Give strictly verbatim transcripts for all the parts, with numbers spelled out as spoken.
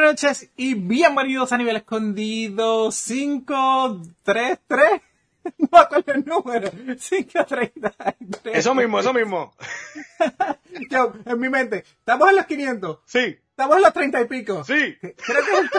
noches y bienvenidos a Nivel Escondido cinco tres tres. No me acuerdo el número. cinco treinta y tres. Eso mismo, eso mismo. Yo, en mi mente, ¿estamos en los quinientos? Sí. ¿Estamos en los treinta y pico? Sí. Creo que es el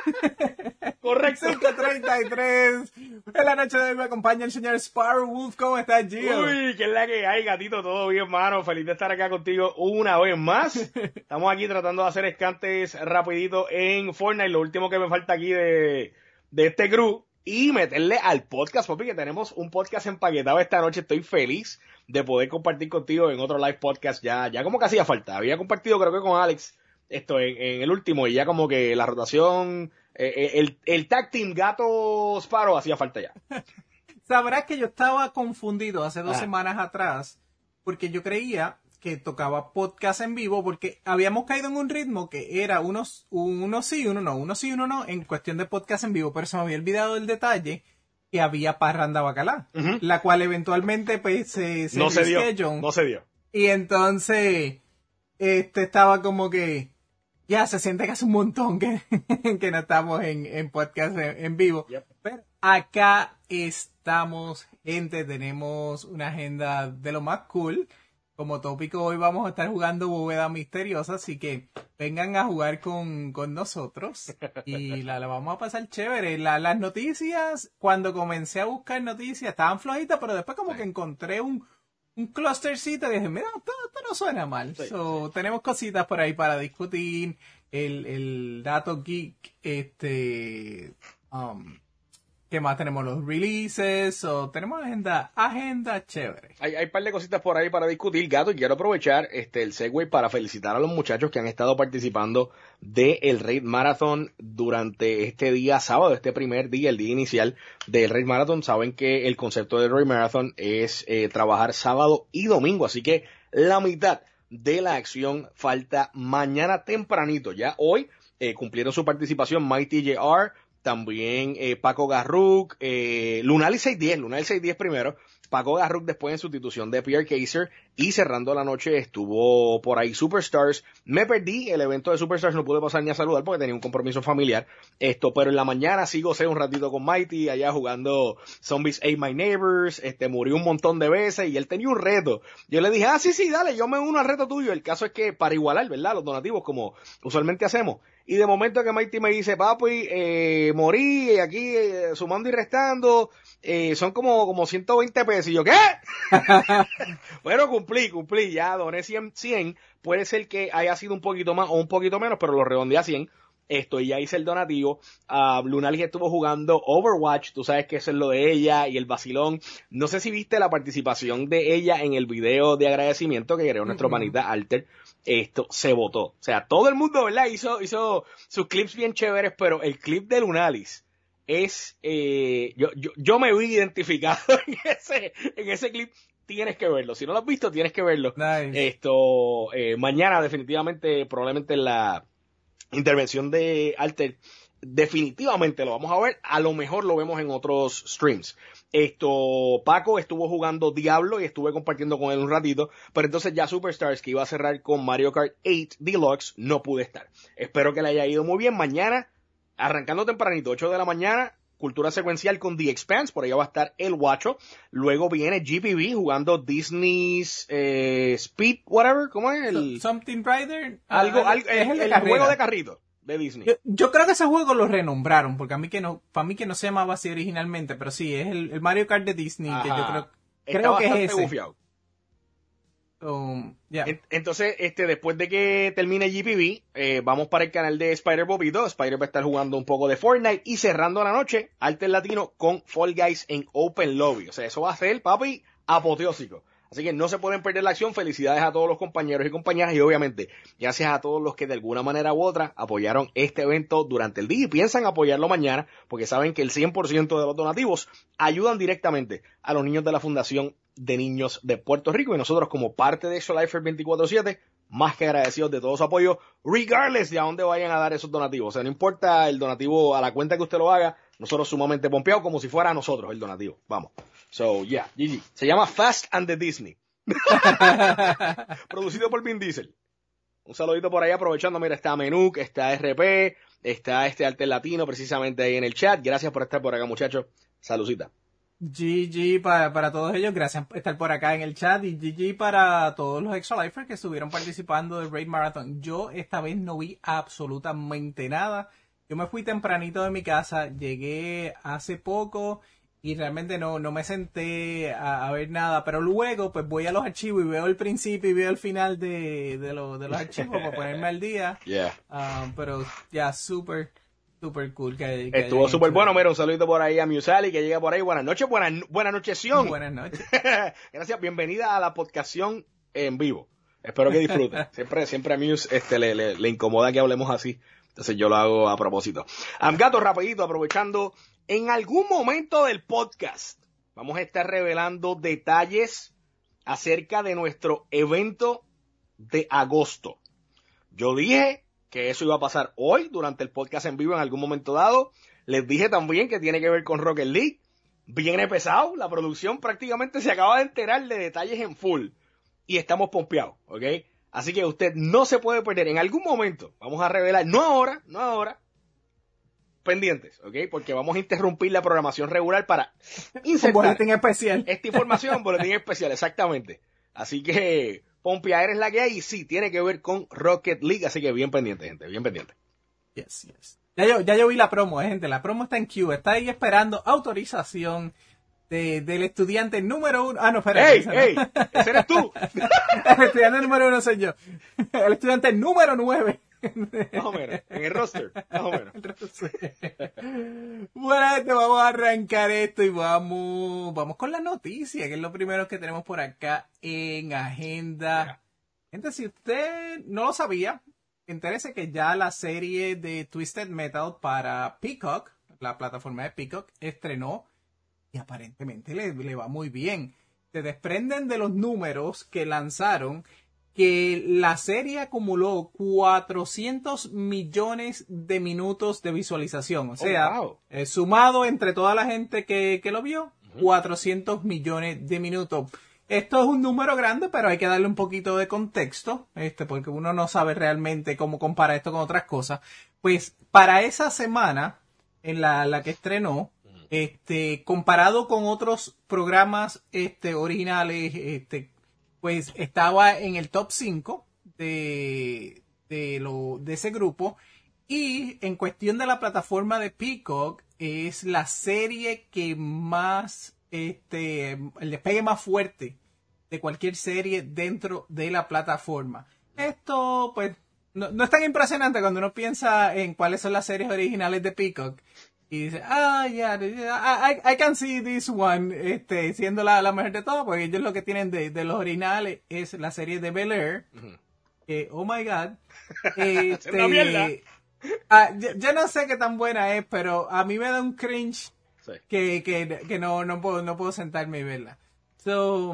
tres. Correcto. cinco treinta y tres. En la noche de hoy me acompaña el señor Sparrow Wolf. ¿Cómo estás, Gio? Uy, ¿qué es la que hay, gatito? Todo bien, mano. Feliz de estar acá contigo una vez más. Estamos aquí tratando de hacer escantes rapidito en Fortnite. Lo último que me falta aquí de, de este crew. Y meterle al podcast, papi, que tenemos un podcast empaquetado esta noche. Estoy feliz de poder compartir contigo en otro live podcast. Ya, ya como que hacía falta. Había compartido creo que con Alex esto en, en el último y ya como que la rotación, eh, el, el tag team Gato Sparrow hacía falta ya. Sabrás que yo estaba confundido hace dos Ah. semanas atrás porque yo creía que tocaba podcast en vivo porque habíamos caído en un ritmo que era unos, uno sí, uno no, uno sí, uno no en cuestión de podcast en vivo, pero se me había olvidado el detalle que había Parranda Bacalá, Uh-huh. la cual eventualmente pues se, se No se dio, rescheduled. no se dio. Y entonces este estaba como que ya se siente que hace un montón que, que no estamos en, en podcast en, en vivo. Yep. Pero acá estamos, gente, tenemos una agenda de lo más cool. Como tópico hoy vamos a estar jugando Bóveda Misteriosa, así que vengan a jugar con, con nosotros y la, la vamos a pasar chévere. La, las noticias, cuando comencé a buscar noticias, estaban flojitas, pero después como Sí. que encontré un, un clustercito y dije, mira, esto, esto no suena mal. Sí, So, sí. Tenemos cositas por ahí para discutir. El, el dato geek, este... Um, ¿qué más? Tenemos los releases, o tenemos agenda, agenda chévere. Hay, hay un par de cositas por ahí para discutir, Gato, y quiero aprovechar este el segue para felicitar a los muchachos que han estado participando del Raid Marathon durante este día sábado, este primer día, el día inicial del Raid Marathon. Saben que el concepto del Raid Marathon es eh, trabajar sábado y domingo, así que la mitad de la acción falta mañana tempranito. Ya hoy eh, cumplieron su participación Mighty J R, también eh, Paco Garruk, eh, Lunali seiscientos diez, Lunali seiscientos diez primero, Paco Garruk después en sustitución de Pierre Kaiser, y cerrando la noche estuvo por ahí Superstars. Me perdí el evento de Superstars, no pude pasar ni a saludar porque tenía un compromiso familiar, esto, pero en la mañana sí gocé un ratito con Mighty, allá jugando Zombies Ate My Neighbors, este, murió un montón de veces y él tenía un reto. Yo le dije, ah, sí, sí, dale, yo me uno al reto tuyo. El caso es que para igualar, ¿verdad?, los donativos como usualmente hacemos. Y de momento que Mighty me dice, papi, eh, morí, y aquí eh, sumando y restando, eh, son como, como ciento veinte pesos. Y yo, ¿qué? Bueno, cumplí, cumplí, ya doné cien, cien. Puede ser que haya sido un poquito más o un poquito menos, pero lo redondeé a cien. Esto, y ya hice el donativo. Uh, Lunali estuvo jugando Overwatch, tú sabes que eso es lo de ella y el vacilón. No sé si viste la participación de ella en el video de agradecimiento que creó nuestro Uh-huh. panita Alter. Esto se votó. O sea, todo el mundo, ¿verdad? Hizo, hizo sus clips bien chéveres, pero el clip de Lunalis es, eh, yo, yo, yo me vi identificado en ese, en ese clip. Tienes que verlo. Si no lo has visto, tienes que verlo. Nice. Esto, eh, mañana definitivamente, probablemente en la intervención de Alter, definitivamente lo vamos a ver. A lo mejor lo vemos en otros streams. Esto, Paco estuvo jugando Diablo y estuve compartiendo con él un ratito, pero entonces ya Superstars, que iba a cerrar con Mario Kart ocho Deluxe, no pude estar. Espero que le haya ido muy bien. Mañana, arrancando tempranito, ocho de la mañana, cultura secuencial con The Expanse, por allá va a estar el Guacho. Luego viene G P B jugando Disney's eh, Speed, whatever, ¿cómo es? El, So- Something Rider. algo, ah, algo, es el, de el carrera. juego de carrito de Disney. Yo, yo creo que ese juego lo renombraron, porque a mí que no, para mí que no se llamaba así originalmente, pero sí, es el, el Mario Kart de Disney, que yo Ajá. creo, Está creo que bastante es ese. bufiado. Um, ya. En- Entonces, este, después de que termine G P B, eh, vamos para el canal de Spider Bobito. Spider va a estar jugando un poco de Fortnite y cerrando la noche, Alter Latino con Fall Guys en Open Lobby. O sea, eso va a ser, papi, apoteósico. Así que no se pueden perder la acción. Felicidades a todos los compañeros y compañeras y obviamente gracias a todos los que de alguna manera u otra apoyaron este evento durante el día y piensan apoyarlo mañana porque saben que el cien por ciento de los donativos ayudan directamente a los niños de la Fundación de Niños de Puerto Rico y nosotros como parte de Extra Life veinticuatro siete más que agradecidos de todo su apoyo, regardless de a dónde vayan a dar esos donativos. O sea, no importa el donativo a la cuenta que usted lo haga, nosotros sumamente pompeados como si fuera a nosotros el donativo. Vamos. So, yeah, G G. Se llama Fast and the Disney. Producido por Vin Diesel. Un saludito por ahí aprovechando, mira, está Menuk, está R P, está este Arte Latino precisamente ahí en el chat. Gracias por estar por acá, muchachos. Saludcita. G G para, para todos ellos, gracias por estar por acá en el chat, y G G para todos los Extra Lifers que estuvieron participando del Raid Marathon. Yo esta vez no vi absolutamente nada. Yo me fui tempranito de mi casa, llegué hace poco y realmente no, no me senté a, a ver nada, pero luego pues voy a los archivos y veo el principio y veo el final de, de, lo, de los archivos para ponerme al día. Yeah. Um, pero ya, súper, súper cool. Que, que Estuvo súper bueno. Mira, un saludito por ahí a Musali que llega por ahí. Buenas noches, buenas, buenas nochesión. Buenas noches. Gracias, bienvenida a la podcación en vivo. Espero que disfruten. Siempre, siempre a Muse este, le, le, le incomoda que hablemos así. Entonces yo lo hago a propósito. Um, Gato, rapidito, aprovechando, en algún momento del podcast vamos a estar revelando detalles acerca de nuestro evento de agosto. Yo dije que eso iba a pasar hoy durante el podcast en vivo en algún momento dado. Les dije también que tiene que ver con Rocket League. Viene pesado, la producción prácticamente se acaba de enterar de detalles en full. Y estamos pompeados, ¿ok? Así que usted no se puede perder. En algún momento vamos a revelar, no ahora, no ahora, pendientes, ¿ok? Porque vamos a interrumpir la programación regular para insertar un boletín especial. Esta información, boletín especial, exactamente. Así que pompeadera es la que hay y sí, tiene que ver con Rocket League, así que bien pendiente, gente, bien pendiente. Yes, yes. Ya yo, ya yo vi la promo, eh, gente, la promo está en queue, está ahí esperando autorización de, del estudiante número uno. Ah, no, espera. ¡Ey, ey! No. ¡Ese eres tú! El estudiante número uno soy yo. El estudiante número nueve. Más o menos, en el roster, más o menos. Bueno, gente, vamos a arrancar esto y vamos, vamos con la noticia, que es lo primero que tenemos por acá en agenda. Yeah. Gente, si usted no lo sabía, entérese que ya la serie de Twisted Metal para Peacock, la plataforma de Peacock, estrenó y aparentemente le, le va muy bien. Se desprenden de los números que lanzaron que la serie acumuló cuatrocientos millones de minutos de visualización. O sea, oh, wow. eh, sumado entre toda la gente que, que lo vio, uh-huh. cuatrocientos millones de minutos. Esto es un número grande, pero hay que darle un poquito de contexto, este, porque uno no sabe realmente cómo comparar esto con otras cosas. Pues para esa semana en la, la que estrenó, este, comparado con otros programas este, originales, este, pues estaba en el top cinco de, de, lo, de ese grupo. Y en cuestión de la plataforma de Peacock, es la serie que más, este, el despegue más fuerte de cualquier serie dentro de la plataforma. Esto, pues, no, no es tan impresionante cuando uno piensa en cuáles son las series originales de Peacock. Y dice, ah, ya, yeah, I, I can see this one, este, siendo la, la mejor de todas, porque ellos lo que tienen de, de los originales es la serie de Bel-Air. Uh-huh. eh, oh my God. Este, una mierda. Ah, yo, yo no sé qué tan buena es, pero a mí me da un cringe sí. que, que, que no, no, puedo, no puedo sentarme y verla. So,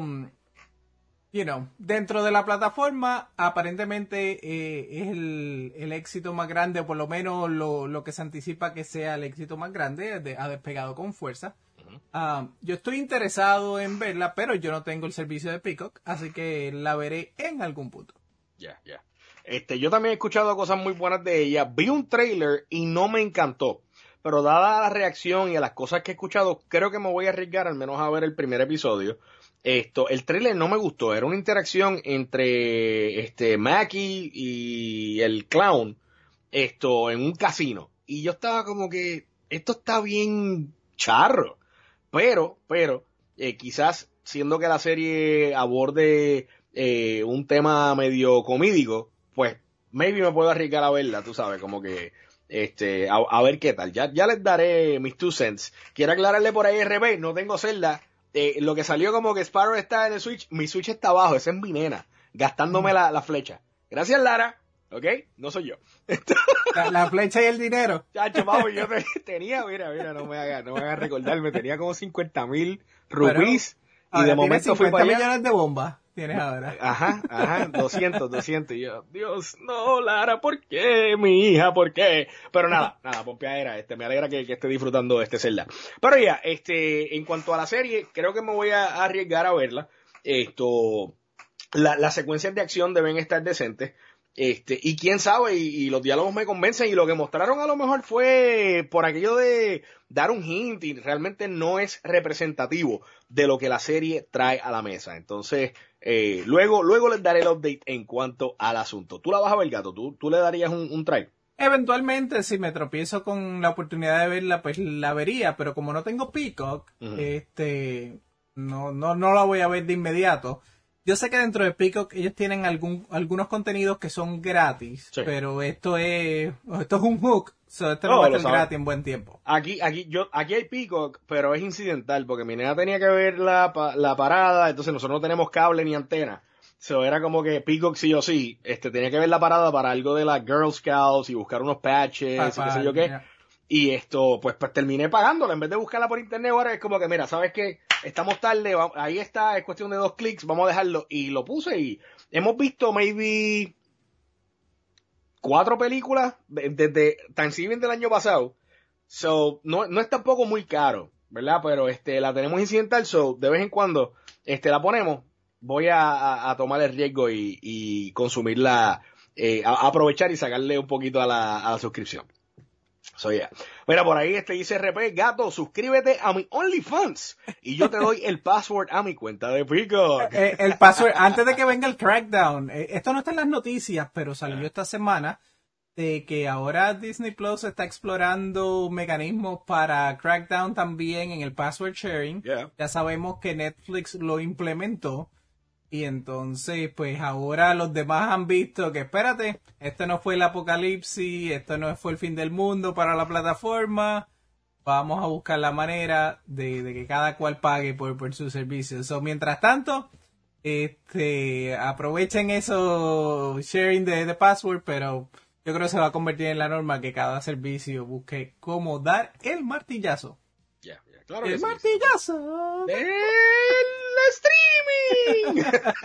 you know, dentro de la plataforma, aparentemente eh, es el, el éxito más grande, o por lo menos lo, lo que se anticipa que sea el éxito más grande, de, ha despegado con fuerza. Uh-huh. Uh, yo estoy interesado en verla, pero yo no tengo el servicio de Peacock, así que la veré en algún punto. Ya, yeah, ya. Yeah. Este, yo también he escuchado cosas muy buenas de ella. Vi un trailer y no me encantó. Pero dada la reacción y a las cosas que he escuchado, creo que me voy a arriesgar al menos a ver el primer episodio. Esto, el trailer no me gustó. Era una interacción entre este Mackie y el clown, esto, en un casino. Y yo estaba como que, esto está bien charro. Pero, pero, eh, quizás siendo que la serie aborde eh, un tema medio comídico, pues, maybe me puedo arriesgar a verla, tú sabes, como que, este, a, a ver qué tal. Ya, ya les daré mis two cents. Quiero aclararle por ahí, R B, no tengo Zelda. Eh, lo que salió como que Sparrow está en el Switch, mi Switch está abajo, esa es mi nena, gastándome mm. la, la flecha. Gracias, Lara, ¿ok? No soy yo. La, la flecha y el dinero. Chacho, vamos, yo te, tenía, mira, mira, no me hagas no me haga recordarme, tenía como cincuenta mil rubíes y de momento fui para allá. millones de bombas tienes ahora. Ajá, ajá, doscientos, doscientos. Y yo, Dios, no, Lara, ¿por qué, mi hija? ¿Por qué? Pero nada, nada, pompeadera, este, me alegra que, que esté disfrutando de este Zelda. Pero ya, este, en cuanto a la serie, creo que me voy a arriesgar a verla. Esto, la, las secuencias de acción deben estar decentes. Este, y quién sabe, y, y los diálogos me convencen, y lo que mostraron a lo mejor fue por aquello de dar un hint, y realmente no es representativo de lo que la serie trae a la mesa. Entonces, eh, luego, luego les daré el update en cuanto al asunto. ¿Tú la vas a ver, Gato? ¿Tú, tú le darías un, un try? Eventualmente, si me tropiezo con la oportunidad de verla, pues la vería, pero como no tengo Peacock, uh-huh. este, no, no, no la voy a ver de inmediato. Yo sé que dentro de Peacock ellos tienen algún, algunos contenidos que son gratis, sí. pero esto es, esto es un hook, so esto no, no va a estar gratis en buen tiempo. Aquí, aquí, yo, aquí hay Peacock, pero es incidental, porque mi nena tenía que ver la, la parada, entonces nosotros no tenemos cable ni antena. So era como que Peacock sí o sí, este, tenía que ver la parada para algo de las Girl Scouts y buscar unos patches pa, y qué sé yo qué. Yeah. Y esto, pues, pues terminé pagándola. En vez de buscarla por internet, ahora es como que, mira, ¿sabes qué? Estamos tarde, va, ahí está, es cuestión de dos clics, vamos a dejarlo. Y lo puse y hemos visto maybe cuatro películas desde Thanksgiving del año pasado. So, no, no es tampoco muy caro, ¿verdad? Pero este, la tenemos incidental, so, de vez en cuando, este, la ponemos. Voy a, a, a tomar el riesgo y, y consumirla, eh, a, a aprovechar y sacarle un poquito a la, a la suscripción. So, yeah. Mira, por ahí este dice R P, Gato, suscríbete a mi OnlyFans y yo te doy el password a mi cuenta de Peacock. Eh, el password, antes de que venga el crackdown, eh, esto no está en las noticias, pero salió esta semana de que ahora Disney Plus está explorando mecanismos para crackdown también en el password sharing. Yeah. Ya sabemos que Netflix lo implementó. Y entonces, pues ahora los demás han visto que, espérate, esto no fue el apocalipsis, esto no fue el fin del mundo para la plataforma, vamos a buscar la manera de, de que cada cual pague por, por sus servicios. So, mientras tanto, este, aprovechen eso sharing de, de password, pero yo creo que se va a convertir en la norma que cada servicio busque cómo dar el martillazo. Yeah, yeah, claro el que martillazo sí. del streaming.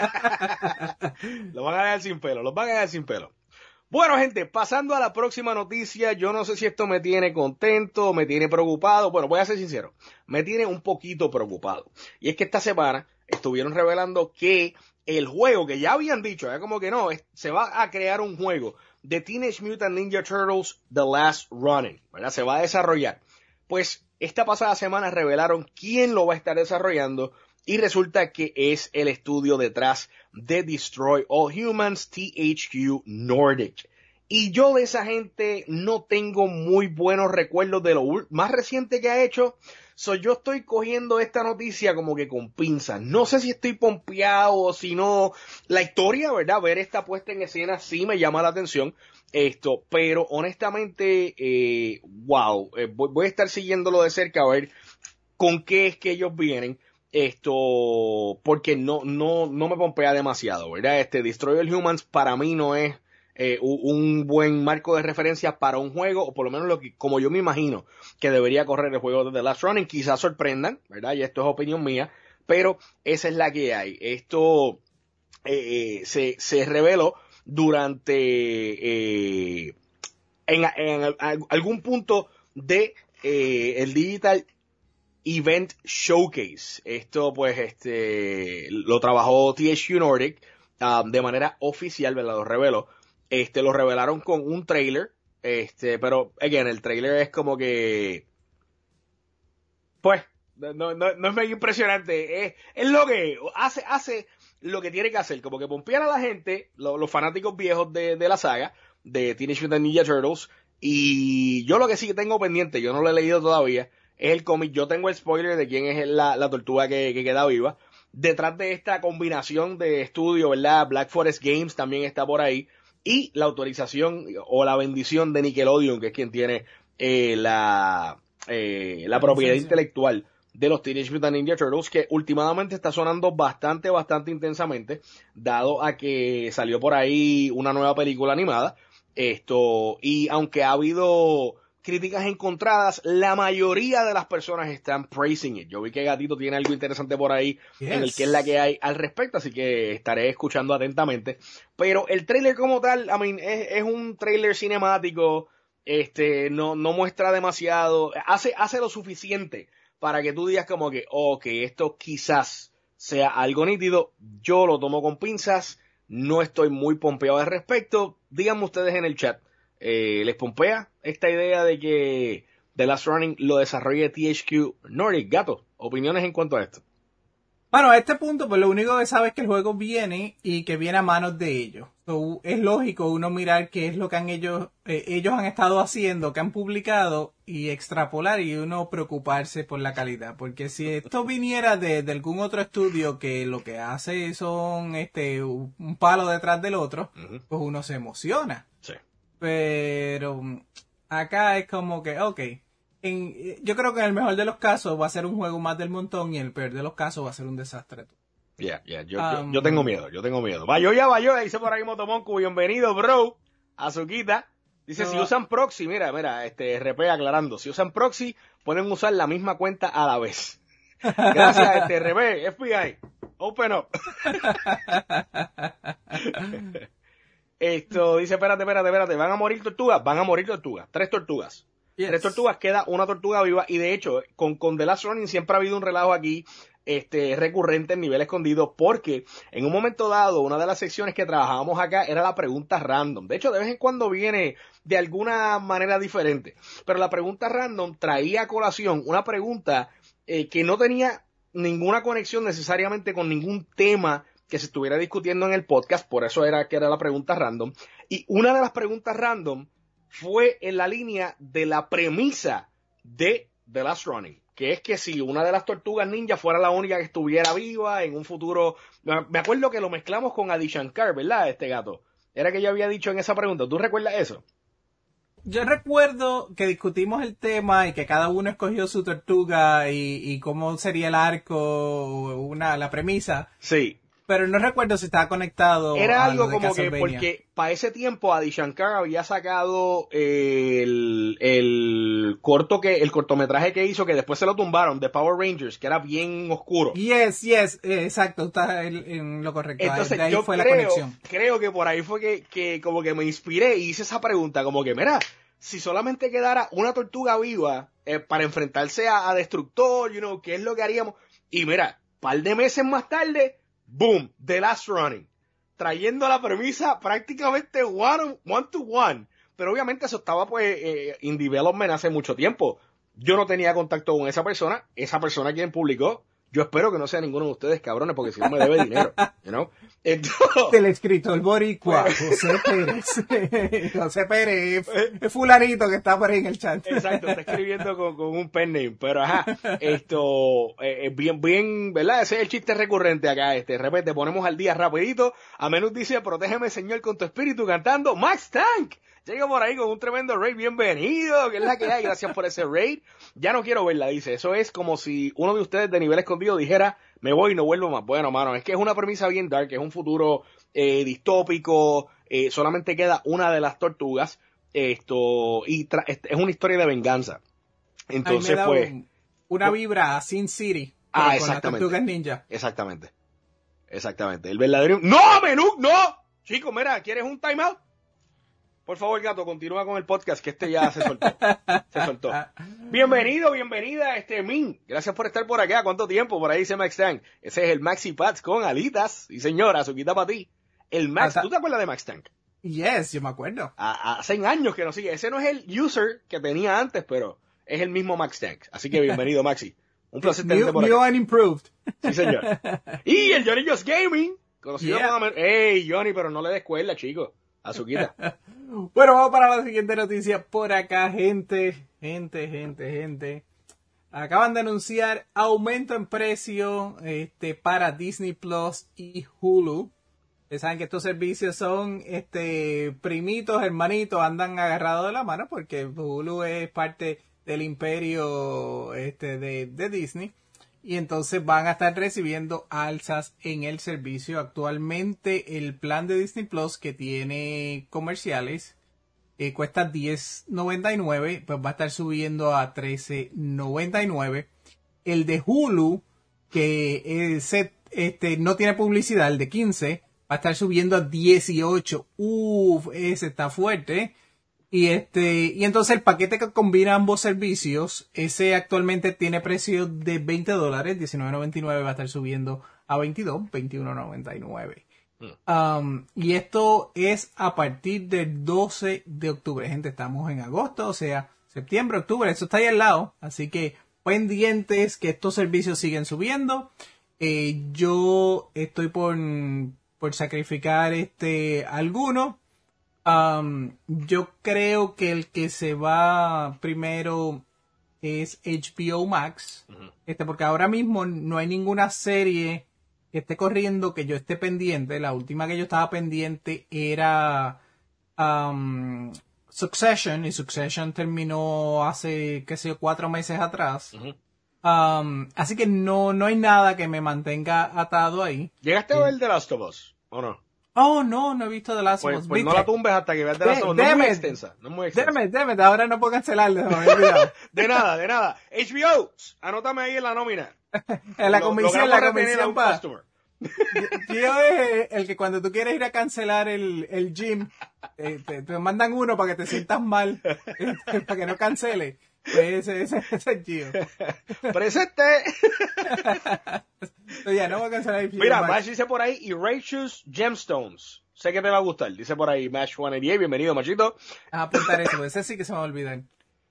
Lo van a dejar sin pelo, los van a dejar sin pelo. Bueno, gente, pasando a la próxima noticia, yo no sé si esto me tiene contento, me tiene preocupado. Bueno, voy a ser sincero, me tiene un poquito preocupado. Y es que esta semana estuvieron revelando que el juego que ya habían dicho, ya como que no, se va a crear un juego de Teenage Mutant Ninja Turtles The Last Running, ¿verdad? Se va a desarrollar. Pues esta pasada semana revelaron quién lo va a estar desarrollando y resulta que es el estudio detrás de Destroy All Humans, T H Q Nordic. Y yo de esa gente no tengo muy buenos recuerdos de lo más reciente que ha hecho. So, yo estoy cogiendo esta noticia como que con pinzas. No sé si estoy pompeado o si no. La historia, ¿verdad? Ver esta puesta en escena sí me llama la atención. Esto, pero honestamente, eh, wow, eh, voy, voy a estar siguiéndolo de cerca a ver con qué es que ellos vienen. Esto, porque no, no, no me pompea demasiado, ¿verdad? Este, Destroy All Humans para mí no es eh, un buen marco de referencia para un juego, o por lo menos lo que, como yo me imagino que debería correr el juego de The Last Running. Quizás sorprendan, ¿verdad? Y esto es opinión mía, pero esa es la que hay. Esto eh, se, se reveló durante eh, en, en, en algún punto de eh, el Digital Event Showcase. Esto pues este lo trabajó T H Q Nordic um, de manera oficial, ¿verdad? Lo reveló. Este lo revelaron con un trailer, este, pero again, el trailer es como que pues no, no, no es medio impresionante, es, es lo que hace hace lo que tiene que hacer, como que pompear a la gente, lo, los fanáticos viejos de, de la saga de Teenage Mutant Ninja Turtles. Y yo lo que sí que tengo pendiente, yo no lo he leído todavía, es el cómic. Yo tengo el spoiler de quién es la, la tortuga que, que queda viva. Detrás de esta combinación de estudio, ¿verdad? Black Forest Games también está por ahí. Y la autorización o la bendición de Nickelodeon, que es quien tiene eh, la, eh, la propiedad intelectual de los Teenage Mutant Ninja Turtles, que últimamente está sonando bastante, bastante intensamente, dado a que salió por ahí una nueva película animada. Esto, y aunque ha habido críticas encontradas, la mayoría de las personas están praising it. Yo vi que Gatito tiene algo interesante por ahí, yes, en el que es la que hay al respecto, así que estaré escuchando atentamente. Pero el trailer como tal, I mean, es, es un trailer cinemático, este, no, no muestra demasiado, hace, hace lo suficiente para que tú digas como que, ok, esto quizás sea algo nítido. Yo lo tomo con pinzas, no estoy muy pompeado al respecto. Díganme ustedes en el chat, eh, ¿les pompea esta idea de que The Last Running lo desarrolle T H Q Nordic? Gato, opiniones en cuanto a esto. Bueno, a este punto, pues lo único que sabe es que el juego viene y que viene a manos de ellos. So, es lógico uno mirar qué es lo que han ellos, eh, ellos han estado haciendo, que han publicado y extrapolar y uno preocuparse por la calidad. Porque si esto viniera de, de algún otro estudio que lo que hace son este un palo detrás del otro, uh-huh. pues uno se emociona. Sí. Pero acá es como que, ok. En, yo creo que en el mejor de los casos va a ser un juego más del montón y en el peor de los casos va a ser un desastre. Ya, yeah, ya, yeah, yo, um, yo, yo tengo miedo, yo tengo miedo. Vaya ya, vaya, dice por ahí Motomonco, bienvenido, bro. Azuquita. Dice, no. Si usan proxy, mira, mira, este R P aclarando, si usan proxy, pueden usar la misma cuenta a la vez. Gracias, este R P, F B I, open up. Esto, dice, espérate, espérate, espérate, ¿van a morir tortugas? Van a morir tortugas, tres tortugas. Yes. Tres tortugas, queda una tortuga viva y de hecho con, con The Last Running siempre ha habido un relajo aquí este recurrente en nivel escondido porque en un momento dado una de las secciones que trabajábamos acá era la pregunta random. De hecho de vez en cuando viene de alguna manera diferente, pero la pregunta random traía a colación una pregunta eh, que no tenía ninguna conexión necesariamente con ningún tema que se estuviera discutiendo en el podcast, por eso era que era la pregunta random, y una de las preguntas random fue en la línea de la premisa de The Last Running, que es que si una de las tortugas ninja fuera la única que estuviera viva en un futuro, me acuerdo que lo mezclamos con Adi Shankar, ¿verdad? Este gato, era que yo había dicho en esa pregunta, ¿tú recuerdas eso? Yo recuerdo que discutimos el tema y que cada uno escogió su tortuga y, y cómo sería el arco, una la premisa. Sí. Pero no recuerdo si estaba conectado. Era algo como que, porque para ese tiempo Adi Shankar había sacado el, el corto que, el cortometraje que hizo, que después se lo tumbaron, de Power Rangers, que era bien oscuro. Yes, yes, exacto, está en, en lo correcto. Entonces de ahí yo fue creo, la conexión. creo que por ahí fue que, que como que me inspiré y hice esa pregunta, como que, mira, si solamente quedara una tortuga viva eh, para enfrentarse a, a Destructor, you know, ¿qué es lo que haríamos? Y mira, par de meses más tarde, boom, The Last Running, trayendo la premisa prácticamente one, one to one, pero obviamente eso estaba pues eh, in development hace mucho tiempo. Yo no tenía contacto con esa persona, esa persona quien publicó, yo espero que no sea ninguno de ustedes cabrones, porque si no me debe dinero, you know? Entonces, el escritor boricua, José Pérez, José Pérez, es fulanito que está por ahí en el chat. Exacto, está escribiendo con, con un pen name, pero ajá, esto, eh, bien, bien, ¿verdad? Ese es el chiste recurrente acá, este, de repente ponemos al día rapidito, a menos dice, protégeme Señor con tu espíritu, cantando Max Tank. Llega por ahí con un tremendo raid, bienvenido, que es la que hay, gracias por ese raid. Ya no quiero verla, dice, eso es como si uno de ustedes de nivel escondido dijera, me voy y no vuelvo más. Bueno, mano, es que es una premisa bien dark, es un futuro eh, distópico, eh, solamente queda una de las tortugas, esto, y tra- es una historia de venganza. Entonces, Ay, me da pues... un, una vibra a Sin City, ah, con exactamente. las tortugas ninja. Exactamente, exactamente, el verdadero... ¡No, Menú, no! Chicos, mira, ¿quieres un timeout? Por favor, gato, continúa con el podcast, que este ya se soltó. Se soltó. Bienvenido, bienvenida, este Min. Gracias por estar por acá. ¿Cuánto tiempo? Por ahí dice Max Tank. Ese es el Maxi Pats con alitas. Y señora, Azuquita para ti. El Max, Hasta... ¿tú te acuerdas de Max Tank? Yes, yo me acuerdo. A, hace años que no sigue. Ese no es el user que tenía antes, pero es el mismo Max Tank. Así que bienvenido, Maxi. Un placer tenerte por acá. New and improved. Sí, señor. Y el Johnny Just Gaming. Conocido yeah. como... Ey, Johnny, pero no le des cuerda, chico. Azuquita. Bueno, vamos para la siguiente noticia. Por acá, gente, gente, gente, gente. Acaban de anunciar aumento en precio este, para Disney Plus y Hulu. Ustedes saben que estos servicios son este, primitos, hermanitos, andan agarrados de la mano porque Hulu es parte del imperio este, de, de Disney. Y entonces van a estar recibiendo alzas en el servicio. Actualmente el plan de Disney Plus que tiene comerciales eh, cuesta diez noventa y nueve, pues va a estar subiendo a trece noventa y nueve. El de Hulu, que es, este, no tiene publicidad, el de quince, va a estar subiendo a dieciocho. Uf, ese está fuerte. Y este, y entonces el paquete que combina ambos servicios, ese actualmente tiene precio de veinte dólares, diecinueve noventa y nueve, va a estar subiendo a veintidós, veintiuno noventa y nueve. Um, y esto es a partir del doce de octubre. Gente, estamos en agosto, o sea, septiembre, octubre, eso está ahí al lado. Así que pendientes que estos servicios siguen subiendo. Eh, yo estoy por, por sacrificar este alguno. Um, yo creo que el que se va primero es H B O Max. Uh-huh. Este, porque ahora mismo no hay ninguna serie que esté corriendo que yo esté pendiente. La última que yo estaba pendiente era um, Succession, y Succession terminó hace, qué sé yo, cuatro meses atrás. Uh-huh. Um, así que no, no hay nada que me mantenga atado ahí. ¿Llegaste a ver The Last of Us o no? Oh, no, no he visto The Last of Us. Pues, pues no la tumbes hasta que veas The Last of Us. No es muy extensa. No es muy extensa. Déjame, déjame, ahora no puedo cancelarle. De nada, de nada. H B O, anótame ahí en la nómina. En la comisión, la comisión para... Gio es el que cuando tú quieres ir a cancelar el, el gym, eh, te, te mandan uno para que te sientas mal, eh, para que no cancele. Pues ese, ese, ese es Gio. ¡Presente! Ya, no voy a cancelar el Mira, Mash dice por ahí, Erasures Gemstones. Sé que te va a gustar. Dice por ahí, Mash ciento ochenta y ocho. Bienvenido, Machito. A apuntar eso, ese sí que se me va a olvidar.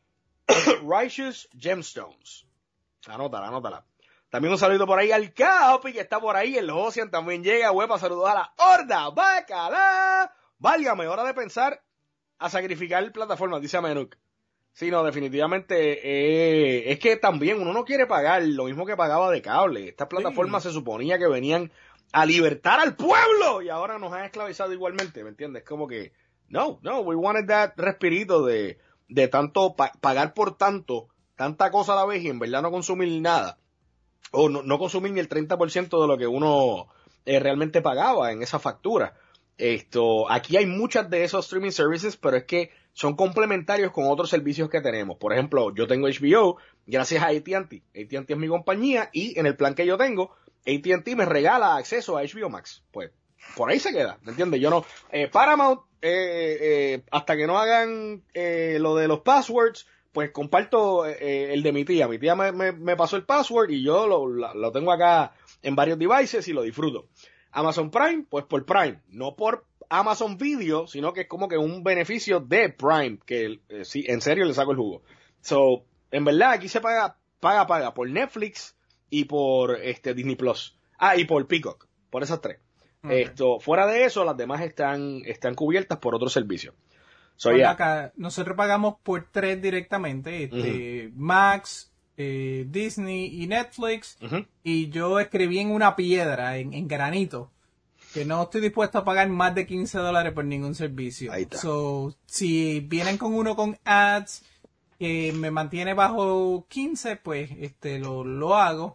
Righteous Gemstones. Anótala, anótala. También un saludo por ahí al Capi, que está por ahí. El Ocean también llega. Huepa, saludos a la Horda Bacala. Válgame, hora de pensar a sacrificar plataformas, dice Amenuk. Sí, no, definitivamente. Eh, es que también uno no quiere pagar lo mismo que pagaba de cable. Estas plataformas sí. Se suponía que venían a libertar al pueblo y ahora nos han esclavizado igualmente, ¿me entiendes? Como que, no, no, we wanted that respirito de, de tanto, pa- pagar por tanto, tanta cosa a la vez y en verdad no consumir nada. O no, no consumir ni el treinta por ciento de lo que uno eh, realmente pagaba en esa factura. Esto, aquí hay muchas de esos streaming services, pero es que son complementarios con otros servicios que tenemos. Por ejemplo, yo tengo H B O gracias a A T and T. A T and T es mi compañía y en el plan que yo tengo, A T and T me regala acceso a H B O Max. Pues, por ahí se queda, ¿me entiendes? Yo no, eh, Paramount, eh, eh, hasta que no hagan eh, lo de los passwords, pues comparto eh, el de mi tía. Mi tía me, me, me pasó el password y yo lo, lo, lo tengo acá en varios devices y lo disfruto. Amazon Prime, pues por Prime, no por Amazon Video, sino que es como que un beneficio de Prime, que eh, sí, en serio le saco el jugo. So, en verdad, aquí se paga, paga, paga por Netflix y por este Disney Plus. Ah, y por Peacock, por esas tres. Okay. Esto, fuera de eso, las demás están, están cubiertas por otros servicios. So, yeah. Acá, nosotros pagamos por tres directamente, este, uh-huh. Max, eh, Disney y Netflix, uh-huh. y yo escribí en una piedra, en, en granito, que no estoy dispuesto a pagar más de quince dólares por ningún servicio. Ahí está. So, si vienen con uno con ads que me mantiene bajo quince, pues este lo, lo hago.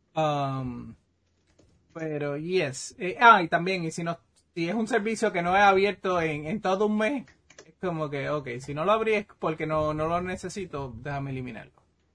Um, pero yes. Eh, ah, y también, y si no, si es un servicio que no he abierto en, en todo un mes, es como que, ok, si no lo abrí es porque no, no lo necesito, déjame eliminarlo.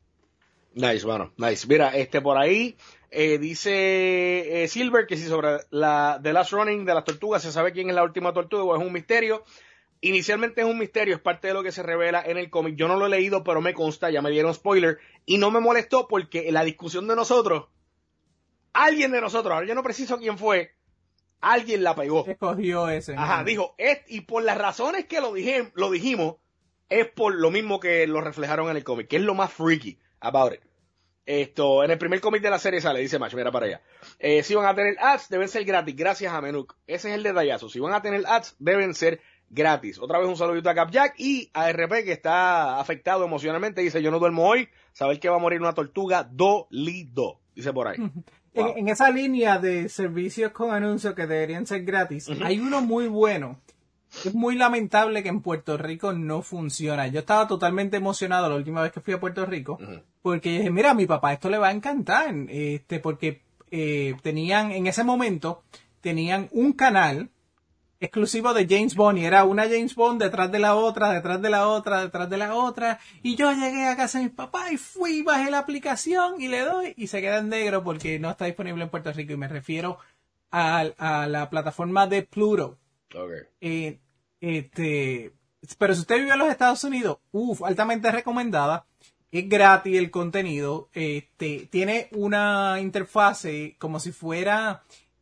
Nice, bueno, nice. Mira, este por ahí eh, dice eh, Silver que si sobre la The Last Running de las tortugas se sabe quién es la última tortuga o es un misterio. Inicialmente es un misterio, es parte de lo que se revela en el cómic. Yo no lo he leído, pero me consta, ya me dieron spoiler y no me molestó porque en la discusión de nosotros, alguien de nosotros, ahora yo no preciso quién fue, alguien la pegó. Escogió ese. Ajá, ¿no? dijo, es, y por las razones que lo, dije, lo dijimos, es por lo mismo que lo reflejaron en el cómic, que es lo más freaky about it. Esto, en el primer cómic de la serie sale, dice Macho, mira para allá. Eh, si van a tener ads, deben ser gratis, gracias a Menuk. Ese es el detallazo. Si van a tener ads, deben ser gratis. Otra vez un saludito a Capjack y a R P que está afectado emocionalmente. Dice, yo no duermo hoy, saber que va a morir una tortuga dolido. Dice por ahí. Wow. En, en esa línea de servicios con anuncios que deberían ser gratis, uh-huh. hay uno muy bueno. Es muy lamentable que en Puerto Rico no funciona. Yo estaba totalmente emocionado la última vez que fui a Puerto Rico, uh-huh. porque dije, mira, a mi papá esto le va a encantar, este, porque eh, tenían, en ese momento, tenían un canal exclusivo de James Bond, y era una James Bond detrás de la otra, detrás de la otra, detrás de la otra, y yo llegué a casa de mi papá y fui, bajé la aplicación y le doy, y se queda en negro porque no está disponible en Puerto Rico, y me refiero a, a la plataforma de Pluto. Okay. Eh, este, pero si usted vive en los Estados Unidos, uff, altamente recomendada. Es gratis el contenido. Este, tiene una interfase como si fuera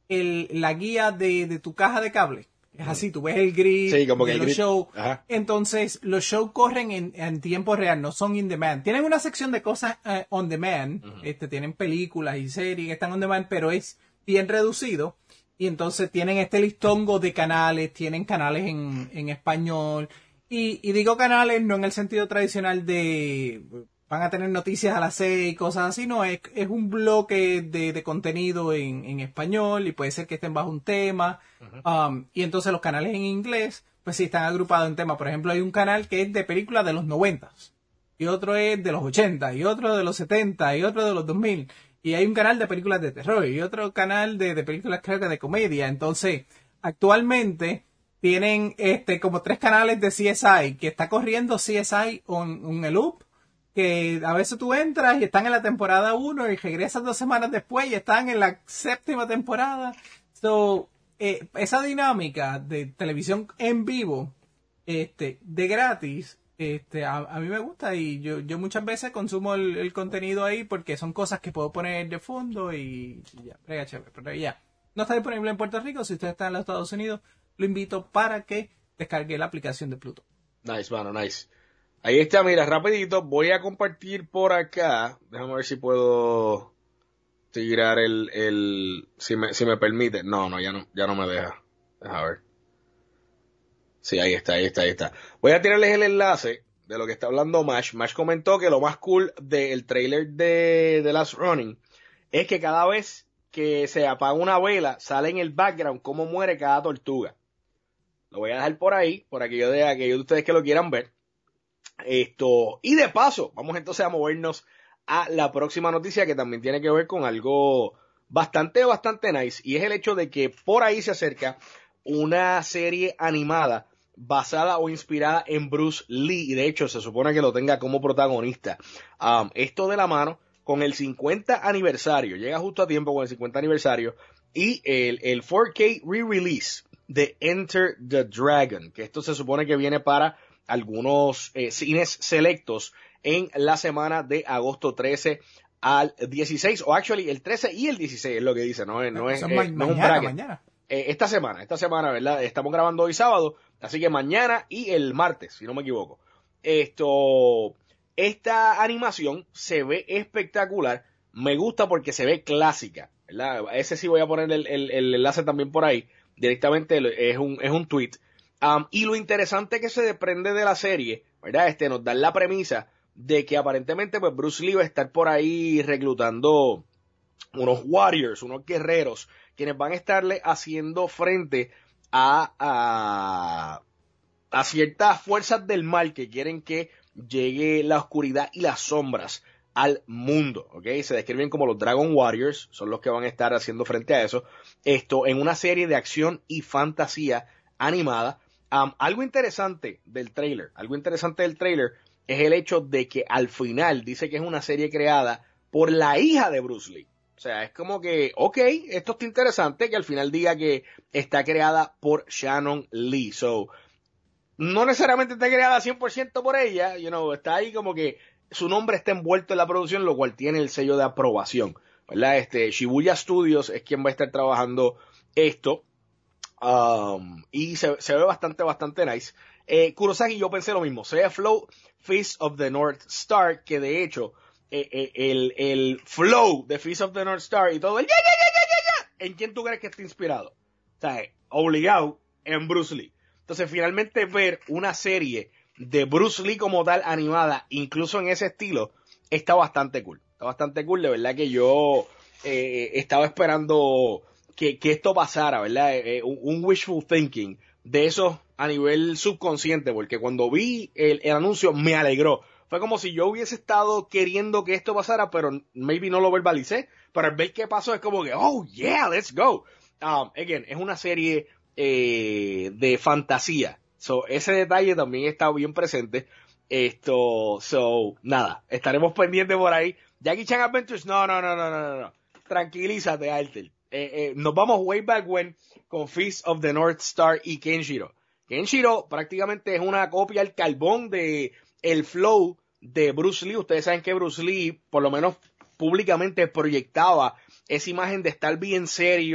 el, la guía de, de tu caja de cable. Es así, tú ves el grid sí, como que de el los grid. shows. Ajá. Entonces, los shows corren en, en tiempo real, no son in demand. Tienen una sección de cosas uh, on demand. Uh-huh. Este, tienen películas y series que están on demand, pero es bien reducido. Y entonces tienen este listongo de canales, tienen canales en, en español. Y, y digo canales no en el sentido tradicional de van a tener noticias a las seis y cosas así, no, es, es un bloque de, de contenido en, en español y puede ser que estén bajo un tema. Uh-huh. Um, y entonces los canales en inglés, pues sí están agrupados en temas. Por ejemplo, hay un canal que es de películas de los noventas, y otro es de los ochenta, y otro de los setenta, y otro de los dos mil. Y hay un canal de películas de terror, y otro canal de, de películas, creo que de comedia. Entonces, actualmente tienen este como tres canales de C S I, que está corriendo C S I on, on el loop, que a veces tú entras y están en la temporada uno y regresas dos semanas después y están en la séptima temporada. So, eh, esa dinámica de televisión en vivo, este, de gratis, este, a, a mí me gusta, y yo, yo muchas veces consumo el, el contenido ahí porque son cosas que puedo poner de fondo y, y ya, prega chévere, pero ya. No está disponible en Puerto Rico. Si usted está en los Estados Unidos, lo invito para que descargue la aplicación de Pluto. Nice, mano, nice. Ahí está, mira, rapidito, voy a compartir por acá, déjame ver si puedo tirar el, el, si me, si me permite, no, no, ya no, ya no me deja, déjame ver. Sí, ahí está, ahí está, ahí está. Voy a tirarles el enlace de lo que está hablando Mash. Mash comentó que lo más cool del trailer de The Last Running es que cada vez que se apaga una vela, sale en el background cómo muere cada tortuga. Lo voy a dejar por ahí, por aquello de aquellos de ustedes que lo quieran ver. Esto, y de paso, vamos entonces a movernos a la próxima noticia, que también tiene que ver con algo bastante, bastante nice, y es el hecho de que por ahí se acerca una serie animada basada o inspirada en Bruce Lee, y de hecho se supone que lo tenga como protagonista. Um, esto de la mano con el cincuenta aniversario, llega justo a tiempo con el cincuenta aniversario, y el, el cuatro K re-release de Enter the Dragon, que esto se supone que viene para algunos eh, cines selectos en la semana de agosto trece al dieciséis, o actually el trece y el dieciséis es lo que dice, no es, no es, ma- eh, no mañana, es un bracket. mañana. Eh, esta semana, esta semana, ¿verdad? Estamos grabando hoy sábado, así que mañana y el martes, si no me equivoco. Esto, esta animación se ve espectacular, me gusta porque se ve clásica, ¿verdad? Ese sí voy a poner el, el, el enlace también por ahí, directamente es un, es un tweet. Um, y lo interesante que se desprende de la serie, ¿verdad? Este, nos da la premisa de que aparentemente pues Bruce Lee va a estar por ahí reclutando unos warriors, unos guerreros, quienes van a estarle haciendo frente a, a, a ciertas fuerzas del mal que quieren que llegue la oscuridad y las sombras al mundo, ¿ok? Se describen como los Dragon Warriors, son los que van a estar haciendo frente a eso. Esto en una serie de acción y fantasía animada. Um, algo interesante del trailer, algo interesante del trailer es el hecho de que al final dice que es una serie creada por la hija de Bruce Lee. O sea, es como que, ok, esto está interesante, que al final diga que está creada por Shannon Lee. So, no necesariamente está creada cien por ciento por ella, you know, está ahí como que su nombre está envuelto en la producción, lo cual tiene el sello de aprobación, ¿verdad? Este, Shibuya Studios es quien va a estar trabajando esto. Um, y se, se ve bastante, bastante nice. Eh, Kurosaki, yo pensé lo mismo. Se ve Flow, Fist of the North Star, que de hecho, eh, eh, el, el flow de Fist of the North Star y todo el ya, ya, ya, ya, ya, ya, ¿en quién tú crees que está inspirado? O sea, obligado en Bruce Lee. Entonces, finalmente ver una serie de Bruce Lee como tal animada, incluso en ese estilo, está bastante cool. Está bastante cool, de verdad que yo eh, estaba esperando Que, que esto pasara, ¿verdad? Eh, un, un wishful thinking de eso a nivel subconsciente, porque cuando vi el, el anuncio me alegró. Fue como si yo hubiese estado queriendo que esto pasara, pero maybe no lo verbalicé. Pero al ver qué pasó es como que, oh yeah, let's go. Um, again, es una serie eh, de fantasía. So, ese detalle también está bien presente. Esto, so, nada, estaremos pendientes por ahí. Jackie Chan Adventures, no, no, no, no, no, no. Tranquilízate, Alter. Eh, eh, nos vamos way back when con Fist of the North Star y Kenshiro. Kenshiro prácticamente es una copia al carbón de el flow de Bruce Lee. Ustedes saben que Bruce Lee, por lo menos públicamente, proyectaba esa imagen de estar bien serio,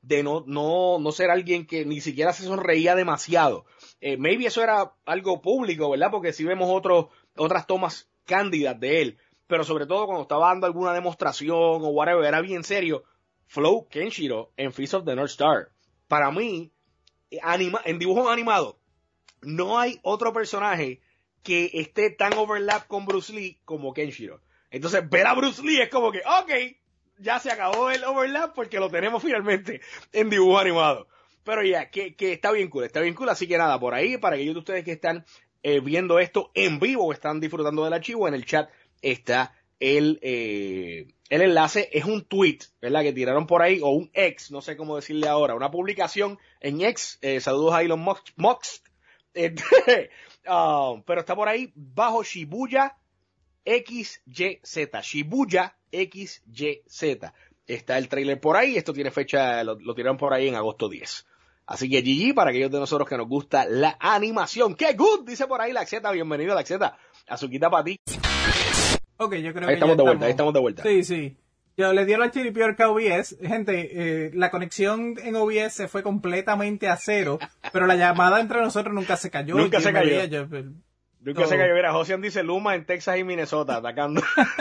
de no, no, no ser alguien que ni siquiera se sonreía demasiado. Eh, maybe eso era algo público, ¿verdad? Porque si vemos otros, otras tomas cándidas de él, pero sobre todo cuando estaba dando alguna demostración o whatever, era bien serio. Flow Kenshiro en Fist of the North Star. Para mí, anima, en dibujos animados, no hay otro personaje que esté tan overlap con Bruce Lee como Kenshiro. Entonces, ver a Bruce Lee es como que, ok, ya se acabó el overlap porque lo tenemos finalmente en dibujo animado. Pero ya, que, que está bien cool, está bien cool. Así que nada, por ahí, para aquellos de ustedes que están eh, viendo esto en vivo o están disfrutando del archivo, en el chat está el, eh, el enlace. Es un tweet, ¿verdad? Que tiraron por ahí, o un ex, no sé cómo decirle ahora, una publicación en X. Eh, saludos a Elon Musk. Musk este, uh, pero está por ahí bajo Shibuya X Y Z. Shibuya X Y Z. Está el trailer por ahí. Esto tiene fecha, lo, lo tiraron por ahí en agosto diez. Así que G G para aquellos de nosotros que nos gusta la animación. ¡Qué good! Dice por ahí Laxeta. Bienvenido, Laxeta. Azuquita para ti. Ok, yo creo ahí que estamos ya de vuelta, estamos. ahí estamos de vuelta. Sí, sí. Yo le dieron la chiripiorca a O B S. Gente, eh, la conexión en O B S se fue completamente a cero, pero la llamada entre nosotros nunca se cayó. Nunca se cayó. Veía, yo, pero, Nunca todo. se cayó. Mira, Josian dice Luma en Texas y Minnesota atacando.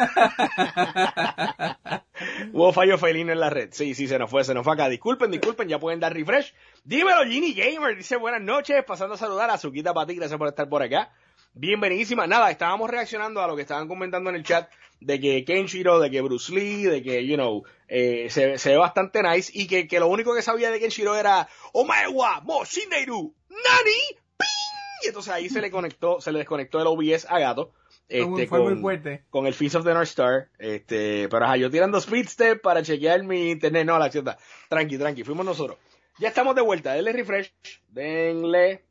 Hubo fallo felino en la red. Sí, sí, se nos fue, se nos fue acá. Disculpen, disculpen, ya pueden dar refresh. Dímelo, Ginny Gamer. Dice buenas noches, pasando a saludar a Azuquita Pati. Gracias por estar por acá. Bienvenidísima. Nada, estábamos reaccionando a lo que estaban comentando en el chat de que Kenshiro, de que Bruce Lee, de que, you know, eh, se, se ve bastante nice y que, que lo único que sabía de Kenshiro era Omae wa mo shineiru nani ping. Y entonces ahí se le conectó, se le desconectó el O B S a Gato. Este, fue con, muy fuerte. Con el Fist of the North Star. Este, pero ajá, yo tirando speed step para chequear mi internet. No, la acción. Tranqui, tranqui, fuimos nosotros. Ya estamos de vuelta. Denle refresh. Denle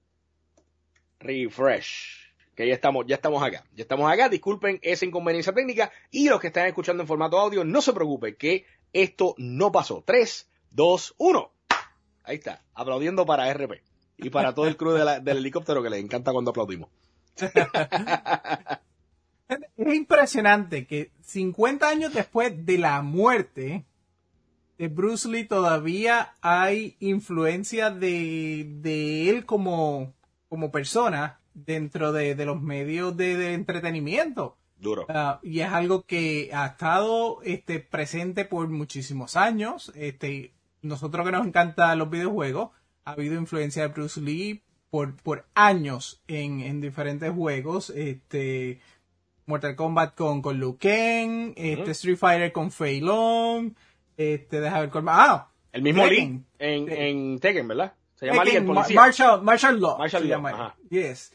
refresh. Que ya estamos, ya estamos acá. Ya estamos acá. Disculpen esa inconveniencia técnica. Y los que están escuchando en formato audio, no se preocupen que esto no pasó. tres, dos, uno. Ahí está. Aplaudiendo para R P. Y para todo el crew de la, del helicóptero que les encanta cuando aplaudimos. Es impresionante que cincuenta años después de la muerte de Bruce Lee todavía hay influencia de, de él como, como persona dentro de, de los medios de, de entretenimiento. Duro. Uh, y es algo que ha estado este, presente por muchísimos años. Este, nosotros que nos encantan los videojuegos, ha habido influencia de Bruce Lee por, por años en, en diferentes juegos. Este, Mortal Kombat con, con Liu Kang, este, uh-huh. Street Fighter con Fei Long, este, deja ver con... Ah, el mismo Lee en, en Tekken, ¿verdad? Se llama Lee el policía. Martial, Martial Law. Martial se Law, llama. ajá. Yes.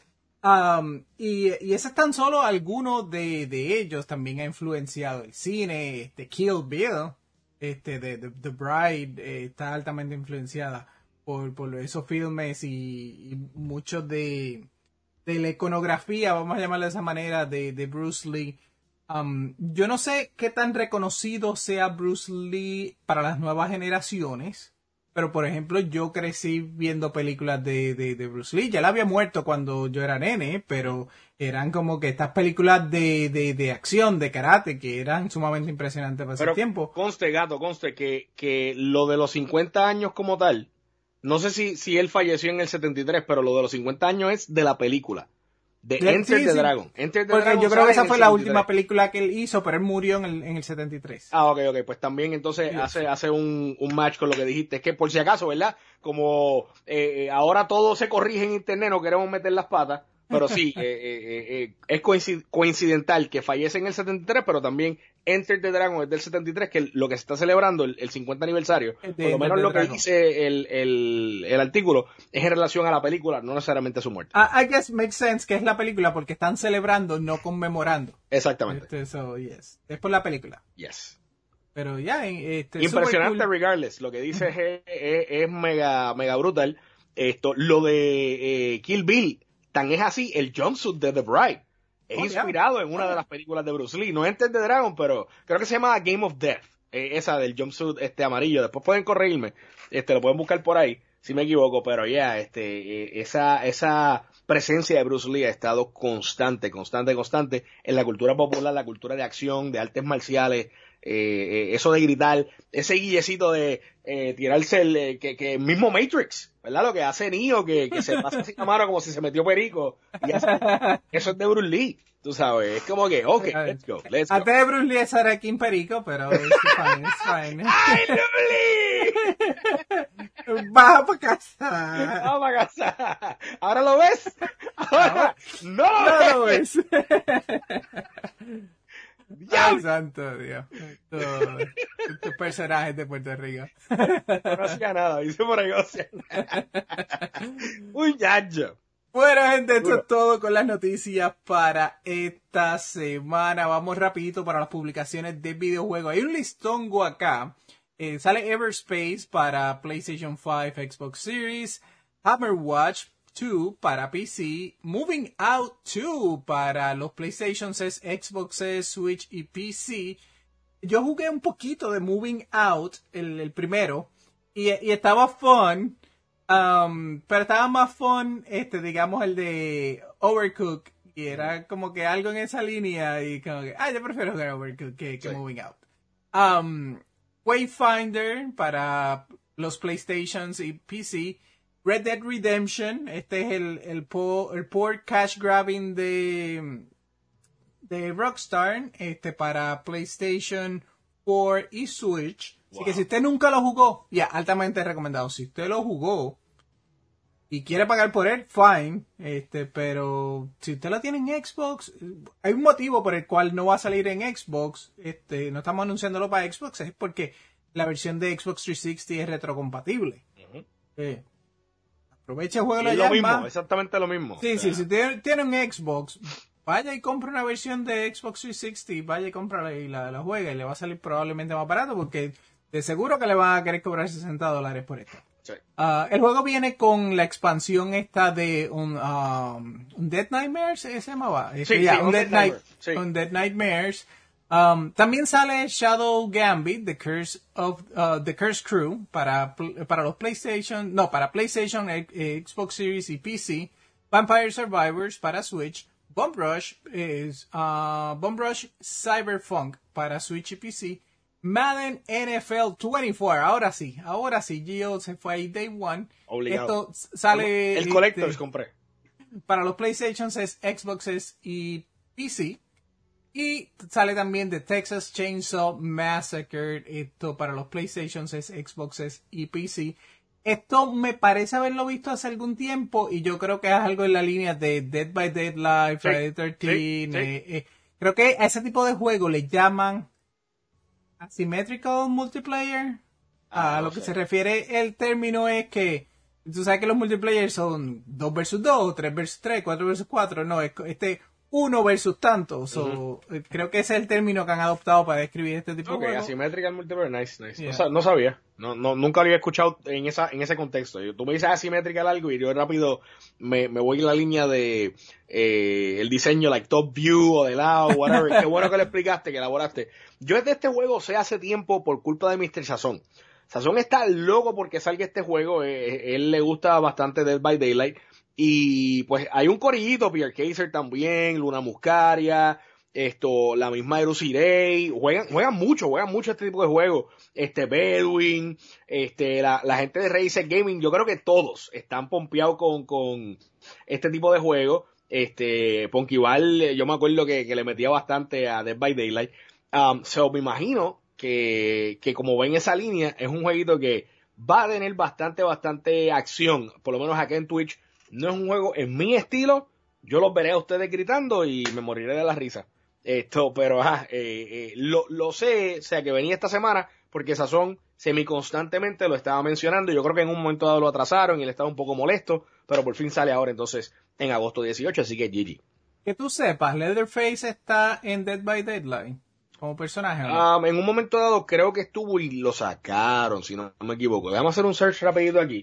Um, y, y ese es tan solo algunos de, de ellos. También ha influenciado el cine, este, Kill Bill, este, de, de The Bride, eh, está altamente influenciada por, por esos filmes y, y muchos de, de la iconografía, vamos a llamarlo de esa manera, de, de Bruce Lee. Um, yo no sé qué tan reconocido sea Bruce Lee para las nuevas generaciones, pero por ejemplo yo crecí viendo películas de, de, de Bruce Lee. Ya él había muerto cuando yo era nene, pero eran como que estas películas de, de, de acción, de karate, que eran sumamente impresionantes para pero ese tiempo. Conste, Gato, conste que, que lo de los cincuenta años como tal, no sé si, si él falleció en el setenta y tres, pero lo de los cincuenta años es de la película. De Sí, Enter the sí. Dragon. Enter the Porque Dragon yo creo que esa sale fue en el la setenta y tres. última película que él hizo, pero él murió en el, en el setenta y tres. Ah, ok, ok. Pues también entonces Sí. hace, hace un, un match con lo que dijiste. Es que por si acaso, ¿verdad? Como eh, ahora todo se corrige en internet, no queremos meter las patas. Pero sí, eh, eh, eh, es coincid- coincidental que fallece en el setenta y tres, pero también Enter the Dragon es del setenta y tres, que lo que se está celebrando, el, el cincuenta aniversario, De- por lo menos de lo que Dragon. dice el, el, el artículo, es en relación a la película, no necesariamente a su muerte. I, I guess makes sense que es la película porque están celebrando, no conmemorando. Exactamente. Este, so, yes. Es por la película. Yes. Pero ya, este, Impresionante, super cool. regardless. Lo que dice es, es, es mega, mega brutal. Esto, lo de eh, Kill Bill, tan es así, el jumpsuit de The Bride es Oh, inspirado yeah. en una Oh, de las películas de Bruce Lee. No es Enter the Dragon, pero creo que se llama Game of Death. Eh, esa del jumpsuit este amarillo. Después pueden corregirme. Este, lo pueden buscar por ahí, si me equivoco. Pero ya, yeah, este, eh, esa, esa presencia de Bruce Lee ha estado constante, constante, constante en la cultura popular, la cultura de acción, de artes marciales, eh, eh, eso de gritar, ese guillecito de eh, tirarse el, eh, que, que mismo Matrix, ¿verdad? Lo que hace Neo, que, que se pasa así la mano como si se metió perico, y hace, eso es de Bruce Lee, tú sabes, es como que, ok, let's go, let's go. Antes de Bruce Lee es era Kim Perico, pero es fine, es fine. ¡Ay, Lee! Baja para casa. Vamos a casa. ¿Ahora lo ves? Ahora no lo No ves. lo ves. ¡Ya! Ay, santo Dios. Estos, estos personajes de Puerto Rico. No hacía nada, dice por ahí, no hacía nada. Un yayo. Bueno, gente, esto es todo con las noticias para esta semana. Vamos rapidito para las publicaciones de videojuegos. Hay un listongo acá. Eh, sale Everspace para PlayStation cinco, Xbox Series, Hammerwatch dos para P C, Moving Out dos para los PlayStation seis, Xbox, Switch y P C. Yo jugué un poquito de Moving Out, el, el primero, y, y estaba fun, um, pero estaba más fun, este, digamos, el de Overcooked, y era como que algo en esa línea, y como que, ah, yo prefiero jugar Overcooked que, que sí. Moving Out. Um, Wayfinder para los PlayStations y P C, Red Dead Redemption, este es el, el, po, el port cash grabbing de, de Rockstar, este para PlayStation cuatro y Switch. Wow. Así que si usted nunca lo jugó, ya, yeah, altamente recomendado. Si usted lo jugó y quiere pagar por él, fine, este, pero si usted lo tiene en Xbox, hay un motivo por el cual no va a salir en Xbox, este, no estamos anunciándolo para Xbox, es porque la versión de Xbox trescientos sesenta es retrocompatible. Uh-huh. eh, Aprovecha el juego de la lo mismo, exactamente lo mismo. Sí, o sí, sea. si tiene, tiene un Xbox, vaya y compra una versión de Xbox trescientos sesenta, vaya y compra y la, la juega y le va a salir probablemente más barato porque de seguro que le van a querer cobrar sesenta dólares por esto. Sí. Uh, el juego viene con la expansión esta de un, um, un Dead Nightmares, ¿se llamaba? Sí, este, sí, yeah, un, un, Dead Dead Night, sí. un Dead Nightmares. Um, también sale Shadow Gambit, The Curse of uh, The Curse Crew para, para los PlayStation, no, para PlayStation, eh, Xbox Series y P C. Vampire Survivors para Switch. Bomb Rush es uh, Bomb Rush Cyberpunk para Switch y P C. Madden N F L veinticuatro, ahora sí, ahora sí, Gio se fue ahí Day One. Obligado. Esto sale... El Collectors este, compré. Para los PlayStations, Xboxes y P C. Y sale también de Texas Chainsaw Massacre, esto para los PlayStations, Xboxes y P C. Esto me parece haberlo visto hace algún tiempo y yo creo que es algo en la línea de Dead by Daylight, Friday the thirteenth. Sí, sí. Eh, eh, creo que a ese tipo de juego le llaman asymmetrical multiplayer. Ah, a lo no que sé. Se refiere el término es que tú sabes que los multiplayer son dos versus dos, tres versus tres, cuatro versus cuatro. No, es este uno versus tanto. So, uh-huh. Creo que ese es el término que han adoptado para describir este tipo okay, de juegos. Asymmetrical multiplayer, nice, nice. Yeah. No, no sabía. No, no, nunca lo había escuchado en esa, en ese contexto. Tú me dices asymmetrical algo y yo rápido me, me voy en la línea de eh, el diseño, like top view o de lado, whatever. Qué bueno que lo explicaste, que elaboraste. Yo desde este juego sé hace tiempo por culpa de mister Sazón. Sazón está loco porque salga este juego. Eh, él le gusta bastante Dead by Daylight. Y pues hay un corillito, Pierre Kaiser también, Luna Muscaria, esto, la misma Erusirei, juegan, juegan mucho, juegan mucho este tipo de juegos, este Bedouin, este, la, la gente de Razer Gaming, yo creo que todos están pompeados con, con este tipo de juegos, este, Ponquival, yo me acuerdo que, que le metía bastante a Dead by Daylight, um, so me imagino que, que como ven esa línea, es un jueguito que va a tener bastante, bastante acción, por lo menos acá en Twitch. No es un juego en mi estilo, yo los veré a ustedes gritando y me moriré de la risa. Esto, pero ajá, eh, eh, lo, lo sé, o sea que venía esta semana porque Sazón semi-constantemente lo estaba mencionando. Yo creo que en un momento dado lo atrasaron y él estaba un poco molesto, pero por fin sale ahora entonces en agosto dieciocho, así que G G. Que tú sepas, Leatherface está en Dead by Daylight como personaje, ¿no? Um, en un momento dado creo que estuvo y lo sacaron, si no me equivoco. Vamos a hacer un search rapidito aquí.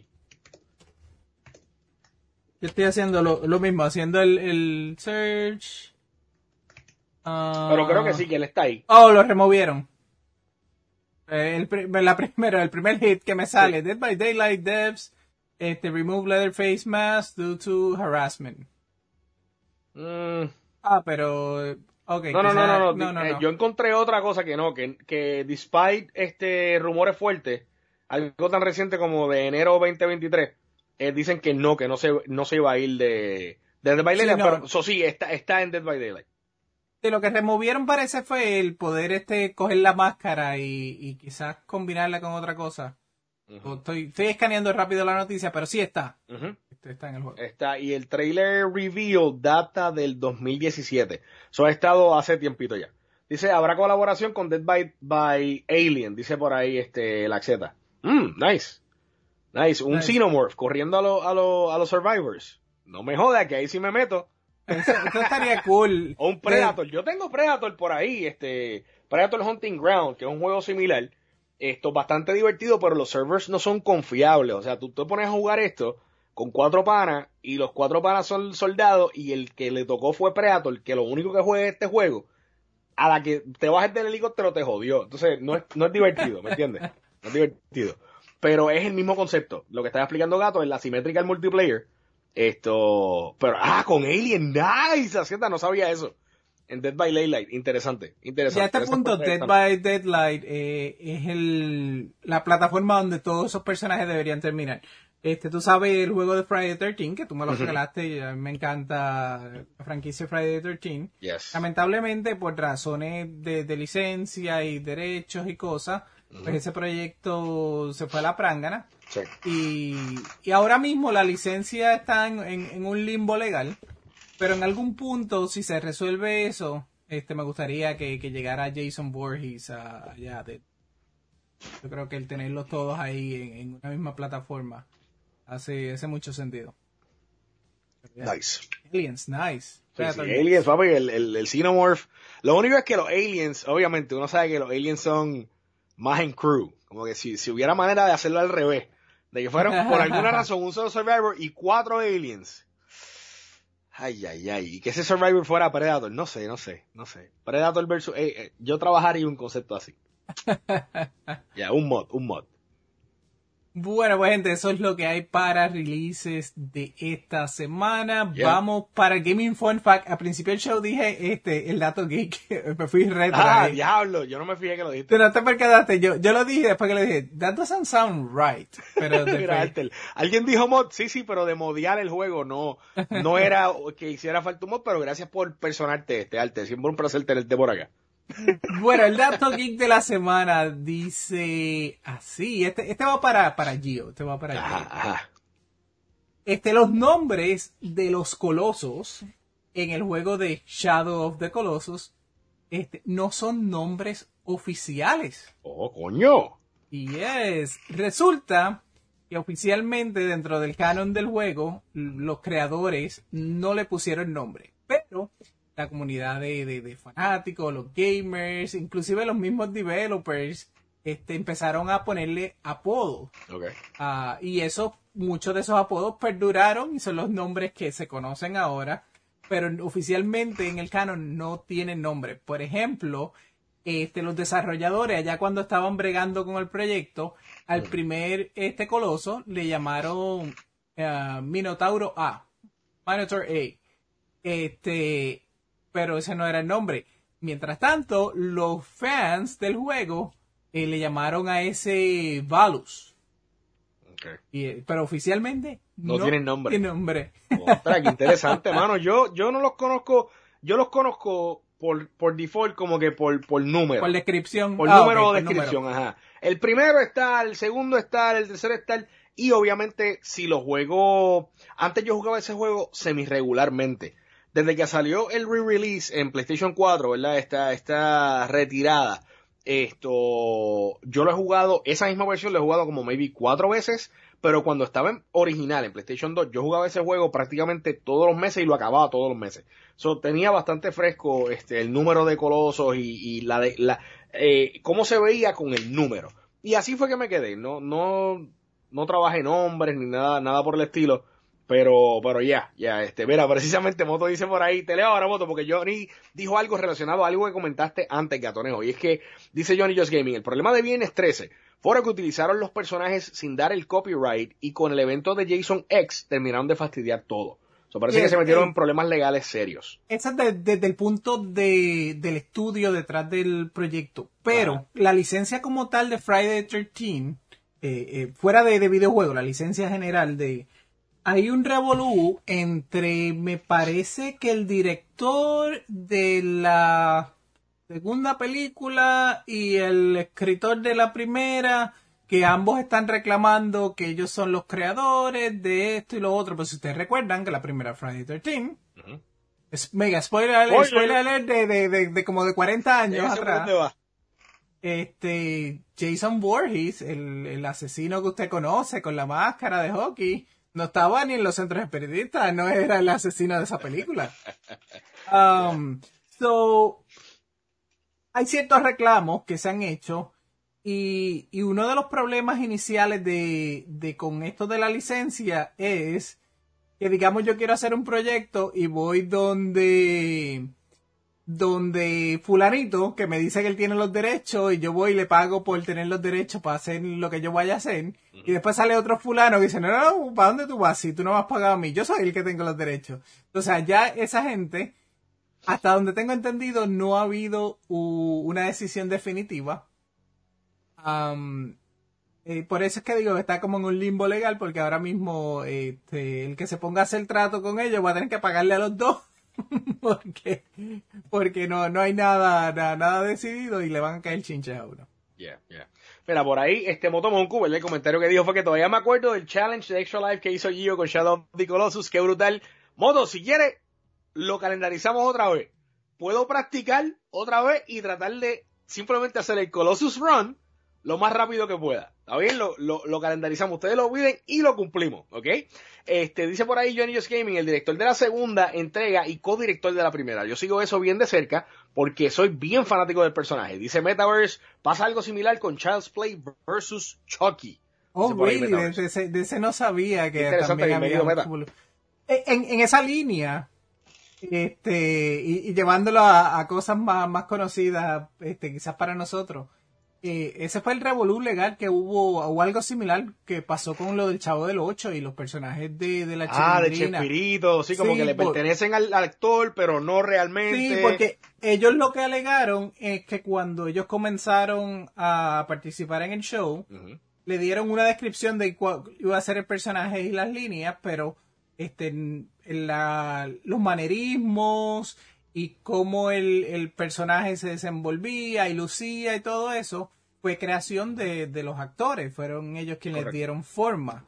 Yo estoy haciendo lo, lo mismo, haciendo el, el search. Uh, Pero creo que sí, que él está ahí. Oh, lo removieron. Eh, el, la primera, el primer hit que me sale, sí. Dead by Daylight devs, este, remove Leatherface mask due to harassment. Mm. Ah, pero... Okay, no, no, quizá, no, no, no, no, no, eh, no. Yo encontré otra cosa que no, que, que despite este rumores fuertes, algo tan reciente como de enero veinte veintitrés, eh, dicen que no, que no se, no se iba a ir de, de Dead by Sí, Daylight, pero no. eso sí, está, está en Dead by Daylight. De lo que removieron parece fue el poder este coger la máscara y, y quizás combinarla con otra cosa. O Uh-huh. Estoy, estoy escaneando rápido la noticia, pero sí está. Uh-huh. Este está en el juego. Está, y el trailer reveal data del dos mil diecisiete. Eso ha estado hace tiempito ya. Dice, habrá colaboración con Dead by, by Alien, dice por ahí este la Xeta. Mm, nice. Nice. Un Nice. Xenomorph corriendo a, lo, a, lo, a los Survivors. No me joda, que ahí sí me meto. Eso, eso estaría cool. O un Predator. Yo tengo Predator por ahí, este, Predator Hunting Ground, que es un juego similar. Esto bastante divertido, pero los servers no son confiables. O sea, tú te pones a jugar esto con cuatro panas y los cuatro panas son soldados y el que le tocó fue Predator, que lo único que juega este juego, a la que te bajes del helicóptero te jodió. Entonces, no es, no es divertido, ¿me entiendes? No es divertido. Pero es el mismo concepto. Lo que estaba explicando Gato es la Symmetrical Multiplayer. Esto, pero, ah, con Alien, nice, Hacienda, no sabía eso. En Dead by Daylight, interesante, interesante. Ya a este Gracias punto, por Dead traer- by Daylight eh, es el, la plataforma donde todos esos personajes deberían terminar. Este, tú sabes el juego de Friday the thirteenth, que tú me lo Ujú. regalaste y a mí me encanta la franquicia Friday the thirteenth. Yes. Lamentablemente, por razones de, de licencia y derechos y cosas, pues ese proyecto se fue a la prángana. Sí. Y, y ahora mismo la licencia está en, en, en un limbo legal, pero en algún punto, si se resuelve eso, este me gustaría que, que llegara Jason Voorhees a- allá. De, yo creo que el tenerlos todos ahí en, en una misma plataforma hace, hace mucho sentido. Nice. Aliens, nice. Sí, sí, Predator, aliens, nice. papi, el, el, el Xenomorph. Lo único es que los aliens, obviamente, uno sabe que los aliens son más en crew. Como que si, si hubiera manera de hacerlo al revés. De que fueran, por alguna razón, un solo Survivor y cuatro aliens. Ay, ay, ay. Y que ese Survivor fuera Predator. No sé, no sé, no sé. Predator versus... eh, eh, yo trabajaría un concepto así. Ya, un mod, un mod. Bueno, pues gente, eso es lo que hay para releases de esta semana. Yeah. Vamos para el Gaming Fun Fact. Al principio del show dije este, el dato geek. Me fui retro. Ah, ahí. diablo, yo no me fijé que lo dijiste. Tú no te percataste. Yo, yo lo dije después que le dije, that doesn't sound right. Pero Mira, después, Alter, alguien dijo mod, sí, sí, pero de modiar el juego no, no era que hiciera falta un mod, pero gracias por personarte este, Alter, siempre un placer tenerte por acá. bueno, el dato geek de la semana dice así. Este, este va para, para Gio. Este va para Gio. Ajá, ajá. Este, los nombres de los colosos en el juego de Shadow of the Colossus este, no son nombres oficiales. Oh, coño. Y es, resulta que oficialmente dentro del canon del juego, los creadores no le pusieron nombre, pero la comunidad de, de, de fanáticos, los gamers, inclusive los mismos developers, este, empezaron a ponerle apodos. Okay. Uh, y eso, muchos de esos apodos perduraron y son los nombres que se conocen ahora, pero oficialmente en el canon no tienen nombre. Por ejemplo, este, los desarrolladores, allá cuando estaban bregando con el proyecto, al primer este coloso le llamaron uh, Minotauro A, Minotaur A. Este, pero ese no era el nombre. Mientras tanto, los fans del juego eh, le llamaron a ese Valus. Okay. Y, pero oficialmente No no, tienen nombre. tiene nombre. Ostras, qué interesante, mano. Yo, yo no los conozco, yo los conozco por, por default como que por, por número. Por descripción. Por Ah, número ok, o por descripción, número. ajá. El primero está, el segundo está, el tercero está, y obviamente si lo juego, antes yo jugaba ese juego semi-regularmente. Desde que salió el re-release en PlayStation cuatro, ¿verdad? Esta, esta retirada, esto, yo lo he jugado, esa misma versión lo he jugado como maybe cuatro veces, pero cuando estaba en original, en PlayStation dos, yo jugaba ese juego prácticamente todos los meses y lo acababa todos los meses. So, tenía bastante fresco este, el número de colosos y, y la de, la, eh, cómo se veía con el número. Y así fue que me quedé. No, no, no trabajé nombres ni nada, nada por el estilo. Pero, pero ya, ya, este, mira, precisamente Moto dice por ahí, te leo ahora Moto, porque Johnny dijo algo relacionado a algo que comentaste antes, Gatonejo, y es que, dice Johnny Just Gaming, el problema de Viernes trece fue que utilizaron los personajes sin dar el copyright y con el evento de Jason X terminaron de fastidiar todo. So, parece y que se metieron el, en problemas legales serios. Eso es de, desde el punto de, del estudio detrás del proyecto. Pero Ajá. la licencia como tal de Friday the thirteenth, eh, eh, fuera de, de videojuego, la licencia general de... Hay un revolú entre, me parece que el director de la segunda película y el escritor de la primera, que ambos están reclamando que ellos son los creadores de esto y lo otro. Pues si ustedes recuerdan que la primera Friday the thirteenth, uh-huh. es mega spoiler alert, spoiler alert de, de, de, de como de cuarenta años atrás. ¿Dónde va? Este, Jason Voorhees, el, el asesino que usted conoce con la máscara de hockey, no estaba ni en los centros espiritistas, no era el asesino de esa película. Um, so, hay ciertos reclamos que se han hecho y, y uno de los problemas iniciales de, de con esto de la licencia es que, digamos, yo quiero hacer un proyecto y voy donde donde fulanito que me dice que él tiene los derechos y yo voy y le pago por tener los derechos para hacer lo que yo vaya a hacer, uh-huh. y después sale otro fulano que dice, no, no, no, ¿para dónde tú vas? Si tú no me has pagado a mí, yo soy el que tengo los derechos. O sea, ya esa gente, hasta donde tengo entendido, no ha habido uh, una decisión definitiva. Um, eh, por eso es que digo que está como en un limbo legal, porque ahora mismo este, el que se ponga a hacer trato con ellos va a tener que pagarle a los dos. porque porque no no hay nada, nada nada decidido y le van a caer chinches a uno. Yeah, yeah. Mira, por ahí, este Motomonku, el comentario que dijo fue que todavía me acuerdo del challenge de Extra Life que hizo Gio con Shadow of the Colossus. Qué brutal. Moto, si quieres, lo calendarizamos otra vez. Puedo practicar otra vez y tratar de simplemente hacer el Colossus Run lo más rápido que pueda. ¿Está bien? Lo, lo, lo calendarizamos. Ustedes lo piden y lo cumplimos, ¿ok? Este, dice por ahí Johnny Just Gaming, el director de la segunda entrega y codirector de la primera. Yo sigo eso bien de cerca porque soy bien fanático del personaje. Dice Metaverse, pasa algo similar con Child's Play versus Chucky. Oh, really? De, de, ese, de ese no sabía que también había un... en, en esa línea, este, y, y llevándolo a, a cosas más, más conocidas, este, quizás para nosotros. Eh, ese fue el revolú legal que hubo, o algo similar que pasó con lo del Chavo del Ocho y los personajes de, de la Chilindrina. Ah, de Chespirito, sí, como sí, que le por... pertenecen al, al actor, pero no realmente. Sí, porque ellos lo que alegaron es que cuando ellos comenzaron a participar en el show, uh-huh. le dieron una descripción de cuál iba a ser el personaje y las líneas, pero este, la, los manerismos y cómo el, el personaje se desenvolvía y lucía y todo eso fue creación de, de los actores, fueron ellos quienes Correcto. Les dieron forma.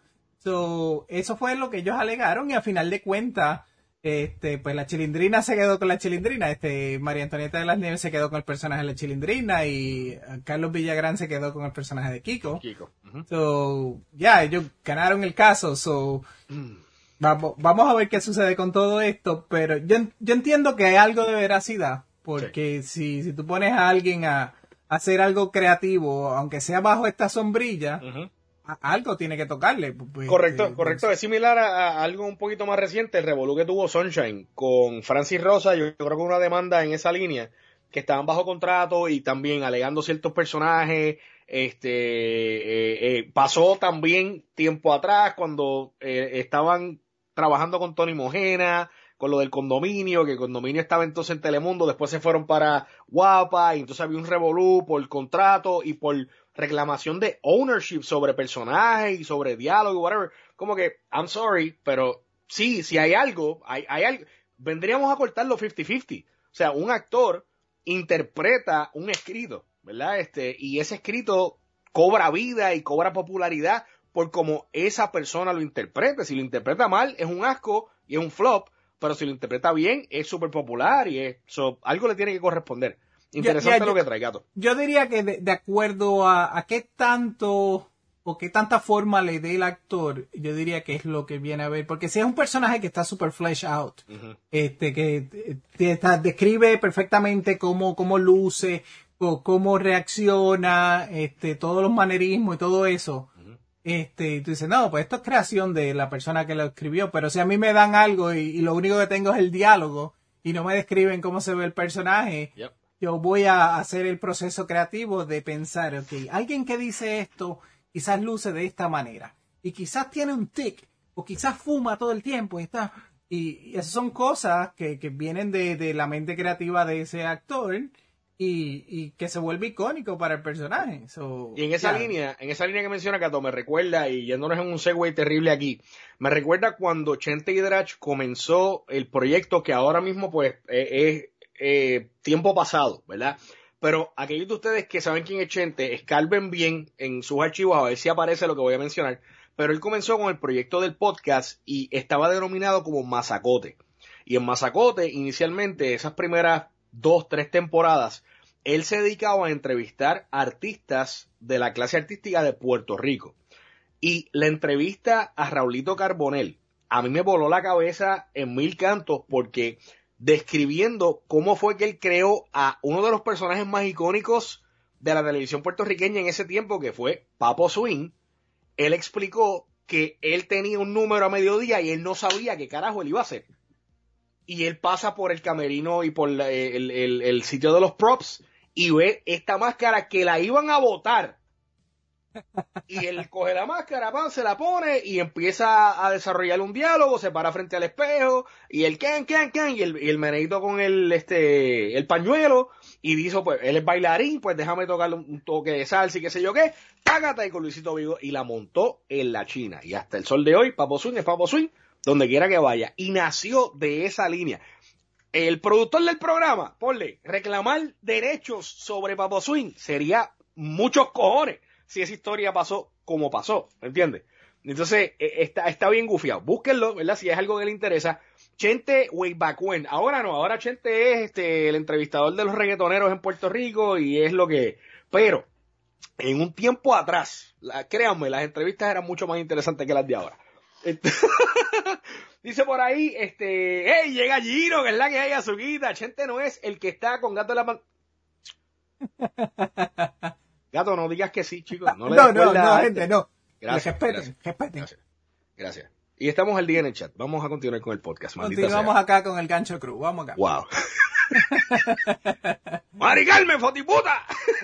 So, eso fue lo que ellos alegaron y a final de cuentas, este, pues la Chilindrina se quedó con la Chilindrina, este, María Antonieta de las Nieves se quedó con el personaje de la Chilindrina y Carlos Villagrán se quedó con el personaje de Kiko. Kiko. Uh-huh. So, ya, yeah, ellos ganaron el caso, so... Mm. Vamos, vamos a ver qué sucede con todo esto, pero yo, yo entiendo que hay algo de veracidad, porque sí. si, si tú pones a alguien a, a hacer algo creativo, aunque sea bajo esta sombrilla, uh-huh. a, algo tiene que tocarle. Pues, correcto, eh, correcto. Pues, es similar a, a algo un poquito más reciente, el revolú que tuvo Sunshine con Francis Rosa, yo, yo creo que una demanda en esa línea, que estaban bajo contrato y también alegando ciertos personajes. Este eh, eh, pasó también tiempo atrás cuando eh, estaban trabajando con Tony Mojena, con lo del condominio, que el condominio estaba entonces en Telemundo, después se fueron para Guapa, y entonces había un revolú por contrato y por reclamación de ownership sobre personajes y sobre diálogo, whatever. Como que, I'm sorry, pero sí, si hay algo, hay, hay algo, vendríamos a cortarlo cincuenta cincuenta. O sea, un actor interpreta un escrito, ¿verdad? Este, y ese escrito cobra vida y cobra popularidad por como esa persona lo interprete. Si lo interpreta mal, es un asco y es un flop, pero si lo interpreta bien, es súper popular y es, so, algo le tiene que corresponder. Interesante ya, ya, lo que trae, Gato. Yo diría que de, de acuerdo a, a qué tanto o qué tanta forma le dé el actor, yo diría que es lo que viene a ver. Porque si es un personaje que está súper flesh out, uh-huh. este que te, te describe perfectamente cómo, cómo luce, o cómo reacciona, este, todos los manerismos y todo eso, Este, y tú dices, no, pues esto es creación de la persona que lo escribió, pero si a mí me dan algo y, y lo único que tengo es el diálogo y no me describen cómo se ve el personaje, yep. yo voy a hacer el proceso creativo de pensar, ok, alguien que dice esto quizás luce de esta manera y quizás tiene un tic o quizás fuma todo el tiempo y está, Y, y esas son cosas que, que vienen de, de la mente creativa de ese actor y, y que se vuelve icónico para el personaje. So, y en esa yeah. línea, en esa línea que menciona Cato, me recuerda, y yéndonos en un segue terrible aquí, me recuerda cuando Chente Hydrach comenzó el proyecto que ahora mismo pues eh, es eh, tiempo pasado, ¿verdad? Pero aquellos de ustedes que saben quién es Chente, escarben bien en sus archivos a ver si aparece lo que voy a mencionar. Pero él comenzó con el proyecto del podcast y estaba denominado como Mazacote. Y en Mazacote, inicialmente, esas primeras dos, tres temporadas, él se dedicaba a entrevistar artistas de la clase artística de Puerto Rico. Y la entrevista a Raulito Carbonell, a mí me voló la cabeza en mil cantos porque describiendo cómo fue que él creó a uno de los personajes más icónicos de la televisión puertorriqueña en ese tiempo, que fue Papo Swing. Él explicó que él tenía un número a mediodía y él no sabía qué carajo él iba a hacer. Y él pasa por el camerino y por la, el, el, el sitio de los props y ve esta máscara que la iban a botar. Y él coge la máscara, pan, se la pone y empieza a desarrollar un diálogo, se para frente al espejo y el can, can, can, y el, y el meneito con el, este, el pañuelo y dice, pues, él es bailarín, pues déjame tocarle un, un toque de salsa y qué sé yo qué, págata y con Luisito Vigo y la montó en la China. Y hasta el sol de hoy, Papo Swing es Papo Swing, donde quiera que vaya. Y nació de esa línea. El productor del programa, ponle, reclamar derechos sobre Papo Swing sería muchos cojones si esa historia pasó como pasó, ¿me entiendes? Entonces, está, está bien gufiado. Búsquenlo, ¿verdad? Si es algo que le interesa. Chente way back when. Ahora no, ahora Chente es este, el entrevistador de los reggaetoneros en Puerto Rico y es lo que... Pero, en un tiempo atrás, la, créanme, las entrevistas eran mucho más interesantes que las de ahora. Dice por ahí, este, hey, llega Giro, que es la que hay azuquita. Chente no es el que está con gato en la pan... Gato, no digas que sí, chicos. No, le no, no, no, gente, no. Gracias. Respeten, gracias, respeten. Gracias. Gracias. Y estamos al día en el chat. Vamos a continuar con el podcast. Continuamos sea. acá con el gancho cruz. Vamos acá. Wow. ¡Mari Carmen, fotiputa!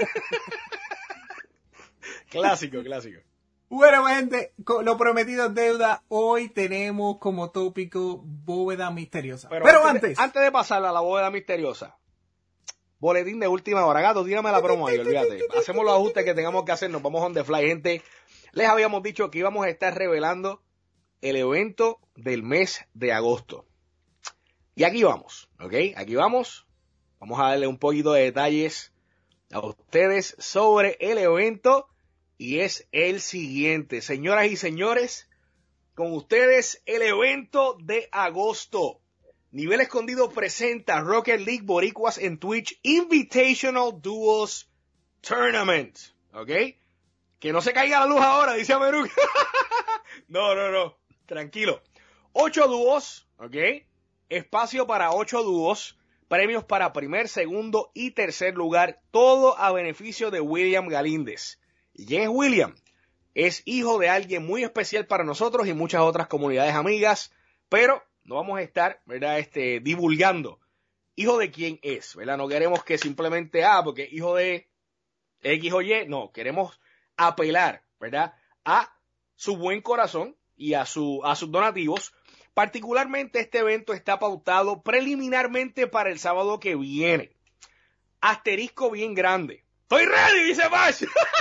Clásico, clásico. Bueno, gente, lo prometido es deuda. Hoy tenemos como tópico bóveda misteriosa. Pero, Pero antes, antes... De, antes de pasar a la bóveda misteriosa, boletín de última hora. Gato, tírame la promo ahí, olvídate. Hacemos los ajustes que tengamos que hacer, nos vamos on the fly, gente. Les habíamos dicho que íbamos a estar revelando el evento del mes de agosto. Y aquí vamos, ¿ok? Aquí vamos. Vamos a darle un poquito de detalles a ustedes sobre el evento. Y es el siguiente. Señoras y señores, con ustedes el evento de agosto. Nivel Escondido presenta Rocket League Boricuas en Twitch Invitational Duos Tournament. ¿Ok? Que no se caiga la luz ahora, dice Ameruk. no, no, no. Tranquilo. Ocho dúos. ¿Ok? Espacio para ocho dúos. Premios para primer, segundo y tercer lugar. Todo a beneficio de William Galíndez. ¿Y quién es William? Es hijo de alguien muy especial para nosotros y muchas otras comunidades amigas. Pero... no vamos a estar, ¿verdad? Este, divulgando hijo de quién es, ¿verdad? No queremos que simplemente, ah, porque hijo de X o Y, no, queremos apelar, ¿verdad? A su buen corazón y a, su, a sus donativos. Particularmente este evento está pautado preliminarmente para el sábado que viene. Asterisco bien grande. ¡Estoy ready! Dice Bash.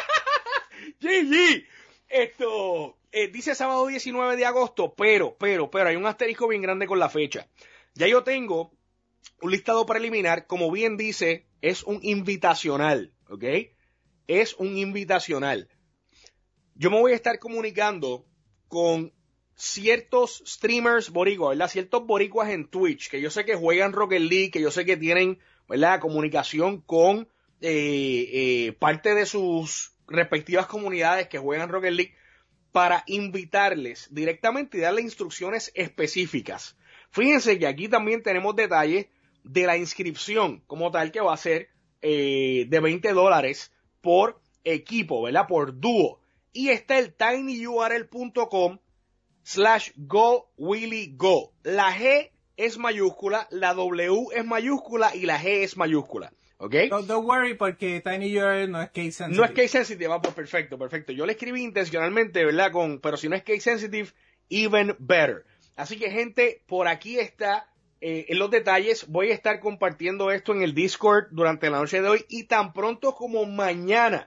G G. Esto... Eh, dice sábado diecinueve de agosto, pero, pero, pero hay un asterisco bien grande con la fecha. Ya yo tengo un listado preliminar, como bien dice, es un invitacional, ¿ok? Es un invitacional. Yo me voy a estar comunicando con ciertos streamers boricuas, ¿verdad? Ciertos boricuas en Twitch, que yo sé que juegan Rocket League, que yo sé que tienen, ¿verdad? Comunicación con eh, eh, parte de sus respectivas comunidades que juegan Rocket League, para invitarles directamente y darle instrucciones específicas. Fíjense que aquí también tenemos detalles de la inscripción como tal, que va a ser eh, de veinte dólares por equipo, ¿verdad? Por dúo. Y está el tinyurl.com slash go Willy go. La G es mayúscula, la W es mayúscula y la G es mayúscula. ¿Okay? No, don't worry, porque TinyURL no es case sensitive. No es case sensitive, va, pues perfecto, perfecto. Yo le escribí intencionalmente, ¿verdad? Con, pero si no es case sensitive, even better. Así que, gente, por aquí está eh, en los detalles. Voy a estar compartiendo esto en el Discord durante la noche de hoy y tan pronto como mañana,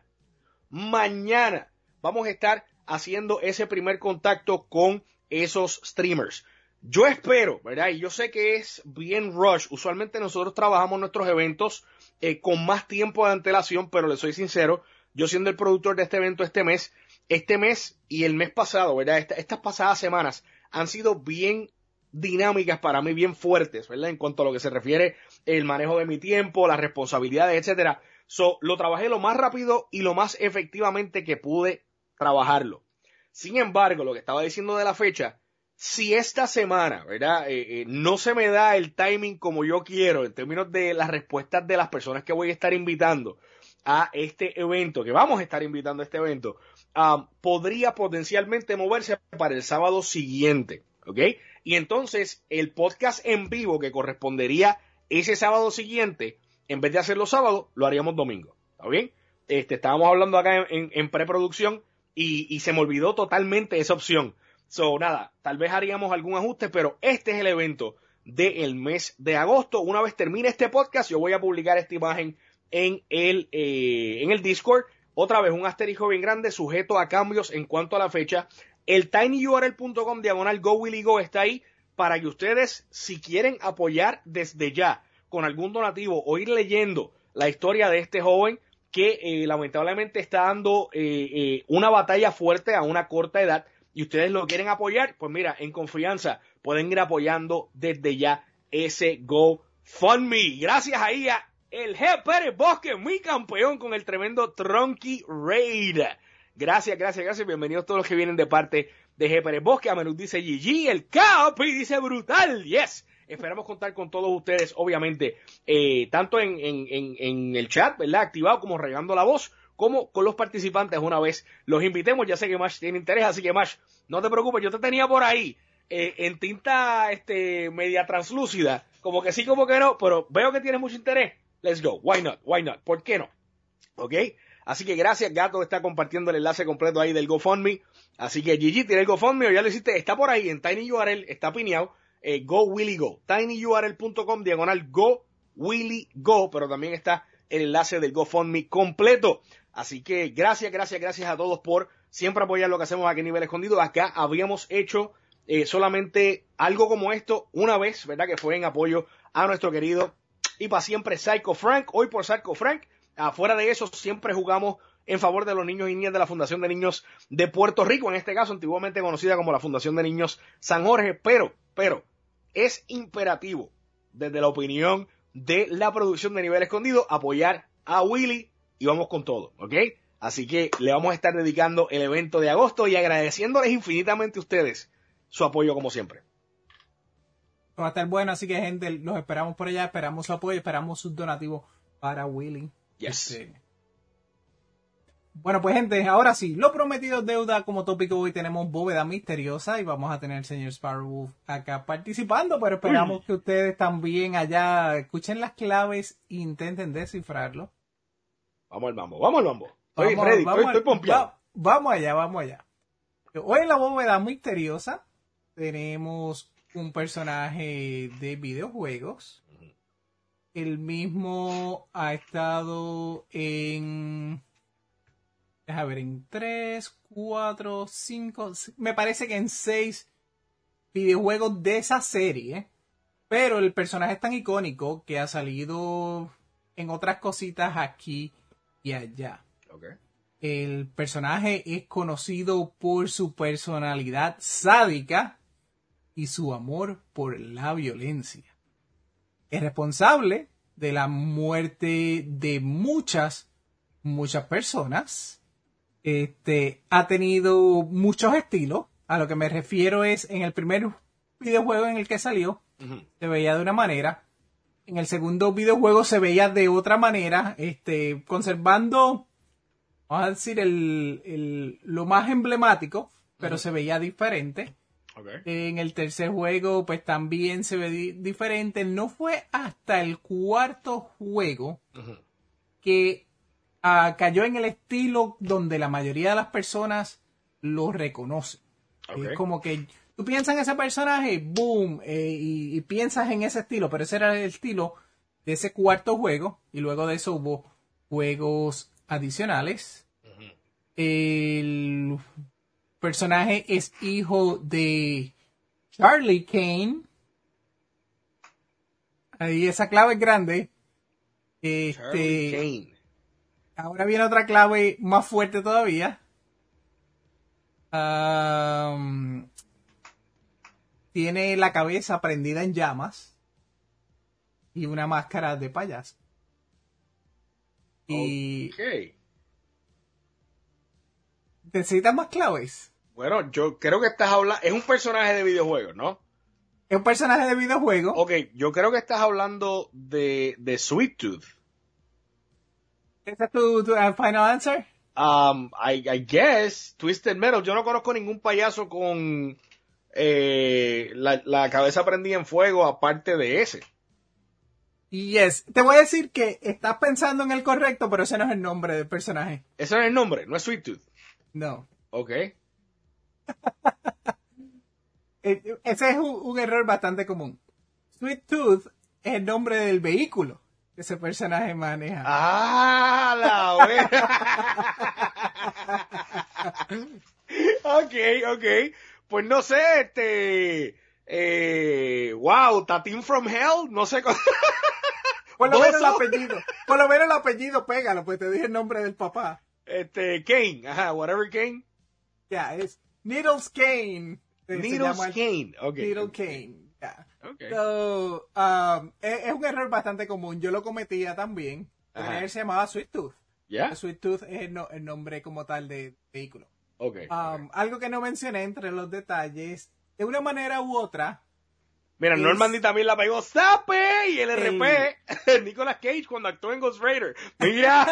mañana vamos a estar haciendo ese primer contacto con esos streamers. Yo espero, ¿verdad? Y yo sé que es bien rush. Usualmente nosotros trabajamos nuestros eventos eh, con más tiempo de antelación, pero les soy sincero, yo siendo el productor de este evento este mes, este mes y el mes pasado, ¿verdad? Esta, estas pasadas semanas han sido bien dinámicas para mí, bien fuertes, ¿verdad? En cuanto a lo que se refiere el manejo de mi tiempo, las responsabilidades, etcétera. So, lo trabajé lo más rápido y lo más efectivamente que pude trabajarlo. Sin embargo, lo que estaba diciendo de la fecha, si esta semana, ¿verdad? Eh, eh, no se me da el timing como yo quiero en términos de las respuestas de las personas que voy a estar invitando a este evento, que vamos a estar invitando a este evento, um, podría potencialmente moverse para el sábado siguiente, ¿ok? Y entonces el podcast en vivo que correspondería ese sábado siguiente, en vez de hacerlo sábado, lo haríamos domingo, ¿está bien? Este, estábamos hablando acá en, en, en preproducción y, y se me olvidó totalmente esa opción. So, nada, tal vez haríamos algún ajuste, pero este es el evento del mes de agosto. Una vez termine este podcast, yo voy a publicar esta imagen en el, eh, en el Discord. Otra vez, un asterisco bien grande, sujeto a cambios en cuanto a la fecha. El tinyurl.com diagonal go Willy go está ahí para que ustedes, si quieren apoyar desde ya con algún donativo o ir leyendo la historia de este joven que eh, lamentablemente está dando eh, eh, una batalla fuerte a una corta edad, y ustedes lo quieren apoyar, pues mira, en confianza pueden ir apoyando desde ya ese GoFundMe. Gracias ahí a el G. Pérez Bosque, mi campeón con el tremendo Tronky Raid. Gracias, gracias, gracias. Bienvenidos todos los que vienen de parte de G. Pérez Bosque. A Menú dice G G, el Capi dice brutal. Yes. Esperamos contar con todos ustedes, obviamente, eh, tanto en, en, en, en el chat, ¿verdad? Activado, como regando la voz, como con los participantes una vez los invitemos. Ya sé que Mash tiene interés, así que Mash, no te preocupes, yo te tenía por ahí eh, en tinta este media translúcida, como que sí, como que no, pero veo que tienes mucho interés. Let's go, why not, why not, ¿por qué no? ¿Ok? Así que gracias, Gato está compartiendo el enlace completo ahí del GoFundMe. Así que G G, tiene el GoFundMe o ya lo hiciste, está por ahí en TinyURL, está pineado, eh, Go Willy Go, tinyurl.com diagonal Go Willy Go, pero también está el enlace del GoFundMe completo. Así que gracias, gracias, gracias a todos por siempre apoyar lo que hacemos aquí en Nivel Escondido. Acá habíamos hecho eh, solamente algo como esto una vez, ¿verdad? Que fue en apoyo a nuestro querido y para siempre Psycho Frank. Hoy por Psycho Frank. Afuera de eso, siempre jugamos en favor de los niños y niñas de la Fundación de Niños de Puerto Rico, en este caso antiguamente conocida como la Fundación de Niños San Jorge, pero, pero, es imperativo, desde la opinión de la producción de Nivel Escondido, apoyar a Willy. Y vamos con todo, ¿ok? Así que le vamos a estar dedicando el evento de agosto y agradeciéndoles infinitamente a ustedes su apoyo como siempre. Va a estar bueno, así que gente, los esperamos por allá, esperamos su apoyo, esperamos sus donativos para Willy. Yes. Este... Bueno, pues gente, ahora sí, lo prometido es deuda. Como tópico hoy tenemos Bóveda Misteriosa y vamos a tener al señor Sparrow acá participando, pero esperamos Uy. que ustedes también allá escuchen las claves e intenten descifrarlo. Vamos al mambo, vamos al mambo. Estoy vamos, ready, vamos, estoy, estoy pompeado. Va, vamos allá, vamos allá. Hoy en la Bóveda Misteriosa tenemos un personaje de videojuegos. Uh-huh. El mismo ha estado en... Deja ver, en tres, cuatro, cinco... Me parece que en seis videojuegos de esa serie. Pero el personaje es tan icónico que ha salido en otras cositas aquí y allá. Okay. El personaje es conocido por su personalidad sádica y su amor por la violencia. Es responsable de la muerte de muchas, muchas personas. Este, ha tenido muchos estilos. A lo que me refiero es, en el primer videojuego en el que salió, uh-huh. se veía de una manera. En el segundo videojuego se veía de otra manera, este, conservando, vamos a decir, el, el, lo más emblemático, pero uh-huh. se veía diferente. Okay. En el tercer juego, pues también se ve di- diferente. No fue hasta el cuarto juego uh-huh. que uh, cayó en el estilo donde la mayoría de las personas lo reconocen. Okay. Es como que tú piensas en ese personaje, boom, eh, y, y piensas en ese estilo, pero ese era el estilo de ese cuarto juego, y luego de eso hubo juegos adicionales. Uh-huh. El personaje es hijo de Charlie Kane. Ahí esa clave es grande. Este, Charlie Kane. Ahora viene otra clave más fuerte todavía. Um, tiene la cabeza prendida en llamas y una máscara de payaso. Y okay. ¿Necesitas más claves? Bueno, yo creo que estás hablando... Es un personaje de videojuegos, ¿no? Es un personaje de videojuego. Ok, yo creo que estás hablando de, de Sweet Tooth. ¿Esa es tu, tu uh, final answer? Um, I, I guess, Twisted Metal. Yo no conozco ningún payaso con eh, la, la cabeza prendida en fuego aparte de ese. Yes. Te voy a decir que estás pensando en el correcto, pero ese no es el nombre del personaje. Ese no es el nombre, no es Sweet Tooth. No. Ok. Ese es un, un error bastante común. Sweet Tooth es el nombre del vehículo que ese personaje maneja. ¡Ah, la wea! Ok, ok. Pues no sé, este... Eh, wow, Tatín from Hell, no sé... Por lo menos el apellido. Por lo menos el apellido, pégalo, pues te dije el nombre del papá. Este, Kane, ajá, whatever Kane. Ya, yeah, es Needles Kane. Needles Kane, ok. Needle okay. Kane, yeah. Okay. So, um, es, es un error bastante común. Yo lo cometía también. Él se llamaba Sweet Tooth. Yeah. Sweet Tooth es el, no, el nombre como tal de vehículo. Okay, um, okay. Algo que no mencioné entre los detalles, de una manera u otra. Mira, es... Normandy también la pegó Zape y el R P. El... Nicolas Cage cuando actuó en Ghost Rider. Mira.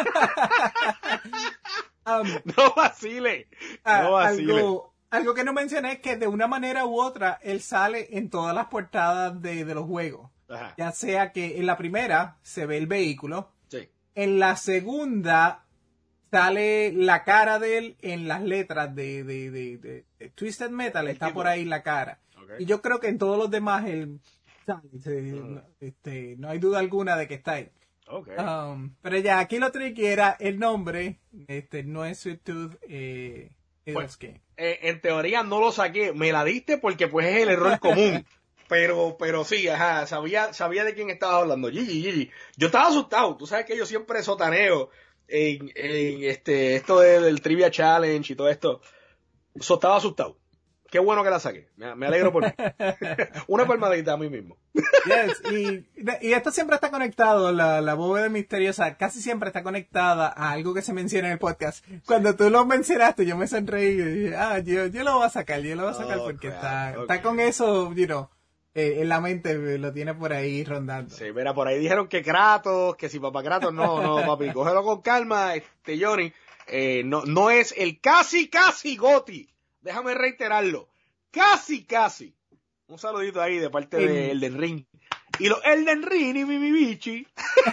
um, no vacile. No vacile. Algo, algo que no mencioné es que de una manera u otra él sale en todas las portadas de, de los juegos. Ajá. Ya sea que en la primera se ve el vehículo. Sí. En la segunda sale la cara de él en las letras de, de, de, de, de Twisted Metal. Está por ahí la cara. Okay. Y yo creo que en todos los demás él sale. Uh-huh. Este, no hay duda alguna de que está ahí. Okay. Um, pero ya, aquí lo tricky era el nombre. Este, no es Sweet Tooth. Eh, pues, que... eh, en teoría no lo saqué. Me la diste porque pues es el error común. Pero, pero sí, ajá, sabía, sabía de quién estabas hablando. Gigi, Gigi. Yo estaba asustado. Tú sabes que yo siempre sotaneo en, en este, esto del, del Trivia Challenge y todo esto. So, estaba asustado. Qué bueno que la saqué. Me, me alegro por mí. Una palmadita a mí mismo. Yes, y, y esto siempre está conectado, la, la bóveda misteriosa casi siempre está conectada a algo que se menciona en el podcast. Cuando tú lo mencionaste, yo me sonreí y dije, ah, yo, yo lo voy a sacar, yo lo voy a sacar oh, porque crap. está, okay. está con eso, you know, eh, en la mente, lo tiene por ahí rondando. Sí, mira, por ahí dijeron que Kratos, que si papá Kratos, no, no, papi, cógelo con calma, este, Johnny, eh, no, no es el casi, casi Goti. Déjame reiterarlo. Casi, casi. Un saludito ahí de parte el... de Elden Ring. Y los Elden Ring y Mimi Bichi.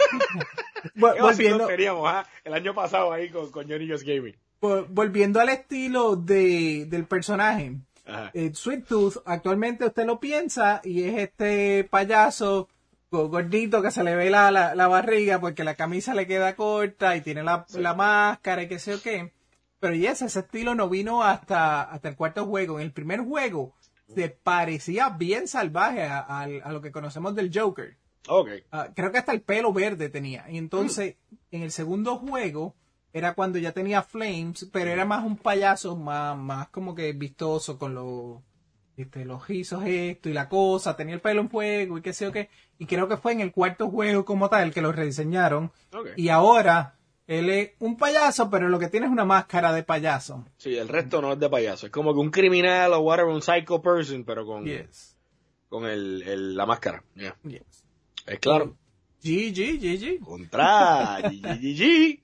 Volviendo... teníamos, ¿ah? El año pasado ahí con, con Johnny Just Gaming. Volviendo al estilo de, del personaje. Eh, Sweet Tooth, actualmente usted lo piensa y es este payaso gordito que se le ve la, la, la barriga porque la camisa le queda corta y tiene la, sí. la máscara y qué sé yo qué. Pero yes, ese estilo no vino hasta, hasta el cuarto juego. En el primer juego se parecía bien salvaje a, a, a lo que conocemos del Joker. Okay. Uh, creo que hasta el pelo verde tenía. Y entonces, mm. en el segundo juego, era cuando ya tenía flames, pero era más un payaso, más, más como que vistoso con los, este, los rizos esto y la cosa. Tenía el pelo en fuego y qué sé yo qué. Y creo que fue en el cuarto juego como tal que lo rediseñaron. Okay. Y ahora... él es un payaso, pero lo que tiene es una máscara de payaso. Sí, el resto no es de payaso. Es como que un criminal o whatever, un psycho person, pero con, yes. con el, el, la máscara. Yeah. Yes. Es claro. G G, G G. Contra. G G,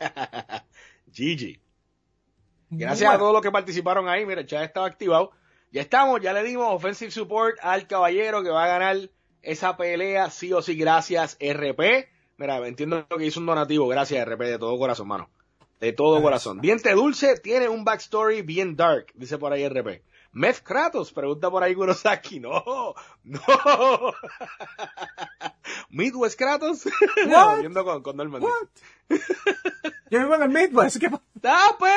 G G. Gracias bueno. a todos los que participaron ahí. Mira, el chat estaba activado. Ya estamos, ya le dimos offensive support al caballero que va a ganar esa pelea, sí o sí, gracias R P. Mira, entiendo que hizo un donativo, gracias R P, de todo corazón, mano. De todo corazón. Diente Dulce tiene un backstory bien dark, dice por ahí R P. Meth Kratos, pregunta por ahí Kurosaki. No, no. Midwest Kratos. What? con, con Normandy. What? Yo vivo en el Midwest. ¿Qué pasa? ¡Ah, pues!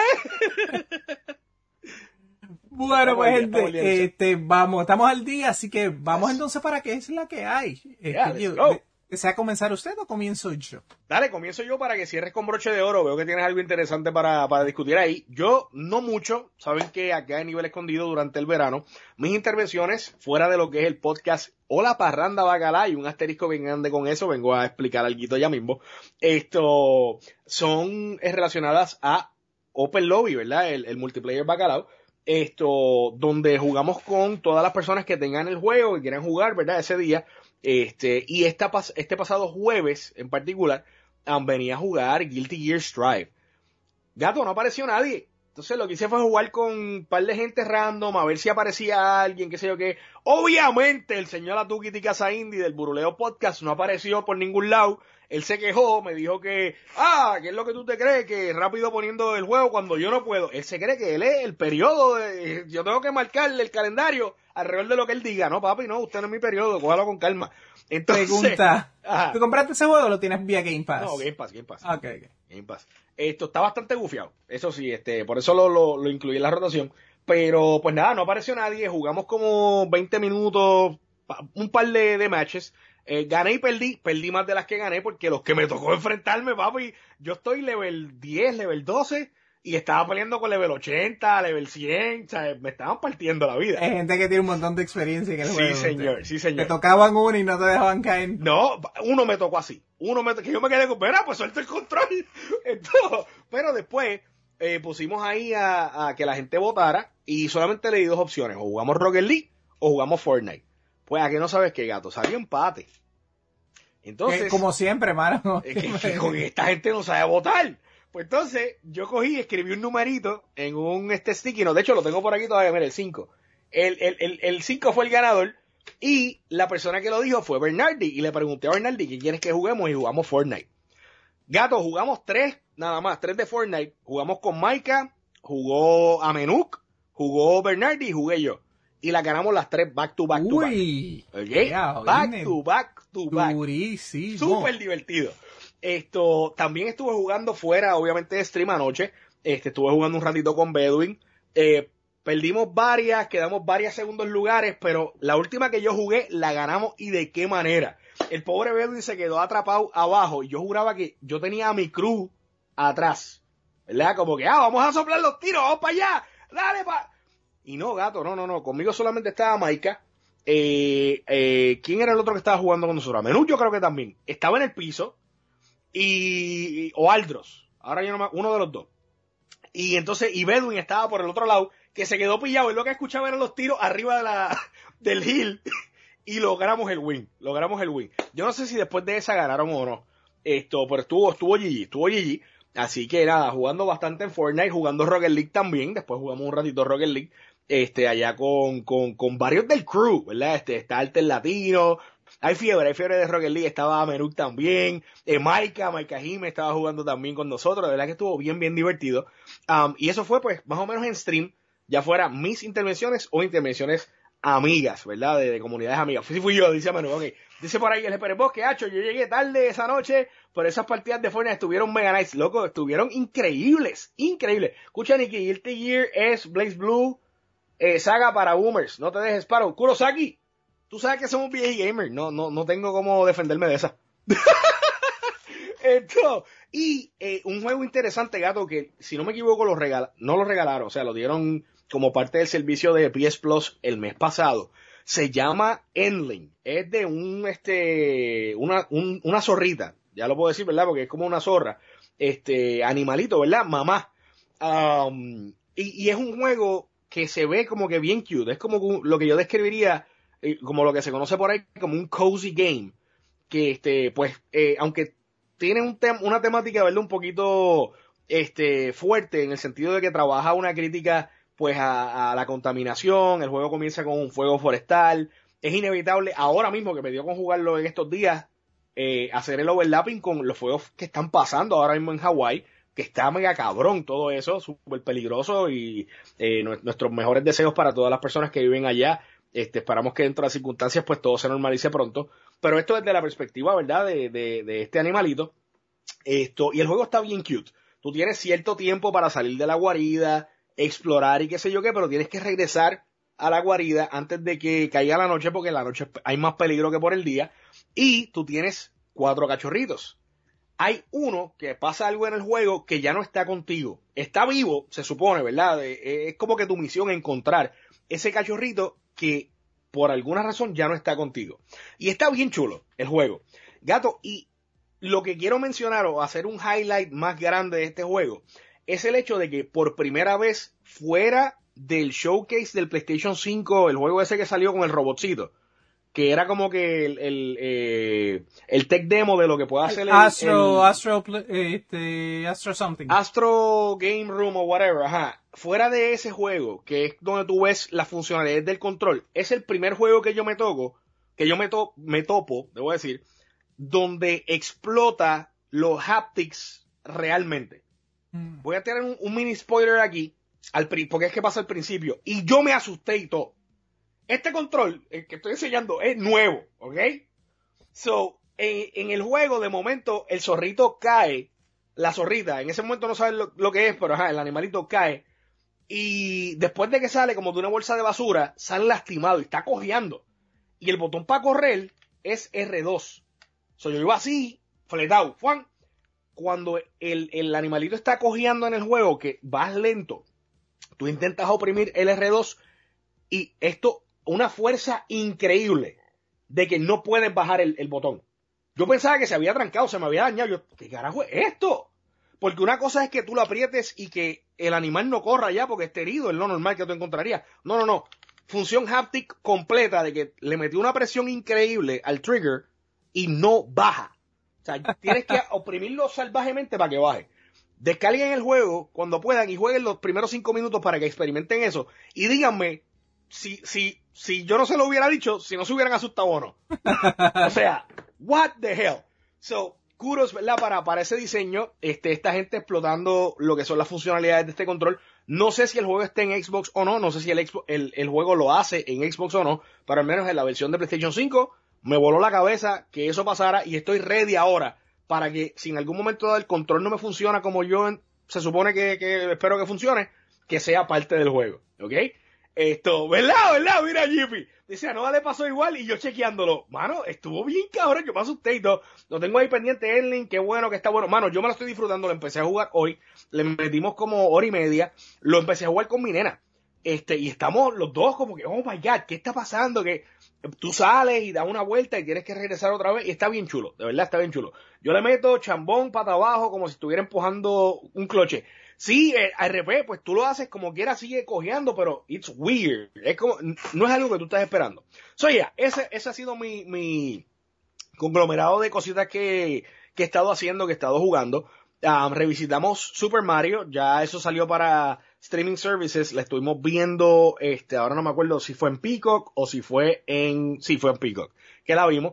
Bueno, Estamos pues al día, estamos al gente, día, este, vamos, estamos al día, así que vamos entonces para qué es la que hay. Este, Yeah, let's yo- go. de- ¿Desea comenzar usted o comienzo yo? Dale, comienzo yo para que cierres con broche de oro. Veo que tienes algo interesante para, para discutir ahí. Yo, no mucho. Saben que acá en Nivel Escondido durante el verano, mis intervenciones, fuera de lo que es el podcast o la parranda bacalá, y un asterisco bien grande con eso, vengo a explicar algo ya mismo. Esto, son relacionadas a Open Lobby, ¿verdad? El, el multiplayer bacalao. Esto, donde jugamos con todas las personas que tengan el juego, que quieran jugar, ¿verdad? Ese día. Este, y esta, este pasado jueves, en particular, um, venía a jugar Guilty Gear Strive. Gato, no apareció nadie. Entonces lo que hice fue jugar con un par de gente random, a ver si aparecía alguien, qué sé yo qué. Obviamente, el señor Atuki Casa Indie del Buruleo Podcast no apareció por ningún lado. Él se quejó, me dijo que, ah, ¿qué es lo que tú te crees? Que rápido poniendo el juego cuando yo no puedo. Él se cree que él es el periodo, de, yo tengo que marcarle el calendario alrededor de lo que él diga. No, papi, no, usted no es mi periodo, cójalo con calma. Entonces, Pregunta, ajá. ¿tú compraste ese juego o lo tienes vía Game Pass? No, Game Pass, Game Pass. Ok, ok. Game Pass. Esto está bastante gufiado, eso sí, este, por eso lo, lo, lo incluí en la rotación. Pero, pues nada, no apareció nadie, jugamos como veinte minutos, un par de, de matches. Eh, gané y perdí, perdí más de las que gané porque los que me tocó enfrentarme, papi, yo estoy level diez, level doce y estaba peleando con level ochenta, level cien, o sea, me estaban partiendo la vida. Hay gente que tiene un montón de experiencia en el Sí, juego. señor, Te- sí, señor. Te tocaban uno y no te dejaban caer. No, uno me tocó así, uno me que yo me quedé con, mira, pues suelta el control. Entonces, pero después eh, pusimos ahí a, a que la gente votara y solamente le di dos opciones, o jugamos Rocket League o jugamos Fortnite. Pues aquí no sabes qué, gato, salió empate. Entonces, Que, como siempre, mano. es que, que con esta gente no sabe votar. Pues entonces, yo cogí y escribí un numerito en un este sticky, no, de hecho lo tengo por aquí todavía, mira, el cinco. El, el, el, el cinco fue el ganador y la persona que lo dijo fue Bernardi y le pregunté a Bernardi ¿qué quieres que juguemos? Y jugamos Fortnite. Gato, jugamos tres, nada más, tres de Fortnite. Jugamos con Maika, jugó Amenuk, jugó Bernardi y jugué yo. Y la ganamos las tres back to back to back. Uy. ¿Okay? Ya, Back oíme, to back to back. Durísimo. Súper divertido. Esto, también estuve jugando fuera, obviamente de stream anoche. Este, estuve jugando un ratito con Bedouin. Eh, perdimos varias, quedamos varios segundos lugares, pero la última que yo jugué la ganamos y de qué manera. El pobre Bedouin se quedó atrapado abajo y yo juraba que yo tenía a mi crew atrás. ¿Verdad? Como que, ah, vamos a soplar los tiros, vamos para allá, dale pa. Y no, gato, no, no, no, conmigo solamente estaba Maika. Eh, eh, ¿quién era el otro que estaba jugando con nosotros? Menú yo creo que también. Estaba en el piso. Y, o Aldros. Ahora yo no me, uno de los dos. Y entonces, y Bedouin estaba por el otro lado, que se quedó pillado. Y lo que escuchaba eran los tiros arriba de la, del hill. Y logramos el win. Logramos el win. Yo no sé si después de esa ganaron o no. Esto, pero estuvo, estuvo G G, estuvo G G. Así que nada, jugando bastante en Fortnite, jugando Rocket League también. Después jugamos un ratito Rocket League. Este, allá con, con, con varios del crew, ¿verdad? Este, está Alter Latino, hay fiebre, hay fiebre de Rocket League, estaba Menuk también, eh, Maika, Maika Jime estaba jugando también con nosotros, de verdad que estuvo bien, bien divertido. Um, y eso fue pues, más o menos en stream, ya fuera mis intervenciones o intervenciones amigas, ¿verdad? De, de comunidades amigas. Sí fui yo, dice Menuk, ok. Dice por ahí el Pérez Bosque, hacho, yo llegué tarde esa noche, pero esas partidas de Fortnite estuvieron mega nice, loco, estuvieron increíbles, increíbles. Escucha, Nicky, Guilty Gear es Blaze Blue, Eh, saga para boomers, no te dejes paro. Kurosaki, tú sabes que somos V G gamers, no, no, no tengo cómo defenderme de esa. Esto, y eh, un juego interesante, gato, que si no me equivoco lo regala, no lo regalaron, o sea, lo dieron como parte del servicio de P S Plus el mes pasado. Se llama Endling, es de un, este, una, un, una zorrita, ya lo puedo decir, ¿verdad? Porque es como una zorra, este, animalito, ¿verdad? Mamá. Um, y, y es un juego que se ve como que bien cute, es como lo que yo describiría eh, como lo que se conoce por ahí como un cozy game, que este, pues, eh, aunque tiene un tem una temática, ¿verdad? Un poquito este, fuerte en el sentido de que trabaja una crítica pues a, a la contaminación, el juego comienza con un fuego forestal, es inevitable ahora mismo que me dio con jugarlo en estos días, eh, hacer el overlapping con los fuegos que están pasando ahora mismo en Hawái, que está mega cabrón todo eso, súper peligroso y eh, nuestros mejores deseos para todas las personas que viven allá. Este, esperamos que dentro de las circunstancias pues todo se normalice pronto, pero esto desde la perspectiva, ¿verdad?, de, de, de este animalito. Esto, y el juego está bien cute. Tú tienes cierto tiempo para salir de la guarida, explorar y qué sé yo qué, pero tienes que regresar a la guarida antes de que caiga la noche, porque en la noche hay más peligro que por el día. Y tú tienes cuatro cachorritos. Hay uno que pasa algo en el juego que ya no está contigo. Está vivo, se supone, ¿verdad? Es como que tu misión es encontrar ese cachorrito que por alguna razón ya no está contigo. Y está bien chulo el juego. Gato, y lo que quiero mencionar o hacer un highlight más grande de este juego es el hecho de que por primera vez fuera del showcase del PlayStation cinco, el juego ese que salió con el robotcito, que era como que el, el, eh, el tech demo de lo que puede hacer el Astro, el, Astro, este, Astro something. Astro Game Room o whatever, ajá. Fuera de ese juego, que es donde tú ves las funcionalidades del control, es el primer juego que yo me toco, que yo me, to, me topo, debo decir, donde explota los haptics realmente. Mm. Voy a tener un, un mini spoiler aquí, al, porque es que pasa al principio, y yo me asusté y todo. Este control, el que estoy enseñando, es nuevo, ¿ok? So, en, en el juego, de momento, el zorrito cae, la zorrita, en ese momento no sabes lo, lo que es, pero ajá, el animalito cae, y después de que sale como de una bolsa de basura, sale lastimado y está cojeando. Y el botón para correr es erre dos. So, yo iba así, fletado, Juan. Cuando el, el animalito está cojeando en el juego, que vas lento, tú intentas oprimir el erre dos y esto, una fuerza increíble de que no puedes bajar el, el botón. Yo pensaba que se había trancado, se me había dañado. Yo, ¿qué carajo es esto? Porque una cosa es que tú lo aprietes y que el animal no corra ya porque esté herido, es lo normal que tú encontrarías. No, no, no. Función haptic completa de que le metió una presión increíble al trigger y no baja. O sea, tienes que oprimirlo salvajemente para que baje. Descarguen el juego cuando puedan y jueguen los primeros cinco minutos para que experimenten eso. Y díganme si, si, si yo no se lo hubiera dicho, si no se hubieran asustado o no. O sea, what the hell. So, kudos, ¿verdad? Para, para ese diseño, este, esta gente explotando lo que son las funcionalidades de este control. No sé si el juego está en Xbox o no, no sé si el, el, el juego lo hace en Xbox o no, pero al menos en la versión de PlayStation cinco me voló la cabeza que eso pasara y estoy ready ahora para que si en algún momento el control no me funciona como yo en, se supone que, que espero que funcione, que sea parte del juego, ¿ok? Esto, ¿verdad? ¿Verdad? Mira, Jiffy. Dice, a Noah le pasó igual y yo chequeándolo. Mano, estuvo bien cabrón, yo me asusté y todo. Lo tengo ahí pendiente, Erling, qué bueno que está bueno. Mano, yo me lo estoy disfrutando, lo empecé a jugar hoy. Le metimos como hora y media. Lo empecé a jugar con mi nena. Este, y estamos los dos como que, oh my God, ¿qué está pasando? Que tú sales y das una vuelta y tienes que regresar otra vez y está bien chulo, de verdad está bien chulo. Yo le meto chambón para abajo como si estuviera empujando un cloche. Sí, eh, al revés, pues tú lo haces como quieras, sigue cojeando, pero it's weird. Es como, no es algo que tú estás esperando. So, yeah, ese, ese ha sido mi, mi conglomerado de cositas que, que he estado haciendo, que he estado jugando. Um, revisitamos Super Mario, ya eso salió para streaming services, la estuvimos viendo, este, ahora no me acuerdo si fue en Peacock o si fue en, sí fue en Peacock, que la vimos,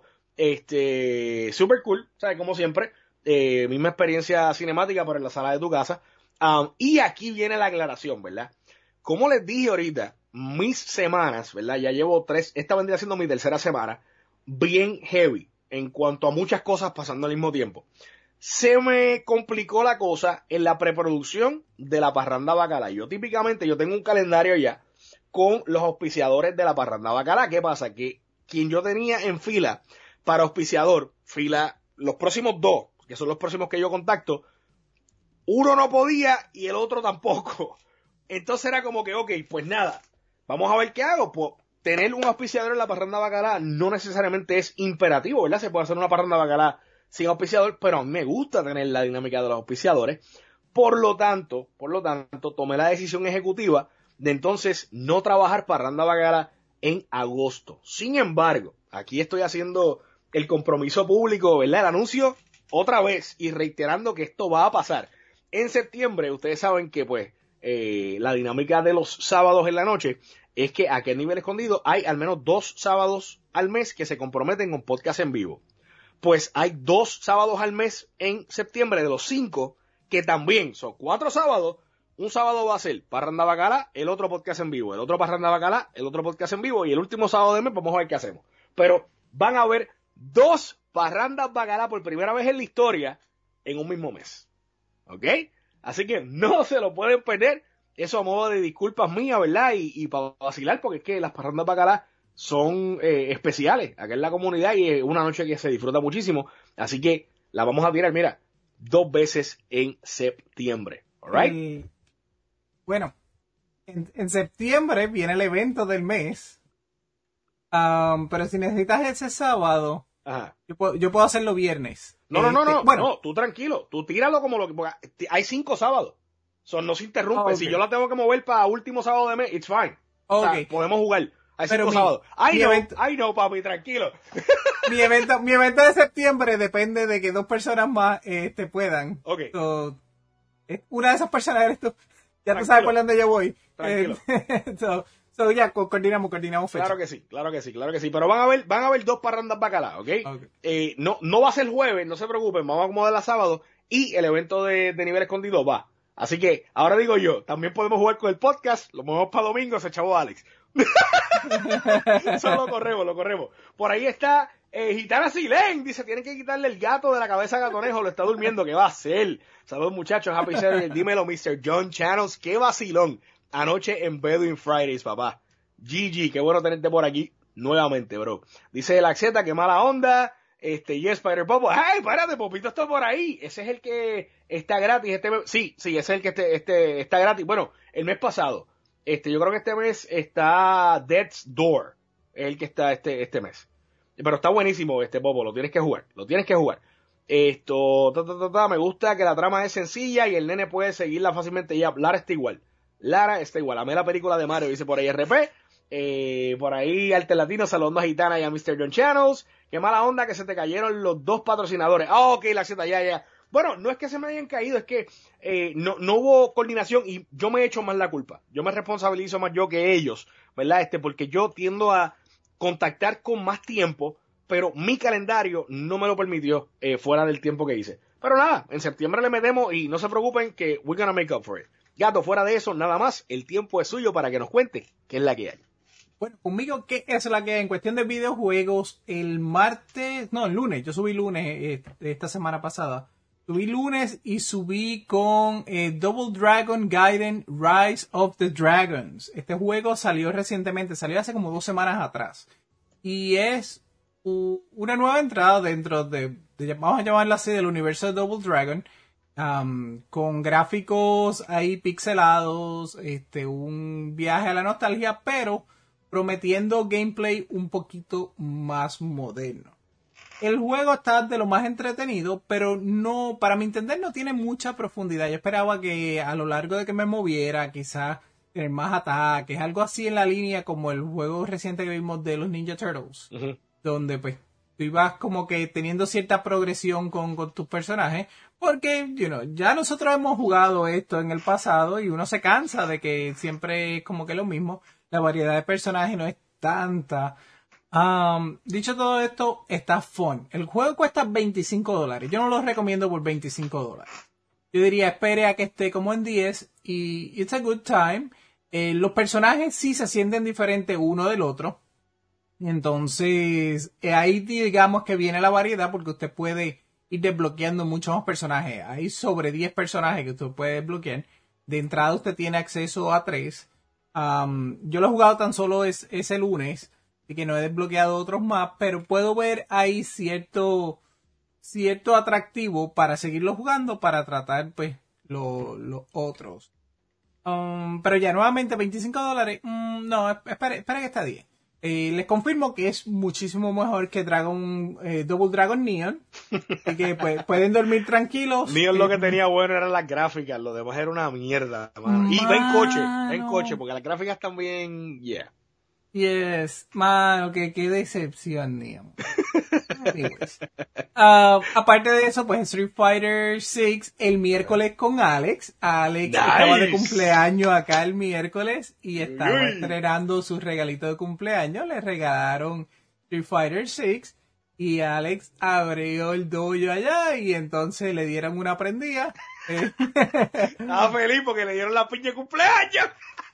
este, super cool, ¿sabes? Como siempre, eh, misma experiencia cinemática pero en la sala de tu casa. Um, y aquí viene la aclaración, ¿verdad? Como les dije ahorita, mis semanas, ¿verdad? Ya llevo tres, esta vendría siendo mi tercera semana, bien heavy en cuanto a muchas cosas pasando al mismo tiempo. Se me complicó la cosa en la preproducción de la Parranda Bacalá. Yo típicamente, yo tengo un calendario ya con los auspiciadores de la Parranda Bacalá. ¿Qué pasa? Que quien yo tenía en fila para auspiciador, fila, los próximos dos, que son los próximos que yo contacto, uno no podía y el otro tampoco. Entonces era como que, ok, pues nada, vamos a ver qué hago. Pues tener un auspiciador en la Parranda Bacalá no necesariamente es imperativo, ¿verdad? Se puede hacer una Parranda Bacalá sin auspiciador, pero a mí me gusta tener la dinámica de los auspiciadores. Por lo tanto, por lo tanto, tomé la decisión ejecutiva de entonces no trabajar Parranda Bacalá en agosto. Sin embargo, aquí estoy haciendo el compromiso público, ¿verdad? El anuncio otra vez y reiterando que esto va a pasar. En septiembre, ustedes saben que pues eh, la dinámica de los sábados en la noche es que aquí en Nivel Escondido hay al menos dos sábados al mes que se comprometen con podcast en vivo. Pues hay dos sábados al mes en septiembre de los cinco que también son cuatro sábados. Un sábado va a ser Parranda Bacala, el otro podcast en vivo, el otro Parranda Bacala, el otro podcast en vivo, y el último sábado de mes vamos a ver qué hacemos. Pero van a haber dos Parrandas Bacala por primera vez en la historia en un mismo mes. ¿Ok? Así que no se lo pueden perder. Eso a modo de disculpas mías, ¿verdad? Y, y para vacilar, porque es que las Parrandas Bacala son eh, especiales acá en la comunidad y es una noche que se disfruta muchísimo. Así que la vamos a tirar, mira, dos veces en septiembre. ¿All right? Y, bueno, en, en septiembre viene el evento del mes. Um, pero si necesitas ese sábado, Ajá. Yo, puedo, yo puedo hacerlo viernes. No, no, no, este, no, bueno. no, tú tranquilo, tú tíralo como lo que... Hay cinco sábados. Son, no se interrumpe. Okay. Si yo la tengo que mover para último sábado de mes, it's fine. Okay. O sea, podemos jugar. Hay Pero cinco mi, sábados. I mi know, evento, I know, papi, tranquilo. mi, evento, mi evento de septiembre depende de que dos personas más este, puedan. Ok. So, una de esas personas eres tú. Ya Tranquilo. tú sabes por dónde yo voy. Tranquilo. Eh, so, so, ya, coordinamos, coordinamos fecha. Claro que sí, claro que sí, claro que sí. Pero van a ver, van a ver dos Parrandas Bacala, ¿ok? Okay. Eh, no, no va a ser jueves, no se preocupen, vamos a acomodar a sábado y el evento de, de nivel escondido va. Así que, ahora digo yo, también podemos jugar con el podcast, lo movemos para domingo, se chavo Alex. Eso lo corremos, lo corremos. Por ahí está eh, Gitana Silén, dice, tienen que quitarle el gato de la cabeza a Gatonejo, lo está durmiendo, ¿qué va a hacer? Saludos muchachos, Happy Saturday, dímelo mister John Channels, qué vacilón. Anoche en Bedouin Fridays, papá. G G, qué bueno tenerte por aquí nuevamente, bro. Dice la Xeta, qué mala onda. Este, yes, Spider Popo. ¡Ay, párate, Popito está por ahí! Ese es el que está gratis este mes. Sí, sí, ese es el que este, este, está gratis. Bueno, el mes pasado. Este, yo creo que este mes está Death's Door. Es el que está este, este mes. Pero está buenísimo este Popo, lo tienes que jugar. Lo tienes que jugar. Esto, ta, ta, ta, ta, me gusta que la trama es sencilla y el nene puede seguirla fácilmente. Ya, Lara está igual. Lara está igual. Amé la película de Mario, dice por ahí R P. Eh, por ahí Arte Latino saludando a Gitana y a mister John Channels. Qué mala onda que se te cayeron los dos patrocinadores. Ah, oh, ok, la Z, ya, ya. Bueno, no es que se me hayan caído, es que eh, no, no hubo coordinación y yo me he hecho más la culpa. Yo me responsabilizo más yo que ellos, ¿verdad? Este, porque yo tiendo a contactar con más tiempo, pero mi calendario no me lo permitió eh, fuera del tiempo que hice. Pero nada, en septiembre le metemos y no se preocupen que we're gonna make up for it. Gato, fuera de eso, nada más, el tiempo es suyo para que nos cuente qué es la que hay. Bueno, conmigo, ¿qué es la que hay en cuestión de videojuegos? El martes, no, el lunes, yo subí lunes eh, esta semana pasada. Subí lunes y subí con eh, Double Dragon Gaiden Rise of the Dragons. Este juego salió recientemente, salió hace como dos semanas atrás. Y es uh, una nueva entrada dentro de, de, vamos a llamarla así, del universo de Double Dragon. Um, con gráficos ahí pixelados, este, un viaje a la nostalgia, pero prometiendo gameplay un poquito más moderno. El juego está de lo más entretenido, pero no, para mi entender, no tiene mucha profundidad. Yo esperaba que a lo largo de que me moviera, quizás tener más ataques, algo así en la línea como el juego reciente que vimos de los Ninja Turtles, uh-huh. donde pues tú ibas como que teniendo cierta progresión con, con tus personajes, porque you know, ya nosotros hemos jugado esto en el pasado y uno se cansa de que siempre es como que lo mismo. La variedad de personajes no es tanta. Um, dicho todo esto, está fun. El juego cuesta veinticinco dólares. Yo no lo recomiendo por veinticinco dólares. Yo diría, espere a que esté como en diez y it's a good time. Eh, los personajes sí se sienten diferentes uno del otro. Entonces, eh, ahí digamos que viene la variedad porque usted puede ir desbloqueando muchos más personajes. Hay sobre diez personajes que usted puede desbloquear. De entrada usted tiene acceso a tres. Um, yo lo he jugado tan solo es, ese lunes, y que no he desbloqueado otros más, pero puedo ver ahí cierto cierto atractivo para seguirlo jugando, para tratar pues los lo otros. Um, pero ya nuevamente veinticinco dólares, um, no, espera, espera que está bien. Eh, les confirmo que es muchísimo mejor que Dragon eh, Double Dragon Neon. Y que pues, pueden dormir tranquilos. Neon eh, lo que tenía bueno eran las gráficas, lo demás era una mierda. Mano. Y va en coche, va en coche, porque las gráficas también, yeah. Yes, mano, que qué decepción, Neon. uh, aparte de eso, pues Street Fighter seis el miércoles con Alex. Alex nice. Estaba de cumpleaños acá el miércoles y estaba Uy. estrenando su regalito de cumpleaños. Le regalaron Street Fighter seis y Alex abrió el dojo allá y entonces le dieron una prendida. Estaba feliz porque le dieron la piña de cumpleaños.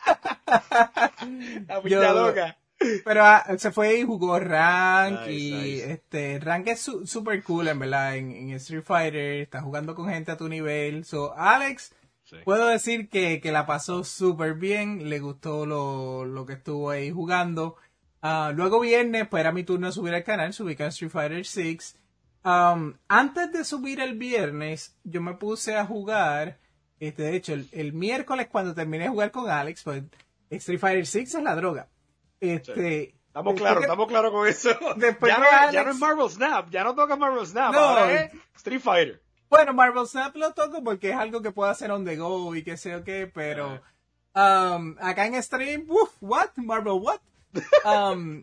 La piña Yo- loca. Pero ah, se fue y jugó rank Nice, y nice. este rank es su- super cool en verdad en, en Street Fighter, está jugando con gente a tu nivel. So Alex, Sí. puedo decir que, que la pasó súper bien, le gustó lo, lo que estuvo ahí jugando. Ah, luego viernes, pues era mi turno de subir al canal, subí con Street Fighter seis. Um, antes de subir el viernes, yo me puse a jugar, este, de hecho, el, el miércoles cuando terminé de jugar con Alex, pues Street Fighter seis es la droga. Este, Estamos después claros, que- estamos claros con eso. después Ya que no, es- Alex- ya no es Marvel Snap, ya no toca Marvel Snap, No. ahora es Street Fighter. Bueno, Marvel Snap lo toco porque es algo que puedo hacer on the go y qué sé yo qué, pero um, acá en stream, uff, what? Marvel what? Um,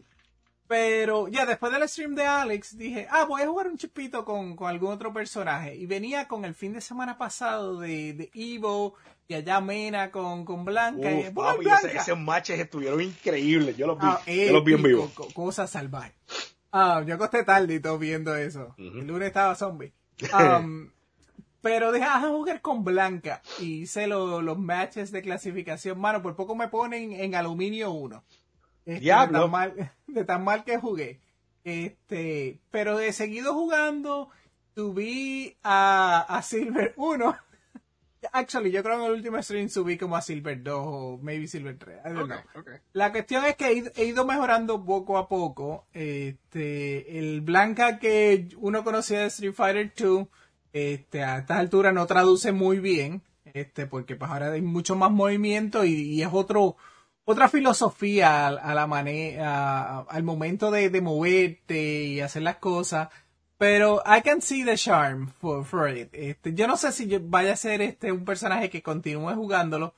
pero ya después del stream de Alex dije, ah, voy a jugar un chipito con, con algún otro personaje. Y venía con el fin de semana pasado de, de Evo y allá Mena con, con Blanca. y Uf, dije, "Voy a papi, Blanca". ese- esos matches estuvieron increíbles, yo los vi, Ah, yo los vi en vivo. épico, co- cosa salvaje. Ah, yo acosté tarde y todo viendo eso. Ujú. El lunes estaba zombie. Um, pero dije, ah, jugar con Blanca. Y hice lo- los matches de clasificación. Mano, por poco me ponen en aluminio uno. Este, Diablo. De tan, mal, de tan mal que jugué. Este, pero de seguido jugando, subí a, a Silver uno. Actually, yo creo que en el último stream subí como a Silver dos o maybe Silver tres. I don't Ok, know. ok. La cuestión es que he ido, he ido mejorando poco a poco. Este, el Blanca que uno conocía de Street Fighter dos, este, a estas alturas no traduce muy bien, este, porque pues ahora hay mucho más movimiento y, y es otro, otra filosofía a, a la manera, al momento de, de moverte y hacer las cosas. Pero I can see the charm for, for it. Este, yo no sé si yo vaya a ser este un personaje que continúe jugándolo,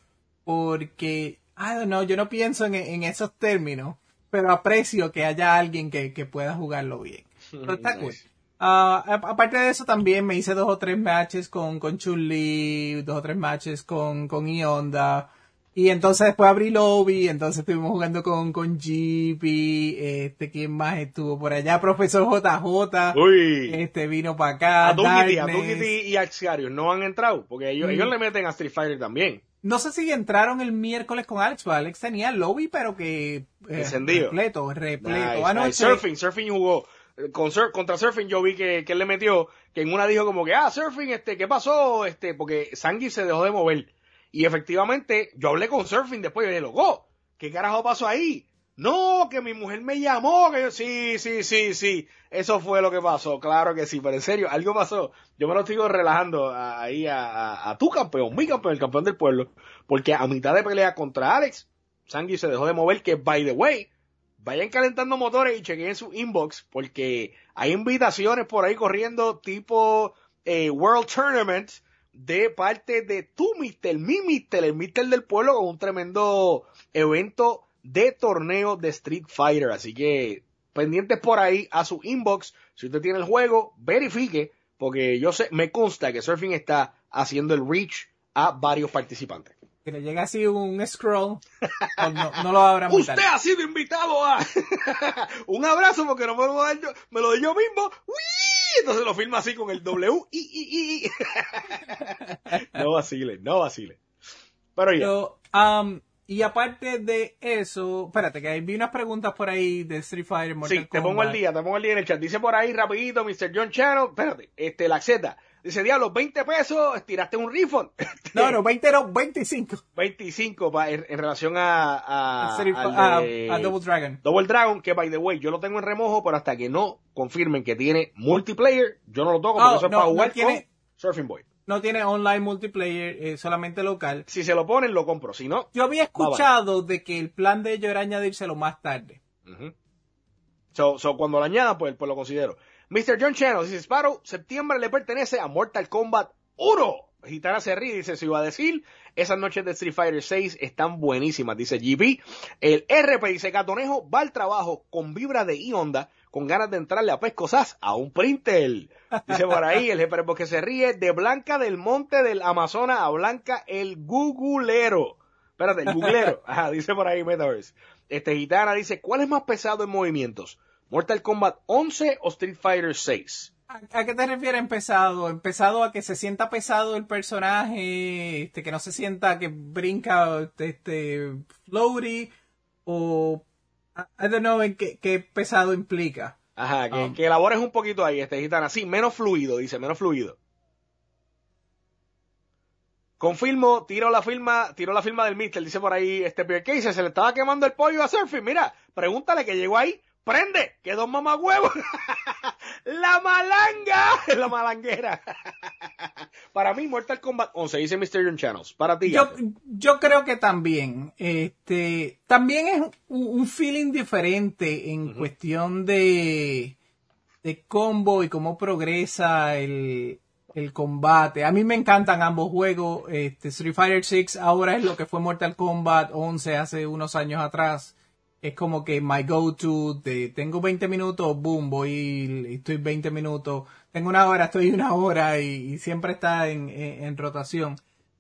porque, I don't know, yo no pienso en, en esos términos, pero aprecio que haya alguien que, que pueda jugarlo bien. Pero está cool. Nice. Ah, a- aparte de eso también me hice dos o tres matches con, con Chun-Li, dos o tres matches con, con Ionda. Y entonces después abrí lobby, entonces estuvimos jugando con, con G P, este, ¿quién más estuvo por allá? Profesor J J, Uy, este, vino para acá, a Dukity, a Darkness. Dukity y Axiarius no han entrado, porque ellos, Mm. ellos le meten a Street Fighter también. No sé si entraron el miércoles con Alex, pero Alex tenía el lobby, pero que... eh, Encendido. repleto, repleto. Nice, Anoche- nice. Surfing, Surfing jugó. Eh, Con Sur- contra Surfing yo vi que, que él le metió, que en una dijo como que, ah, Surfing, este, ¿qué pasó? Este, porque Sangi se dejó de mover. Y efectivamente, yo hablé con Surfing después y le dije, loco, ¿qué carajo pasó ahí? No, que mi mujer me llamó, que yo, sí, sí, sí, sí, eso fue lo que pasó, claro que sí, pero en serio, algo pasó. Yo me lo estoy relajando a- ahí a, a, a tu campeón, mi campeón, el campeón del pueblo, porque a mitad de pelea contra Alex, Sangi se dejó de mover, que by the way, vayan calentando motores y chequen su inbox, porque hay invitaciones por ahí corriendo tipo eh, World Tournament de parte de tu mister, mi mister, el mister del pueblo, con un tremendo evento de torneo de Street Fighter. Así que pendientes por ahí a su inbox. Si usted tiene el juego, verifique, porque yo sé, me consta que Surfing está haciendo el reach a varios participantes. que le llega así un scroll, no, no, no lo abra muy Usted tarde. ha sido invitado a un abrazo porque no me lo voy a dar yo, me lo doy yo mismo. ¡Uy! Entonces lo firma así con el W I I I. No vacile, no vacile. Pero ya. Pero, um, y aparte de eso, espérate, que vi unas preguntas por ahí de Street Fighter, Mortal Sí, te pongo Kombat. al día, te pongo al día en el chat. Dice por ahí rapidito, mister John Channel, espérate, este, la Z. Dice, diablo, veinte pesos, tiraste un refund. No, no, veinte no, veinticinco. veinticinco pa, en, en relación a, a, Street- al a- de a Double Dragon. Double Dragon, que by the way, yo lo tengo en remojo, pero hasta que no confirmen que tiene multiplayer, yo no lo toco porque Oh, eso es no, para no jugar tiene- con Surfing Boy. No tiene online multiplayer, eh, solamente local. Si se lo ponen, lo compro. Si no, Yo había escuchado de que el plan de ellos era añadírselo más tarde. uh-huh. so, so, cuando lo añadan, pues, pues lo considero. mister John Channel dice, Sparrow, septiembre le pertenece a Mortal Kombat uno. Gitana se ríe y dice, se iba a decir, esas noches de Street Fighter seis están buenísimas, dice G B. El R P dice, Catonejo va al trabajo con vibra de Ionda, con ganas de entrarle a pescosas a un printer. Dice por ahí, el G P que se ríe, de Blanca del Monte del Amazonas a Blanca el Gugulero. Espérate, el Googlero. Ajá, dice por ahí Metaverse. Este Gitana dice, ¿cuál es más pesado en movimientos? ¿Mortal Kombat once o Street Fighter seis? ¿A, a qué te refieres empezado? ¿Empezado a que se sienta pesado el personaje? Este, que no se sienta que brinca este, este floaty o I don't know en qué, qué pesado implica. Ajá, que, Um, que elabores un poquito ahí, este gitana. Sí, menos fluido, dice, menos fluido. Confirmo, tiro la firma, tiro la firma del Mister, dice por ahí este Pierre Casey, se le estaba quemando el pollo a Surfing. Mira, pregúntale que llegó ahí, prende, que dos mamagüevos. La malanga, la malanguera. Para mí, Mortal Kombat once, dice Mysterion Channels. Para ti, yo, yo creo que también, este, también es un, un feeling diferente en uh-huh. cuestión de, de combo y cómo progresa el, el combate. A mí me encantan ambos juegos. Este, Street Fighter seis ahora es lo que fue Mortal Kombat once hace unos años atrás. Es como que my go-to, de, tengo veinte minutos, boom, voy, estoy veinte minutos, tengo una hora, estoy una hora y, y siempre está en, en, en rotación.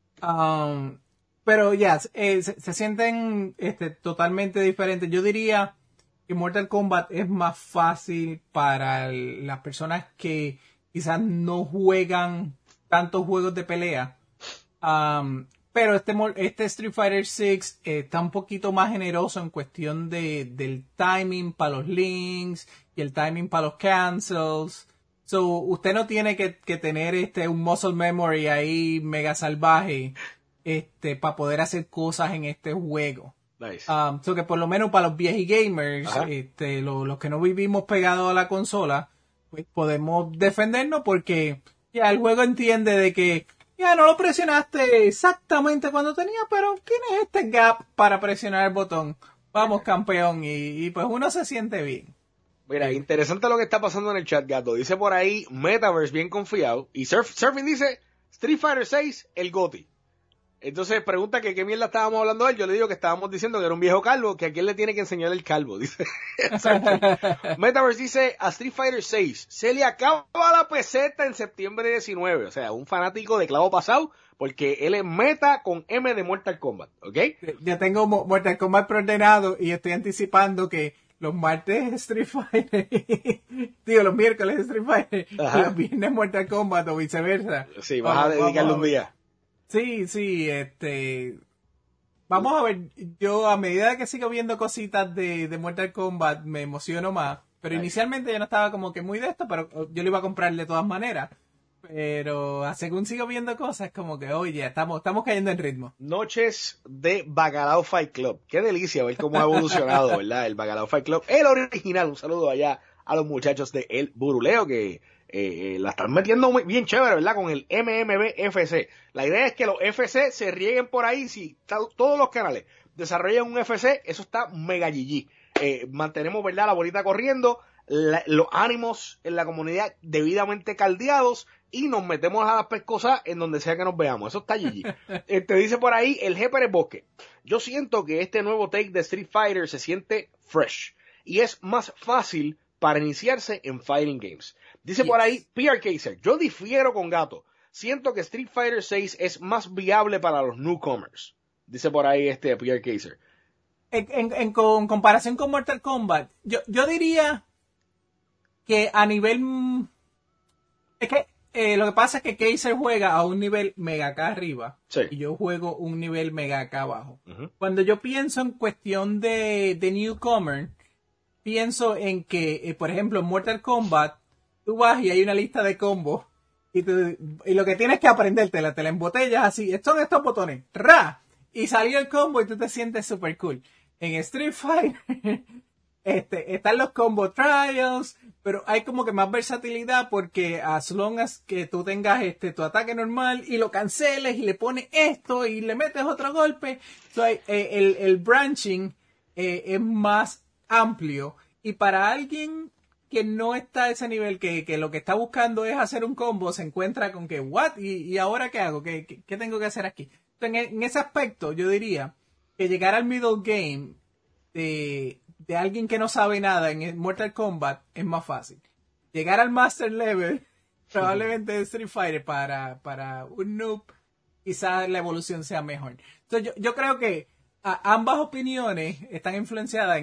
Um, pero ya, yeah, eh, se, se sienten este, totalmente diferentes. Yo diría que Mortal Kombat es más fácil para el, las personas que quizás no juegan tantos juegos de pelea. Um, Pero este, este Street Fighter seis eh, está un poquito más generoso en cuestión de, del timing para los links y el timing para los cancels. So, usted no tiene que, que tener este un muscle memory ahí mega salvaje este, para poder hacer cosas en este juego. Nice. Um, so que por lo menos para los viejos gamers, este, lo, los que no vivimos pegados a la consola, pues podemos defendernos porque ya el juego entiende de que ya no lo presionaste exactamente cuando tenía, pero tienes este gap para presionar el botón. Vamos, campeón. Y, y pues uno se siente bien. Mira, interesante lo que está pasando en el chat, gato. Dice por ahí Metaverse bien confiado. Y Surf, Surfing dice Street Fighter seis, el GOTY. Entonces pregunta que qué mierda estábamos hablando de él. Yo le digo que estábamos diciendo que era un viejo calvo, que a quién le tiene que enseñar el calvo, dice. Metaverse dice a Street Fighter seis, se le acaba la peseta en septiembre diecinueve. O sea, un fanático de clavo pasado, porque él es meta con M de Mortal Kombat, ¿ok? Ya tengo Mortal Kombat preordenado y estoy anticipando que los martes Street Fighter, digo, los miércoles Street Fighter, y los viernes Mortal Kombat o viceversa. Sí, vas vamos, a dedicarle un día. Sí, sí, este... Vamos a ver, yo a medida que sigo viendo cositas de, de Mortal Kombat me emociono más. Pero Ay. inicialmente yo no estaba como que muy de esto, pero yo lo iba a comprar de todas maneras. Pero según sigo viendo cosas, como que, oye, estamos, estamos cayendo en ritmo. Noches de Bacalao Fight Club. Qué delicia ver cómo ha evolucionado, ¿verdad? El Bacalao Fight Club. El original. Un saludo allá a los muchachos de El Buruleo que... Eh, eh, la están metiendo muy, bien chévere, ¿verdad? Con el M M B F C. La idea es que los F C se rieguen por ahí. Si todos los canales desarrollan un F C, eso está mega G G. Eh, mantenemos, ¿verdad? La bolita corriendo, la, los ánimos en la comunidad debidamente caldeados y nos metemos a las pescosas en donde sea que nos veamos. Eso está G G. Eh, te dice por ahí el G Pérez Bosque. Yo siento que este nuevo take de Street Fighter se siente fresh y es más fácil para iniciarse en fighting games. Dice yes. por ahí P R Kaiser, yo difiero con Gato. Siento que Street Fighter seis es más viable para los newcomers. Dice por ahí este P R Kaiser. En, en, en con, comparación con Mortal Kombat, yo, yo diría que a nivel... Es que eh, lo que pasa es que Kaiser juega a un nivel mega acá arriba sí. y yo juego un nivel mega acá abajo. Uh-huh. Cuando yo pienso en cuestión de, de newcomer, pienso en que, eh, por ejemplo, en Mortal Kombat, tú vas y hay una lista de combos y, tú, y lo que tienes que aprendértela, te la embotellas así, son estos botones, ¡ra! Y salió el combo y tú te sientes super cool. En Street Fighter este, están los combo trials, pero hay como que más versatilidad porque as long as que tú tengas este tu ataque normal y lo canceles y le pones esto y le metes otro golpe, so, eh, el, el branching eh, es más amplio y para alguien que no está a ese nivel, que, que lo que está buscando es hacer un combo, se encuentra con que, ¿what? ¿Y, y ahora qué hago? ¿Qué, qué, qué tengo que hacer aquí? Entonces, en, en ese aspecto, yo diría que llegar al middle game de, de alguien que no sabe nada en Mortal Kombat es más fácil. Llegar al master level, probablemente de Street Fighter, para, para un noob, quizás la evolución sea mejor. Entonces, yo, yo creo que a, ambas opiniones están influenciadas en el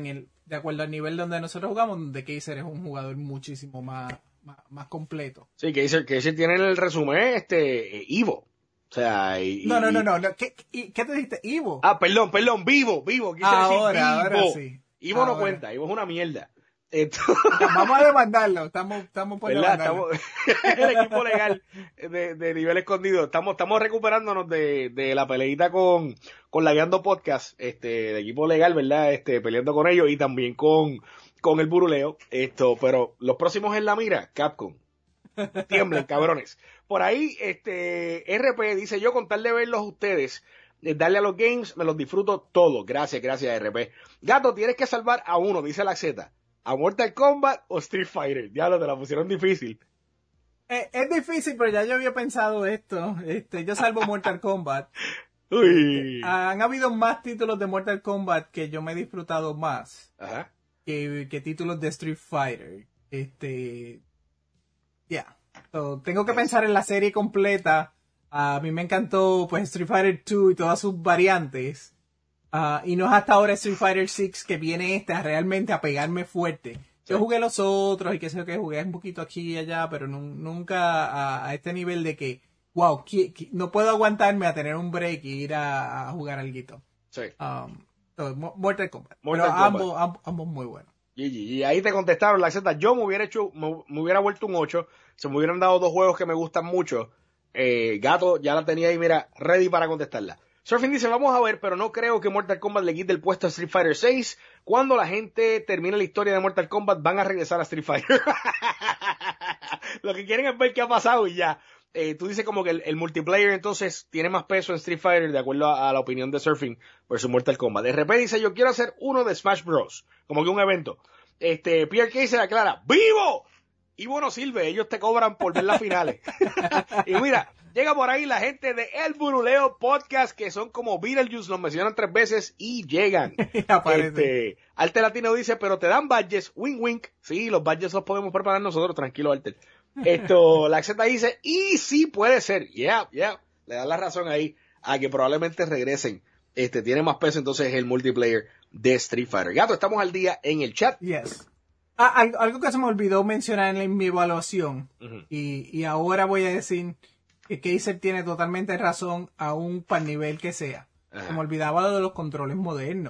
de acuerdo al nivel donde nosotros jugamos, donde Kaiser es un jugador muchísimo más, más, más completo. Sí, Kaiser, Kaiser tiene en el resumen este Ivo. O sea, y, no, no, y, no, no, no. ¿Qué, qué, ¿Qué te dijiste? Ivo. Ah, perdón, perdón, vivo, vivo. Quise ahora, decir vivo. ahora sí. Ivo ahora. no cuenta, Ivo es una mierda. Esto... Vamos a demandarlo, estamos, estamos por ¿verdad? demandarlo. Estamos, el equipo legal de, de nivel escondido. Estamos, estamos recuperándonos de, de la peleita con, con Lagueando Podcast, este, el equipo legal, ¿verdad? Este, peleando con ellos y también con, con el buruleo. Esto, pero los próximos en la mira, Capcom. Tiemblen, cabrones. Por ahí, este, R P dice, yo con tal de verlos ustedes, darle a los games, me los disfruto todos. Gracias, gracias, R P. Gato, tienes que salvar a uno, dice la Z. ¿A Mortal Kombat o Street Fighter? Diablo, te la pusieron difícil. Eh, es difícil, pero ya yo había pensado esto. Este, yo salvo Mortal Kombat. Uy. Este, han habido más títulos de Mortal Kombat que yo me he disfrutado más. Ajá. Que, que títulos de Street Fighter. Este... Ya. Yeah. So, tengo que pensar en la serie completa. A mí me encantó pues Street Fighter dos y todas sus variantes. Uh, y no es hasta ahora Street Fighter seis que viene este a realmente a pegarme fuerte. Yo jugué los otros y qué sé yo que jugué un poquito aquí y allá, pero no, nunca a, a este nivel de que, wow, que, que no puedo aguantarme a tener un break y ir a, a jugar alguito. Sí. Um, so, Mortal Kombat. Mortal pero Kombat. Ambos, ambos, ambos muy buenos. Y, y ahí te contestaron la Z. Yo me hubiera hecho, me, me hubiera vuelto un ocho. Se me hubieran dado dos juegos que me gustan mucho. Eh, Gato ya la tenía ahí, mira, ready para contestarla. Surfing dice, vamos a ver, pero no creo que Mortal Kombat le quite el puesto a Street Fighter seis. Cuando la gente termine la historia de Mortal Kombat, van a regresar a Street Fighter. Lo que quieren es ver qué ha pasado y ya. Eh, tú dices como que el, el multiplayer entonces tiene más peso en Street Fighter de acuerdo a, a la opinión de Surfing versus Mortal Kombat. De repente dice, yo quiero hacer uno de Smash Bros. Como que un evento. Este, Pierre K se aclara, ¡vivo! Ivo no sirve, ellos te cobran por ver las finales. Y mira, llega por ahí la gente de El Buruleo Podcast, que son como Beetlejuice, los mencionan tres veces y llegan. este, Arte Latino dice, pero te dan badges, wink wink. Sí, los badges los podemos preparar nosotros, tranquilo, Arte. Esto, la Z dice, y sí puede ser, yeah, yeah, le dan la razón ahí a que probablemente regresen. Este, tiene más peso entonces el multiplayer de Street Fighter. Gato, estamos al día en el chat. Yes. Ah, algo, algo que se me olvidó mencionar en mi evaluación, uh-huh. y, y ahora voy a decir que Kaiser tiene totalmente razón, aún para el nivel que sea. Uh-huh. Se me olvidaba de los controles modernos.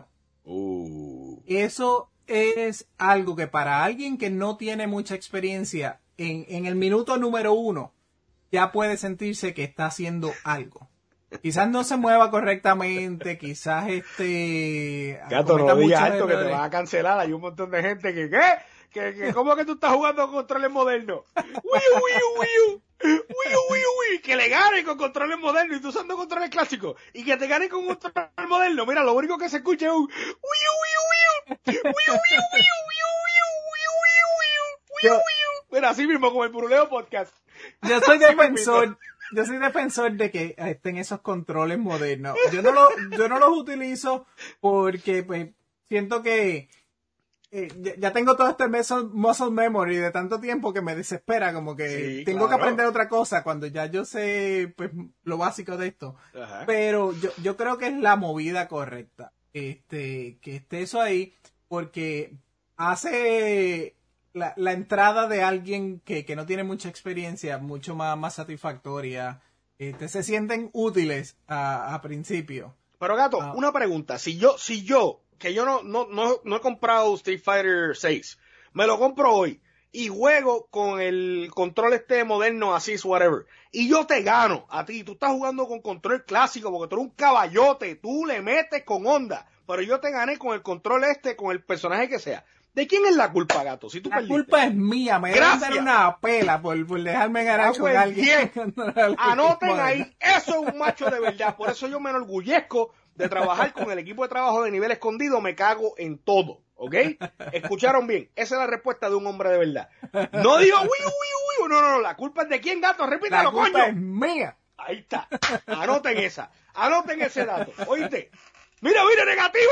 Uh. Eso es algo que para alguien que no tiene mucha experiencia, en, en el minuto número uno, ya puede sentirse que está haciendo algo. Quizás no se mueva correctamente, quizás este... Gato, no digas alto que te vas a cancelar. Hay un montón de gente que, ¿qué? Que, que, ¿Cómo que tú estás jugando con controles modernos? Wiu, wiu, wiu. Wiu, wiu, wiu. Que le ganen con controles modernos y tú usando controles clásicos. Y que te ganen con un control moderno. Mira, lo único que se escucha es un... Wiu, wiu, wiu. Wiu, wiu, wiu, wiu, wiu, wiu, wiu, wiu, wiu. Mira, así mismo como el Buruleo Podcast. Yo soy defensor... Yo soy defensor de que estén esos controles modernos. Yo no, lo, yo no los utilizo porque pues siento que eh, ya, ya tengo todo este muscle, muscle memory de tanto tiempo que me desespera, como que sí, tengo claro. que aprender otra cosa cuando ya yo sé pues lo básico de esto. Ajá. Pero yo, yo creo que es la movida correcta. Este, que esté eso ahí porque hace... La, la entrada de alguien que, que no tiene mucha experiencia mucho más, más satisfactoria. Este, se sienten útiles a, a principio. Pero Gato, uh, una pregunta. Si yo, si yo, que yo no, no, no, no he comprado Street Fighter seis, me lo compro hoy y juego con el control este moderno, así, whatever, y yo te gano a ti, tú estás jugando con control clásico porque tú eres un caballote, tú le metes con onda, pero yo te gané con el control este, con el personaje que sea. ¿De quién es la culpa, Gato? Si tú la perdiste. culpa es mía, me deben dar una pela por, por dejarme ganar ah, con alguien. Anoten ahí, eso es un macho de verdad. Por eso yo me enorgullezco de trabajar con el equipo de trabajo de nivel escondido, me cago en todo, ¿ok? ¿Escucharon bien? Esa es la respuesta de un hombre de verdad. No digo, uy, uy, uy, no, no, no, la culpa es de quién, Gato, repítalo, coño. La culpa es mía. Ahí está, anoten esa, anoten ese dato, ¿oíste? Mira, mira, negativo.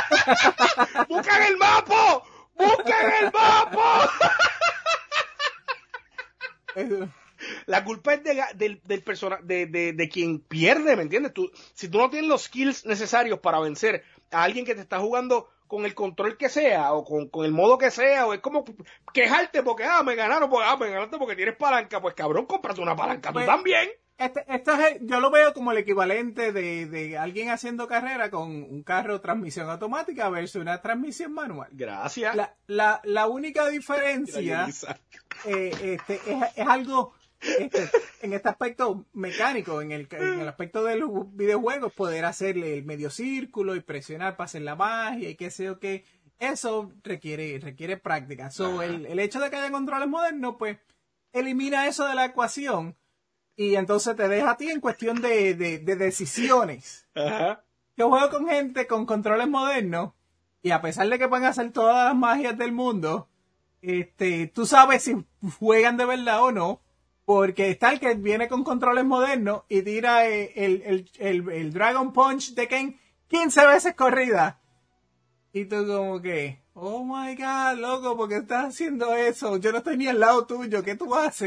Buscan el mapa. ¡Busquen el mapa! La culpa es de, del, del persona, de, de, de quien pierde, ¿me entiendes? Tú, si tú no tienes los skills necesarios para vencer a alguien que te está jugando con el control que sea, o con, con el modo que sea, o es como quejarte porque, ah, me ganaron, porque, ah, me ganaste porque tienes palanca. Pues cabrón, cómprate una palanca Pues, tú también. Este, esto es, yo lo veo como el equivalente de, de alguien haciendo carrera con un carro transmisión automática versus una transmisión manual. Gracias. La, la, la única diferencia eh, este, es, es algo este, en este aspecto mecánico, en el, en el aspecto de los videojuegos, poder hacerle el medio círculo y presionar para hacer la magia y qué sé yo qué. Eso requiere, requiere práctica. So, el, el hecho de que haya controles modernos, pues, elimina eso de la ecuación. Y entonces te deja a ti en cuestión de, de, de decisiones. Ajá. Yo juego con gente con controles modernos y a pesar de que pueden hacer todas las magias del mundo, este, tú sabes si juegan de verdad o no, porque está el que viene con controles modernos y tira el, el, el, el Dragon Punch de Ken quince veces corrida. Y tú como que, oh my God, loco, ¿por qué estás haciendo eso? Yo no estoy ni al lado tuyo, ¿qué tú haces?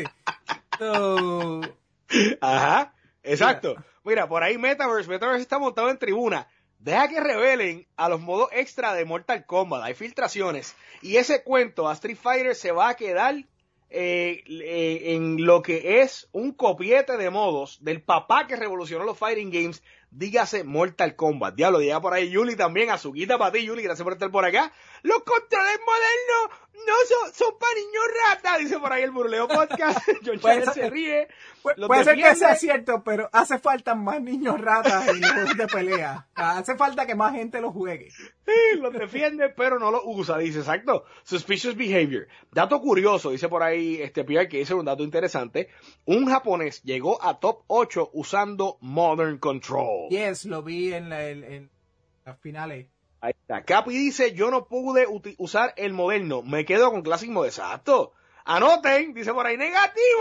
So, Ajá, exacto. Mira. Mira, por ahí Metaverse, Metaverse está montado en tribuna. Deja que revelen a los modos extra de Mortal Kombat. Hay filtraciones. Y ese cuento a Street Fighter se va a quedar eh, eh, en lo que es un copiete de modos del papá que revolucionó los fighting games. Dígase Mortal Kombat. Diablo, llega por ahí Yuli también. Azuquita para ti, Yuli. Gracias por estar por acá. Los controles modernos no son, son para niños rata, dice por ahí el Burleo Podcast. John Chávez se ríe. Puede, puede ser que sea cierto, pero hace falta más niños ratas en los juegos de pelea. Hace falta que más gente los juegue. Sí, los defiende, pero no los usa, dice, exacto. Suspicious behavior. Dato curioso, dice por ahí este Pierre, que dice un dato interesante. Un japonés llegó a top ocho usando Modern Control. Yes, lo vi en, la, en, en las finales. Ahí está. Capi dice, yo no pude usar el moderno, me quedo con Classic Mode. Exacto. Anoten, dice por ahí, negativo.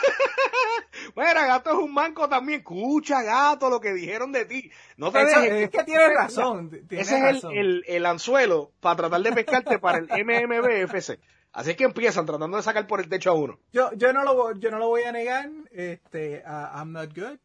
Bueno, Gato es un manco también. Escucha, Gato, lo que dijeron de ti. No te Eso, dejes. Es que tienes razón. Tienes ese razón. es el, el, el anzuelo para tratar de pescarte para el M M B F C. Así es que empiezan tratando de sacar por el techo a uno. Yo, yo, no, lo, yo no lo voy a negar. Este, uh, I'm not good.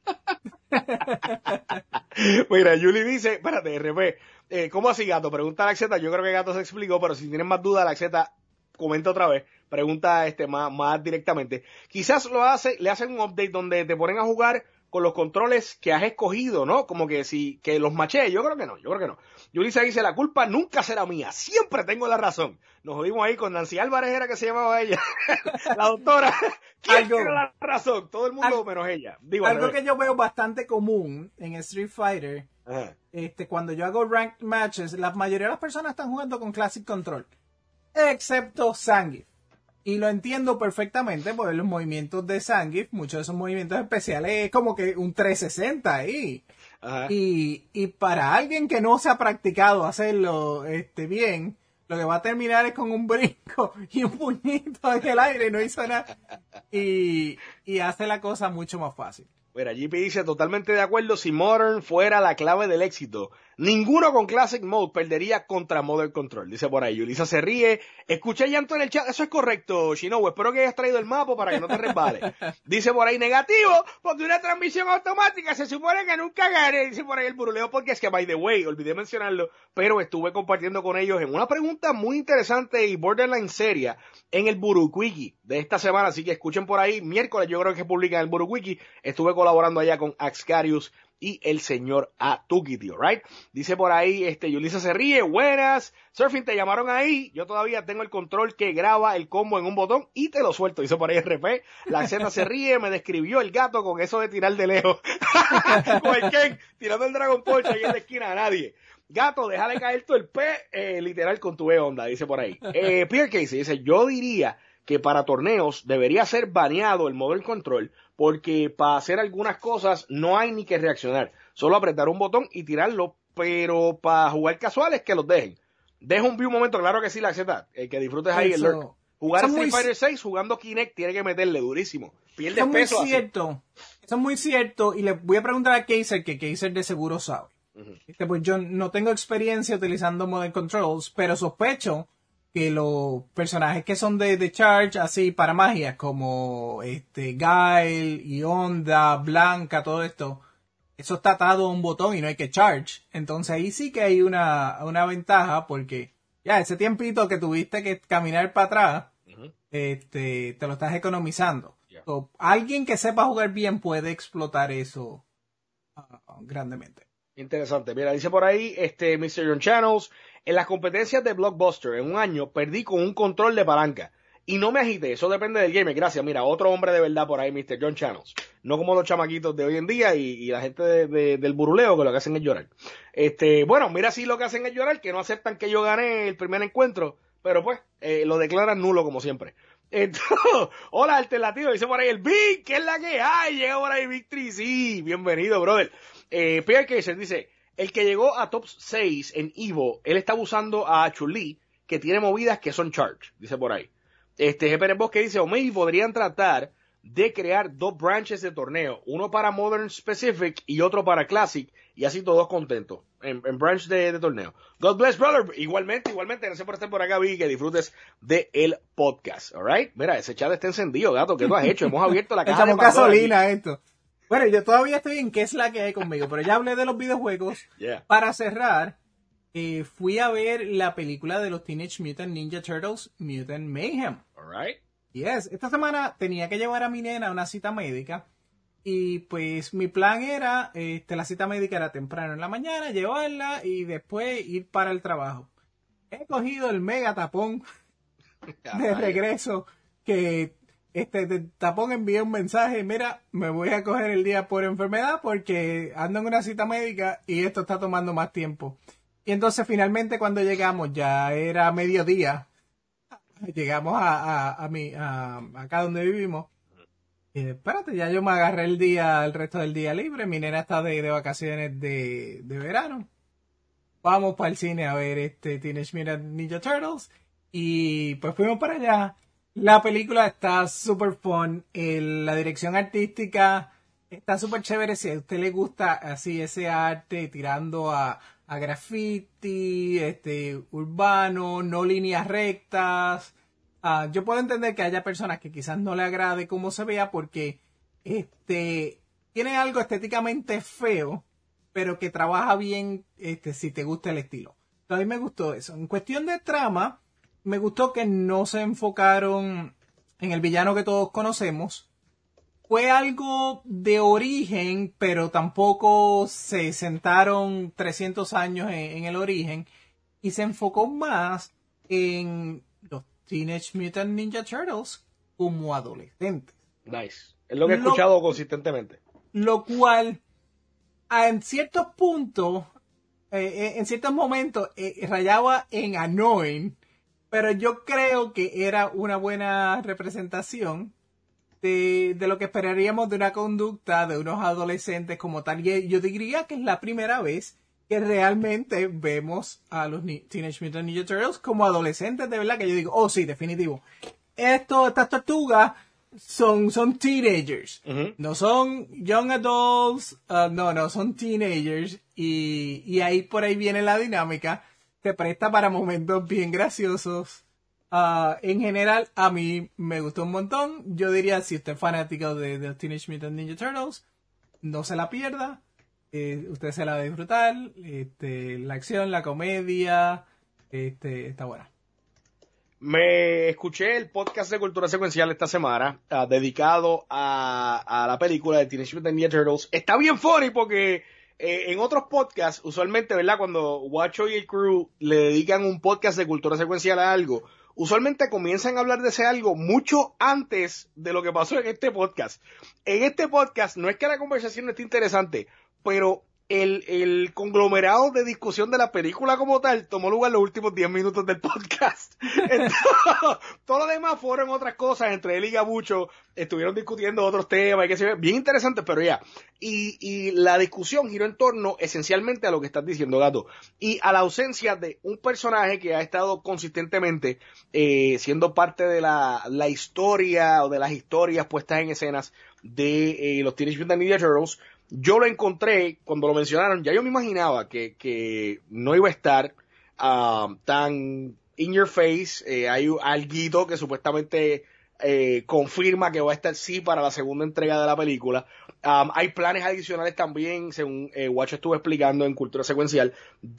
Mira, Julie dice, espérate, R P, eh, ¿cómo así, Gato? Pregunta a Laxeta, yo creo que Gato se explicó, pero si tienes más dudas, Laxeta, comenta otra vez, pregunta este más, más directamente. Quizás lo hace, le hacen un update donde te ponen a jugar con los controles que has escogido, ¿no? Como que si, que los maché, yo creo que no, yo creo que no. Yulisa dice, la culpa nunca será mía, siempre tengo la razón. Nos jodimos ahí con Nancy Álvarez, era que se llamaba ella, la doctora. ¿Quién tiene la razón? Todo el mundo algo, menos ella. Digo, algo que yo veo bastante común en Street Fighter, ajá, este, cuando yo hago ranked matches, la mayoría de las personas están jugando con Classic Control, excepto Zangief. Y lo entiendo perfectamente porque los movimientos de Zangief, muchos de esos movimientos especiales, es como que un trescientos sesenta ahí. Ajá. Y, y para alguien que no se ha practicado hacerlo este, bien, lo que va a terminar es con un brinco y un puñito en el aire, no hizo nada. Y, y hace la cosa mucho más fácil. Mira, G P dice, totalmente de acuerdo, si Modern fuera la clave del éxito, ninguno con Classic Mode perdería contra Modern Control, dice por ahí. Yulisa se ríe, escuché llanto en el chat, eso es correcto, Shinobu, espero que hayas traído el mapa para que no te resbales. Dice por ahí, negativo, porque una transmisión automática se supone que nunca gane, dice por ahí el buruleo, porque es que, by the way, olvidé mencionarlo, pero estuve compartiendo con ellos en una pregunta muy interesante y borderline seria en el Buruquiki de esta semana, así que escuchen por ahí, miércoles yo creo que publican el Buruquiki, estuve colaborando allá con Axcarius y el señor Atukiti, right? Dice por ahí, este, Yulisa se ríe, buenas, Surfing, te llamaron ahí, yo todavía tengo el control que graba el combo en un botón y te lo suelto, dice por ahí R P, la escena se ríe, me describió el gato con eso de tirar de lejos, con el Ken, tirando el Dragon Punch ahí en la esquina a nadie. Gato, déjale caer todo el P, eh, literal con tu E-Onda, dice por ahí. Eh, Pierre Casey dice, yo diría que para torneos debería ser baneado el Modern Control porque para hacer algunas cosas no hay ni que reaccionar. Solo apretar un botón y tirarlo, pero para jugar casuales que los dejen. Deja un view un momento, claro que sí, la Z, el que disfrutes ahí el lurk. Jugar Street Fighter seis jugando Kinect tiene que meterle durísimo. Pierde eso peso es muy así. cierto. Eso es muy cierto y le voy a preguntar a Kaiser, que Kaiser de seguro sabe. Uh-huh. Este, pues yo no tengo experiencia utilizando Modern Controls, pero sospecho que los personajes que son de, de Charge, así para magia, como este Guile, Ionda, Blanca, todo esto, eso está atado a un botón y no hay que charge. Entonces ahí sí que hay una, una ventaja porque ya ese tiempito que tuviste que caminar para atrás, uh-huh. este, te lo estás economizando. Yeah. So, alguien que sepa jugar bien puede explotar eso uh, grandemente. Interesante. Mira, dice por ahí, este, mister John Channels, en las competencias de Blockbuster en un año perdí con un control de palanca. Y no me agité, eso depende del gamer. Gracias, mira, otro hombre de verdad por ahí, mister John Channels. No como los chamaquitos de hoy en día y, y la gente de, de, del buruleo que lo que hacen es llorar. Este, bueno, mira, sí lo que hacen es llorar, que no aceptan que yo gané el primer encuentro, pero pues, eh, lo declaran nulo como siempre. Entonces, hola, alternativo, dice por ahí el Big, ¿qué es la que hay? Llega por ahí Victory, sí, bienvenido, brother. Eh, Pierre Kaiser dice, el que llegó a top seis en Evo, él está abusando a Chun-Li, que tiene movidas que son charge, dice por ahí. Este G P R Bosque dice, o maybe podrían tratar de crear dos branches de torneo, uno para Modern Specific y otro para Classic, y así todos contentos, en, en branch de, de torneo. God bless, brother. Igualmente, igualmente, gracias por estar por acá, vi que disfrutes del el podcast, alright. Mira, ese chat está encendido, gato, ¿qué tú has hecho? Hemos abierto la caja de Pandora. Echamos gasolina esto. Bueno, yo todavía estoy en qué es la que hay conmigo, pero ya hablé de los videojuegos. Yeah. Para cerrar, eh, fui a ver la película de los Teenage Mutant Ninja Turtles, Mutant Mayhem. Alright. Yes, esta semana tenía que llevar a mi nena a una cita médica y pues mi plan era, este, la cita médica era temprano en la mañana, llevarla y después ir para el trabajo. He cogido el mega tapón de regreso que este de tapón envié un mensaje, mira, me voy a coger el día por enfermedad porque ando en una cita médica y esto está tomando más tiempo. Y entonces finalmente cuando llegamos ya era mediodía. Llegamos a, a, a, mi, a acá donde vivimos. Y espérate, ya yo me agarré el día, el resto del día libre. Mi nena está de, de vacaciones de, de verano. Vamos para el cine a ver este Teenage Mutant Ninja Turtles. Y pues fuimos para allá. La película está súper fun. El, la dirección artística está súper chévere. Si a usted le gusta así ese arte tirando a... a graffiti, este, urbano, no líneas rectas. Uh, yo puedo entender que haya personas que quizás no le agrade cómo se vea porque este, tiene algo estéticamente feo, pero que trabaja bien este, si te gusta el estilo. Entonces, a mí me gustó eso. En cuestión de trama, me gustó que no se enfocaron en el villano que todos conocemos. Fue algo de origen, pero tampoco se sentaron trescientos años en, en el origen y se enfocó más en los Teenage Mutant Ninja Turtles como adolescentes. Nice. Es lo que he escuchado lo, consistentemente. Lo cual, en ciertos puntos, eh, en ciertos momentos, eh, rayaba en annoying, pero yo creo que era una buena representación De, de lo que esperaríamos de una conducta de unos adolescentes como tal. Y yo diría que es la primera vez que realmente vemos a los Teenage Mutant Ninja Turtles como adolescentes, de verdad, que yo digo, oh sí, definitivo. Esto, estas tortugas son, son teenagers. Uh-huh. No son young adults, uh, no, no, son teenagers. Y, y ahí por ahí viene la dinámica. Se presta para momentos bien graciosos. Uh, en general, a mí me gustó un montón. Yo diría, si usted es fanático de, de Teenage Mutant Ninja Turtles, no se la pierda. Eh, usted se la va a disfrutar. Este, la acción, la comedia, este, está buena. Me escuché el podcast de Cultura Secuencial esta semana, uh, dedicado a, a la película de Teenage Mutant Ninja Turtles. Está bien funny porque eh, en otros podcasts, usualmente, ¿verdad? Cuando Guacho y el crew le dedican un podcast de Cultura Secuencial a algo, usualmente comienzan a hablar de ese algo mucho antes de lo que pasó en este podcast. En este podcast no es que la conversación no esté interesante, pero el, el conglomerado de discusión de la película como tal tomó lugar en los últimos diez minutos del podcast. Entonces, todo lo demás fueron otras cosas, entre él y Gabucho estuvieron discutiendo otros temas, y que se ve bien interesante, pero ya. Y, y la discusión giró en torno esencialmente a lo que estás diciendo, Gato, y a la ausencia de un personaje que ha estado consistentemente eh, siendo parte de la, la historia o de las historias puestas en escenas de eh, los Teenage Mutant Ninja Turtles. Yo lo encontré, cuando lo mencionaron, ya yo me imaginaba que, que no iba a estar uh, tan in your face. Eh, hay alguito que supuestamente eh, confirma que va a estar sí para la segunda entrega de la película. Um, hay planes adicionales también, según eh, Watch estuvo explicando en Cultura Secuencial,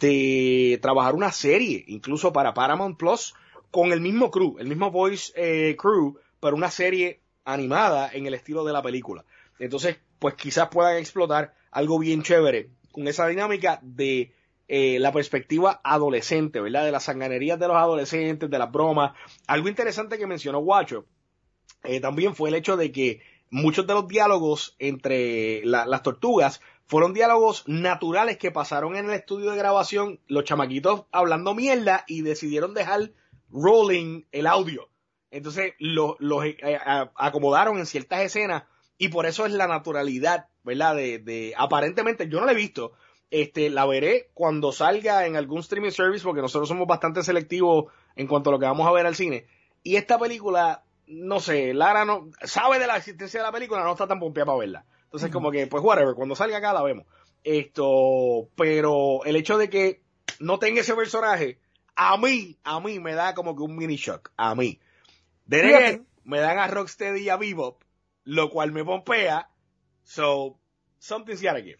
de trabajar una serie, incluso para Paramount Plus, con el mismo crew, el mismo voice eh, crew, pero una serie animada en el estilo de la película. Entonces, pues quizás puedan explotar algo bien chévere con esa dinámica de eh, la perspectiva adolescente, ¿verdad? De las sanganerías de los adolescentes, de las bromas. Algo interesante que mencionó Guacho eh, también fue el hecho de que muchos de los diálogos entre la, las tortugas fueron diálogos naturales que pasaron en el estudio de grabación, los chamaquitos hablando mierda y decidieron dejar rolling el audio. Entonces los lo, eh, acomodaron en ciertas escenas y por eso es la naturalidad, ¿verdad? De, de aparentemente, yo no la he visto, este, la veré cuando salga en algún streaming service porque nosotros somos bastante selectivos en cuanto a lo que vamos a ver al cine. Y esta película, no sé, Lara no sabe de la existencia de la película, no está tan pompeada para verla. Entonces, uh-huh. como que, pues, whatever, cuando salga acá la vemos. Esto, pero el hecho de que no tenga ese personaje, a mí, a mí me da como que un mini shock, a mí. De regreso, me dan a Rocksteady y a Bebop, lo cual me pompea, so, something's gotta give.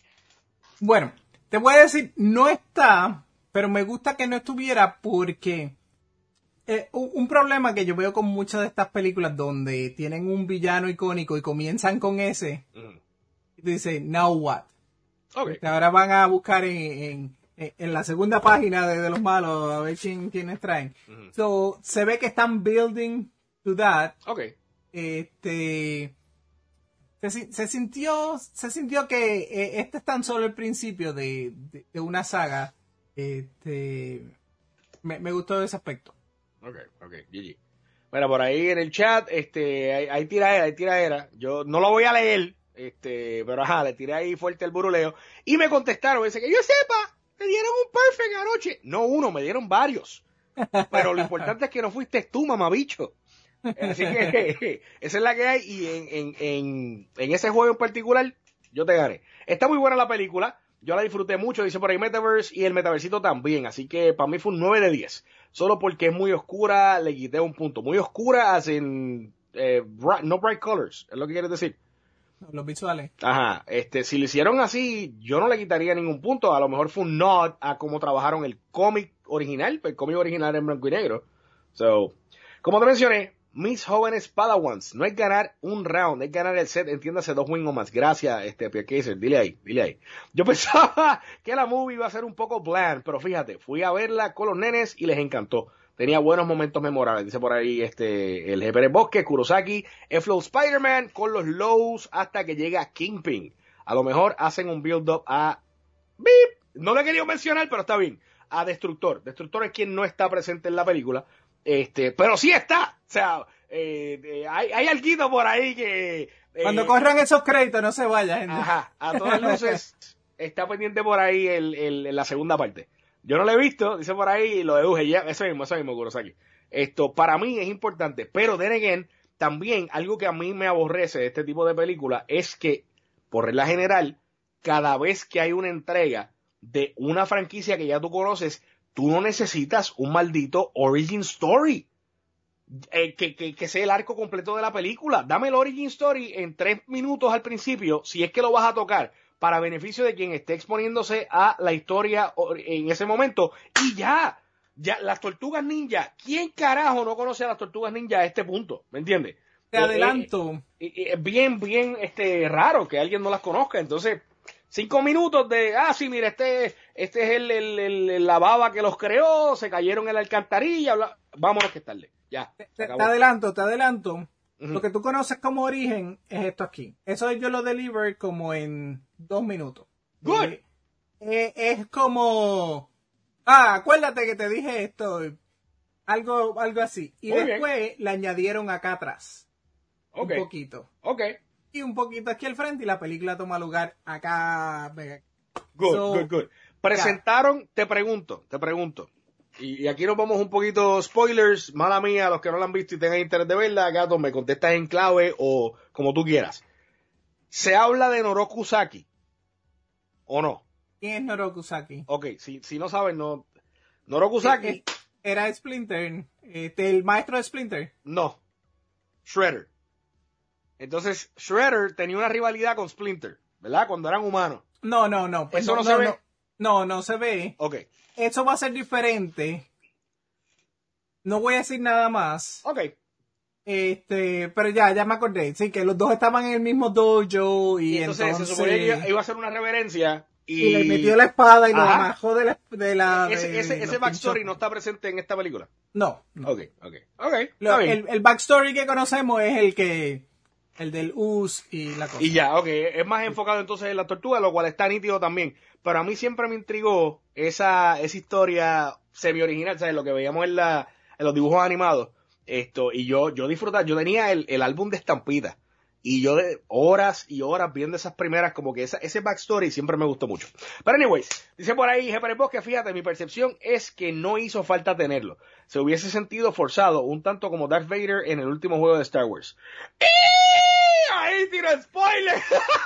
Bueno, te voy a decir, no está, pero me gusta que no estuviera porque Eh, un, un problema que yo veo con muchas de estas películas donde tienen un villano icónico y comienzan con ese, uh-huh. y tú dices, now what? Okay. Porque ahora van a buscar en, en, en la segunda página de, de los malos a ver quién, quiénes traen. Uh-huh. So, se ve que están building to that. Okay. Este, se, se sintió se sintió que eh, este es tan solo el principio de, de, de una saga. Este, me, me gustó ese aspecto. Ok, ok, G G. Bueno, por ahí en el chat, este, hay, hay tiraera, hay tiraera. Yo no lo voy a leer, este, pero ajá, le tiré ahí fuerte el buruleo. Y me contestaron, dice que yo sepa, me dieron un perfect anoche. No uno, me dieron varios. Pero lo importante es que no fuiste tú, mamabicho. Así que esa es la que hay. Y en, en, en, en ese juego en particular, yo te gané. Está muy buena la película. Yo la disfruté mucho, dice por ahí Metaverse y el Metaversito también. Así que para mí fue un nueve de diez. Solo porque es muy oscura, le quité un punto. Muy oscura, hacen eh, bright, no bright colors, es lo que quieres decir. Los visuales. Ajá, este, si lo hicieron así, yo no le quitaría ningún punto. A lo mejor fue un nod a cómo trabajaron el cómic original, el cómic original en blanco y negro. So, como te mencioné, mis jóvenes Padawans, no es ganar un round, es ganar el set, entiéndase, dos wins o más. Gracias, este, Pierre Kaiser, dile ahí, dile ahí. Yo pensaba que la movie iba a ser un poco bland, pero fíjate, fui a verla con los nenes y les encantó. Tenía buenos momentos memorables, dice por ahí, este, el jefe del bosque, Kurosaki, el Flow Spider-Man, con los lows hasta que llega Kingpin. A lo mejor hacen un build-up a, beep, no lo he querido mencionar, pero está bien, a Destructor. Destructor es quien no está presente en la película. Este, pero sí está, o sea, eh, eh, hay, hay alguito por ahí que... Eh, Cuando corran esos créditos no se vaya, gente. Ajá, a todas luces está pendiente por ahí el, el, la segunda parte. Yo no lo he visto, dice por ahí, y lo deduje ya, eso mismo, eso mismo, Kurosaki. Esto, para mí es importante, pero then again, también algo que a mí me aborrece de este tipo de película es que, por regla general, cada vez que hay una entrega de una franquicia que ya tú conoces, tú no necesitas un maldito origin story. Eh, que, que, que sea el arco completo de la película. Dame el origin story en tres minutos al principio, si es que lo vas a tocar, para beneficio de quien esté exponiéndose a la historia en ese momento. Y ya, ya, las tortugas ninja, ¿quién carajo no conoce a las tortugas ninja a este punto? ¿Me entiendes? Te adelanto. Es eh, eh, bien, bien este, raro que alguien no las conozca. Entonces, cinco minutos de, ah, sí, mira, este, este es el, el, el, la baba que los creó, se cayeron en la alcantarilla, bla, vámonos que es tarde. Ya. Te, te adelanto, te adelanto. Uh-huh. Lo que tú conoces como origen es esto aquí. Eso yo lo deliver como en dos minutos. Good. Eh, eh, es como, ah, acuérdate que te dije esto. Algo, algo así. Y okay. Después le añadieron acá atrás. Okay. Un poquito. Ok. Y un poquito aquí al frente y la película toma lugar acá. Good, so, good, good. Presentaron, yeah. te pregunto, te pregunto. Y, y aquí nos vamos un poquito spoilers, mala mía, los que no la han visto y tengan interés de verla, Gato, me contestas en clave o como tú quieras. ¿Se habla de Noroku Saki? ¿O no? ¿Quién es Noroku Saki? Ok, si, si no saben, no. Noroku Saki. Era Splinter, este, el maestro de Splinter. No. Shredder. Entonces, Shredder tenía una rivalidad con Splinter, ¿verdad? Cuando eran humanos. No, no, no. Pues ¿Eso no, no, no se no, ve? No, no, no se ve. Ok. Eso va a ser diferente. No voy a decir nada más. Ok. Este, pero ya, ya me acordé. Sí, que los dos estaban en el mismo dojo y, Y entonces, entonces se suponía que iba a hacer una reverencia y... y le metió la espada y lo Ajá. amajó de la... De la ese de- ese, de ese los backstory pinchos. no está presente en esta película. No, no. Ok, ok. Ok, Lo- está bien. el, el backstory que conocemos es el que... El del Us y la cosa. Y ya, ok. Es más enfocado entonces en la tortuga, lo cual está nítido también. Pero a mí siempre me intrigó esa, esa historia semi-original, ¿sabes? Lo que veíamos en, la, en los dibujos animados. Esto, y yo, yo disfrutaba, yo tenía el, el álbum de Estampita. Y yo de horas y horas viendo esas primeras, como que esa, ese backstory siempre me gustó mucho. Pero anyways, dice por ahí, Jefe Bosque, fíjate, mi percepción es que no hizo falta tenerlo. Se hubiese sentido forzado, un tanto como Darth Vader en el último juego de Star Wars. Ahí tiro spoiler.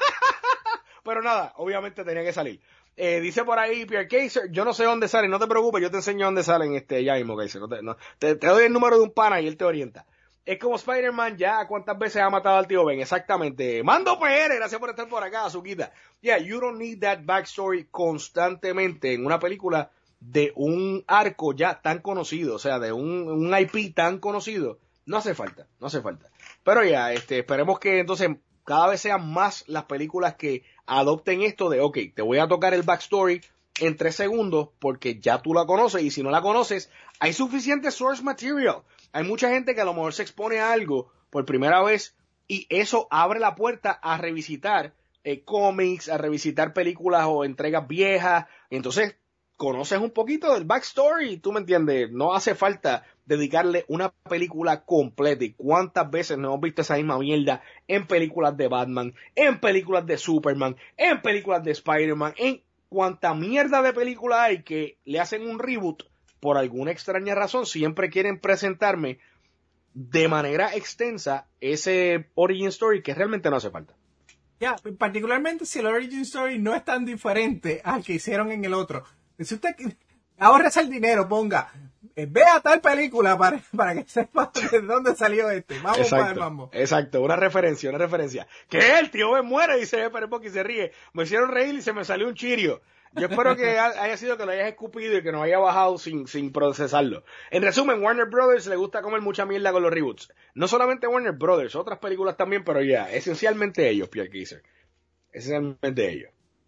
Pero nada, obviamente tenía que salir. Eh, dice por ahí Pierre Kaiser, yo no sé dónde salen, no te preocupes, yo te enseño dónde salen este, ya mismo, Kaiser. No te, no, te, te doy el número de un pana y él te orienta. Es como Spider-Man, ya cuántas veces ha matado al tío Ben, exactamente. Mando P R, gracias por estar por acá, Azuquita. Yeah, you don't need that backstory constantemente en una película de un arco ya tan conocido, o sea, de un, un I P tan conocido. No hace falta, no hace falta. Pero ya, este, esperemos que entonces cada vez sean más las películas que adopten esto de, ok, te voy a tocar el backstory en tres segundos porque ya tú la conoces y si no la conoces, hay suficiente source material. Hay mucha gente que a lo mejor se expone a algo por primera vez y eso abre la puerta a revisitar eh, cómics, a revisitar películas o entregas viejas. Entonces, conoces un poquito del backstory, tú me entiendes, no hace falta dedicarle una película completa. ¿Y cuántas veces no hemos visto esa misma mierda en películas de Batman, en películas de Superman, en películas de Spider-Man, en cuánta mierda de película hay que le hacen un reboot? Por alguna extraña razón siempre quieren presentarme de manera extensa ese origin story que realmente no hace falta. Ya, particularmente si el origin story no es tan diferente al que hicieron en el otro. Si usted ahorres el dinero, ponga, eh, vea tal película para, para que sepa de dónde salió este. Vamos exacto, para el mambo. Exacto, una referencia, una referencia. ¿Qué? El tío me muere, dice Perepo, que se ríe. Me hicieron reír y se me salió un chirio. Yo espero que haya sido que lo hayas escupido y que no haya bajado sin, sin procesarlo. En resumen, Warner Brothers le gusta comer mucha mierda con los reboots. No solamente Warner Brothers, otras películas también, pero ya, esencialmente ellos, Pierre Kaiser. Esencialmente ellos.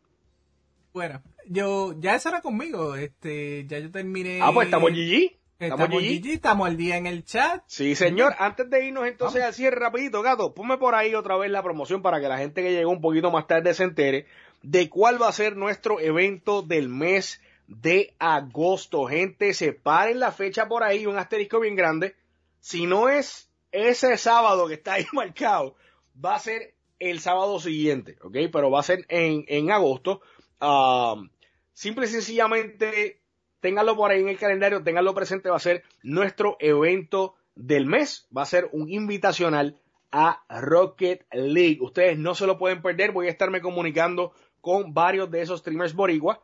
Bueno, yo, ya eso era conmigo, este, ya yo terminé. Ah, pues estamos G G. Estamos G G, estamos al día en el chat. Sí, señor. Antes de irnos entonces Vamos. al cierre rapidito, Gato, ponme por ahí otra vez la promoción para que la gente que llegó un poquito más tarde se entere de cuál va a ser nuestro evento del mes de agosto. Gente, separen la fecha por ahí, un asterisco bien grande. Si no es ese sábado que está ahí marcado, va a ser el sábado siguiente, ¿ok? Pero va a ser en, en agosto. Um, simple y sencillamente, ténganlo por ahí en el calendario, ténganlo presente, va a ser nuestro evento del mes. Va a ser un invitacional a Rocket League. Ustedes no se lo pueden perder, voy a estarme comunicando con varios de esos streamers boricua,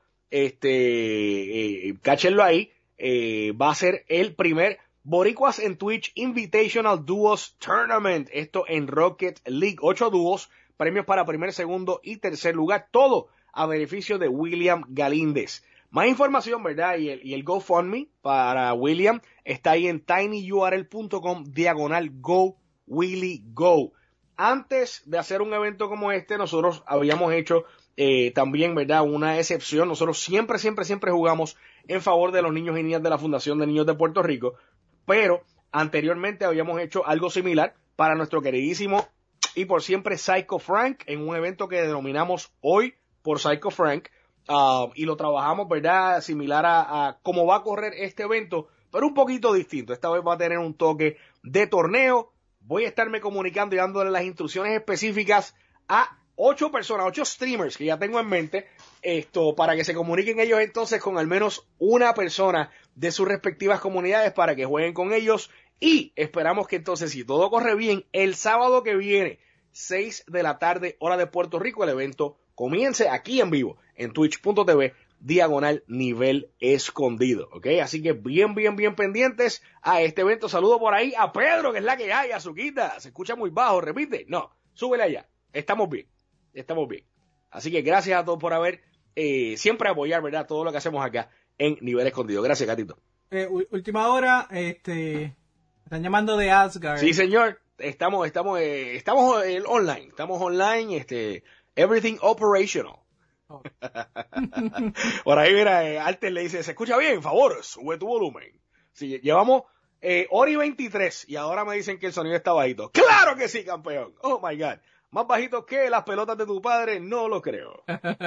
este, eh, cáchenlo ahí, eh, va a ser el primer Boricuas en Twitch Invitational Duos Tournament, esto en Rocket League, ocho dúos, premios para primer, segundo y tercer lugar, todo a beneficio de William Galíndez. Más información, ¿verdad? Y el, y el GoFundMe para William está ahí en tinyurl.com diagonal go Willy go. Antes de hacer un evento como este, nosotros habíamos hecho Eh, también, ¿verdad? Una excepción. Nosotros siempre, siempre, siempre jugamos en favor de los niños y niñas de la Fundación de Niños de Puerto Rico, pero anteriormente habíamos hecho algo similar para nuestro queridísimo y por siempre Psycho Frank en un evento que denominamos hoy por Psycho Frank, uh, y lo trabajamos, ¿verdad? Similar a, a cómo va a correr este evento, pero un poquito distinto. Esta vez va a tener un toque de torneo. Voy a estarme comunicando y dándole las instrucciones específicas a ocho personas, ocho streamers que ya tengo en mente, esto, para que se comuniquen ellos entonces con al menos una persona de sus respectivas comunidades para que jueguen con ellos y esperamos que entonces, si todo corre bien, el sábado que viene, seis de la tarde, hora de Puerto Rico, el evento comience aquí en vivo, en twitch.tv, diagonal nivel escondido, ¿ok? Así que bien, bien, bien pendientes a este evento. Saludo por ahí a Pedro, que es la que hay, Azuquita. Se escucha muy bajo, repite, no. súbele allá. Estamos bien, estamos bien. Así que gracias a todos por haber, eh, siempre apoyar, ¿verdad? Todo lo que hacemos acá en Nivel Escondido. Gracias, Gatito. Eh, última hora, este, están llamando de Asgard. Sí, señor. Estamos, estamos, eh, estamos eh, online. Estamos online, este, everything operational. Oh. Por ahí, mira, eh, Artes le dice, ¿se escucha bien? Favor, sube tu volumen. Sí, llevamos eh, hora y veintitrés y ahora me dicen que el sonido está bajito. ¡Claro que sí, campeón! Oh, my God. Más bajito que las pelotas de tu padre, no lo creo.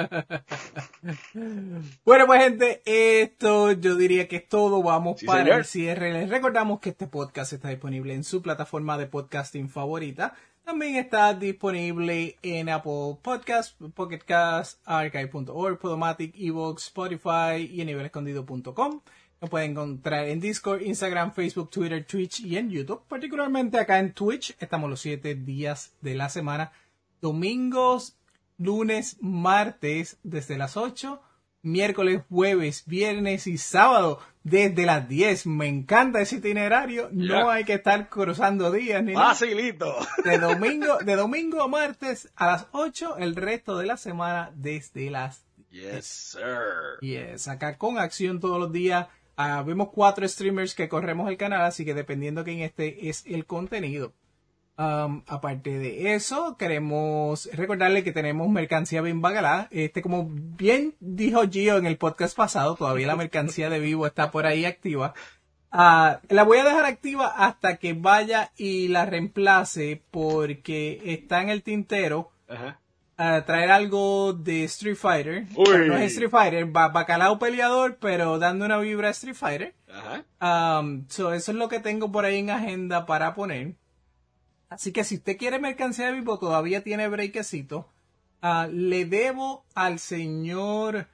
Bueno, pues gente, esto yo diría que es todo. Vamos Sí, para señor. el cierre. Les recordamos que este podcast está disponible en su plataforma de podcasting favorita. También está disponible en Apple Podcasts, Pocket Cast, archive punto org, Podomatic, Evox, Spotify y en nivel escondido punto com. Nos pueden encontrar en Discord, Instagram, Facebook, Twitter, Twitch y en YouTube. Particularmente acá en Twitch estamos los siete días de la semana. Domingos, lunes, martes desde las ocho. Miércoles, jueves, viernes y sábado desde las diez. Me encanta ese itinerario. Yeah. No hay que estar cruzando días ni nada. Facilito. De domingo, de domingo a martes a las ocho. El resto de la semana desde las Yes, sir. Yes, acá con acción todos los días. Uh, vemos cuatro streamers que corremos el canal, así que dependiendo quién esté es el contenido. Um, aparte de eso, queremos recordarle que tenemos mercancía bien bagalá. Este, como bien dijo Gio en el podcast pasado, todavía la mercancía de Vivo está por ahí activa. Uh, la voy a dejar activa hasta que vaya y la reemplace porque está en el tintero. Ajá. A traer algo de Street Fighter. Uy. Pero no es Street Fighter, ba bacalao peleador, pero dando una vibra a Street Fighter. Ajá. Um, so eso es lo que tengo por ahí en agenda para poner. Así que si usted quiere mercancía de Vivo, todavía tiene breakecito. Uh, le debo al señor,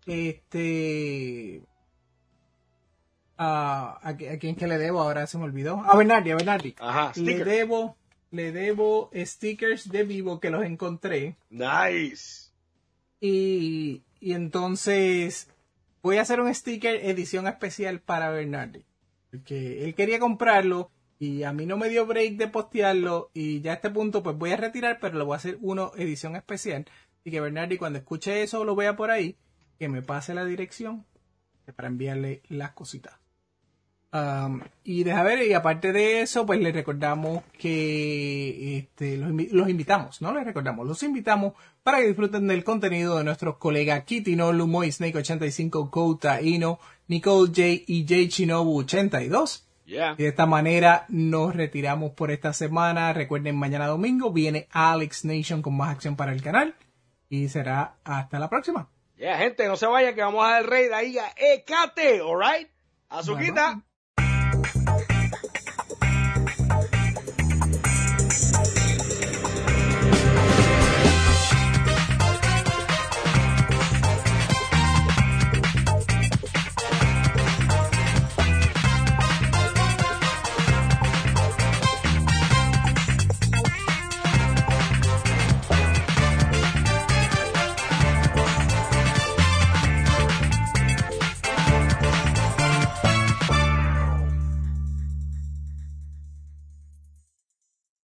este, uh, a, a quién que le debo, ahora se me olvidó. A Bernardi, a Bernardi. Ajá, Le sticker. debo, le debo stickers de Vivo que los encontré. Nice. Y, y entonces voy a hacer un sticker edición especial para Bernardi. Porque él quería comprarlo y a mí no me dio break de postearlo. Y ya a este punto pues voy a retirar, pero lo voy a hacer uno edición especial. Y que Bernardi cuando escuche eso lo vea por ahí, que me pase la dirección para enviarle las cositas. Um, y deja ver, y aparte de eso, pues les recordamos que este, los, invi los invitamos, ¿no? Les recordamos, los invitamos para que disfruten del contenido de nuestros colegas Kitino, Lumoy, Snake ochenta y cinco, Kouta, Ino, Nicole J y J Shinobu ochenta y dos. Yeah. Y de esta manera nos retiramos por esta semana. Recuerden, mañana domingo viene Alex Nation con más acción para el canal. Y será hasta la próxima. Yeah, gente, no se vayan que vamos a dar el rey de ahí a Ecate, alright. Azuquita. Bueno.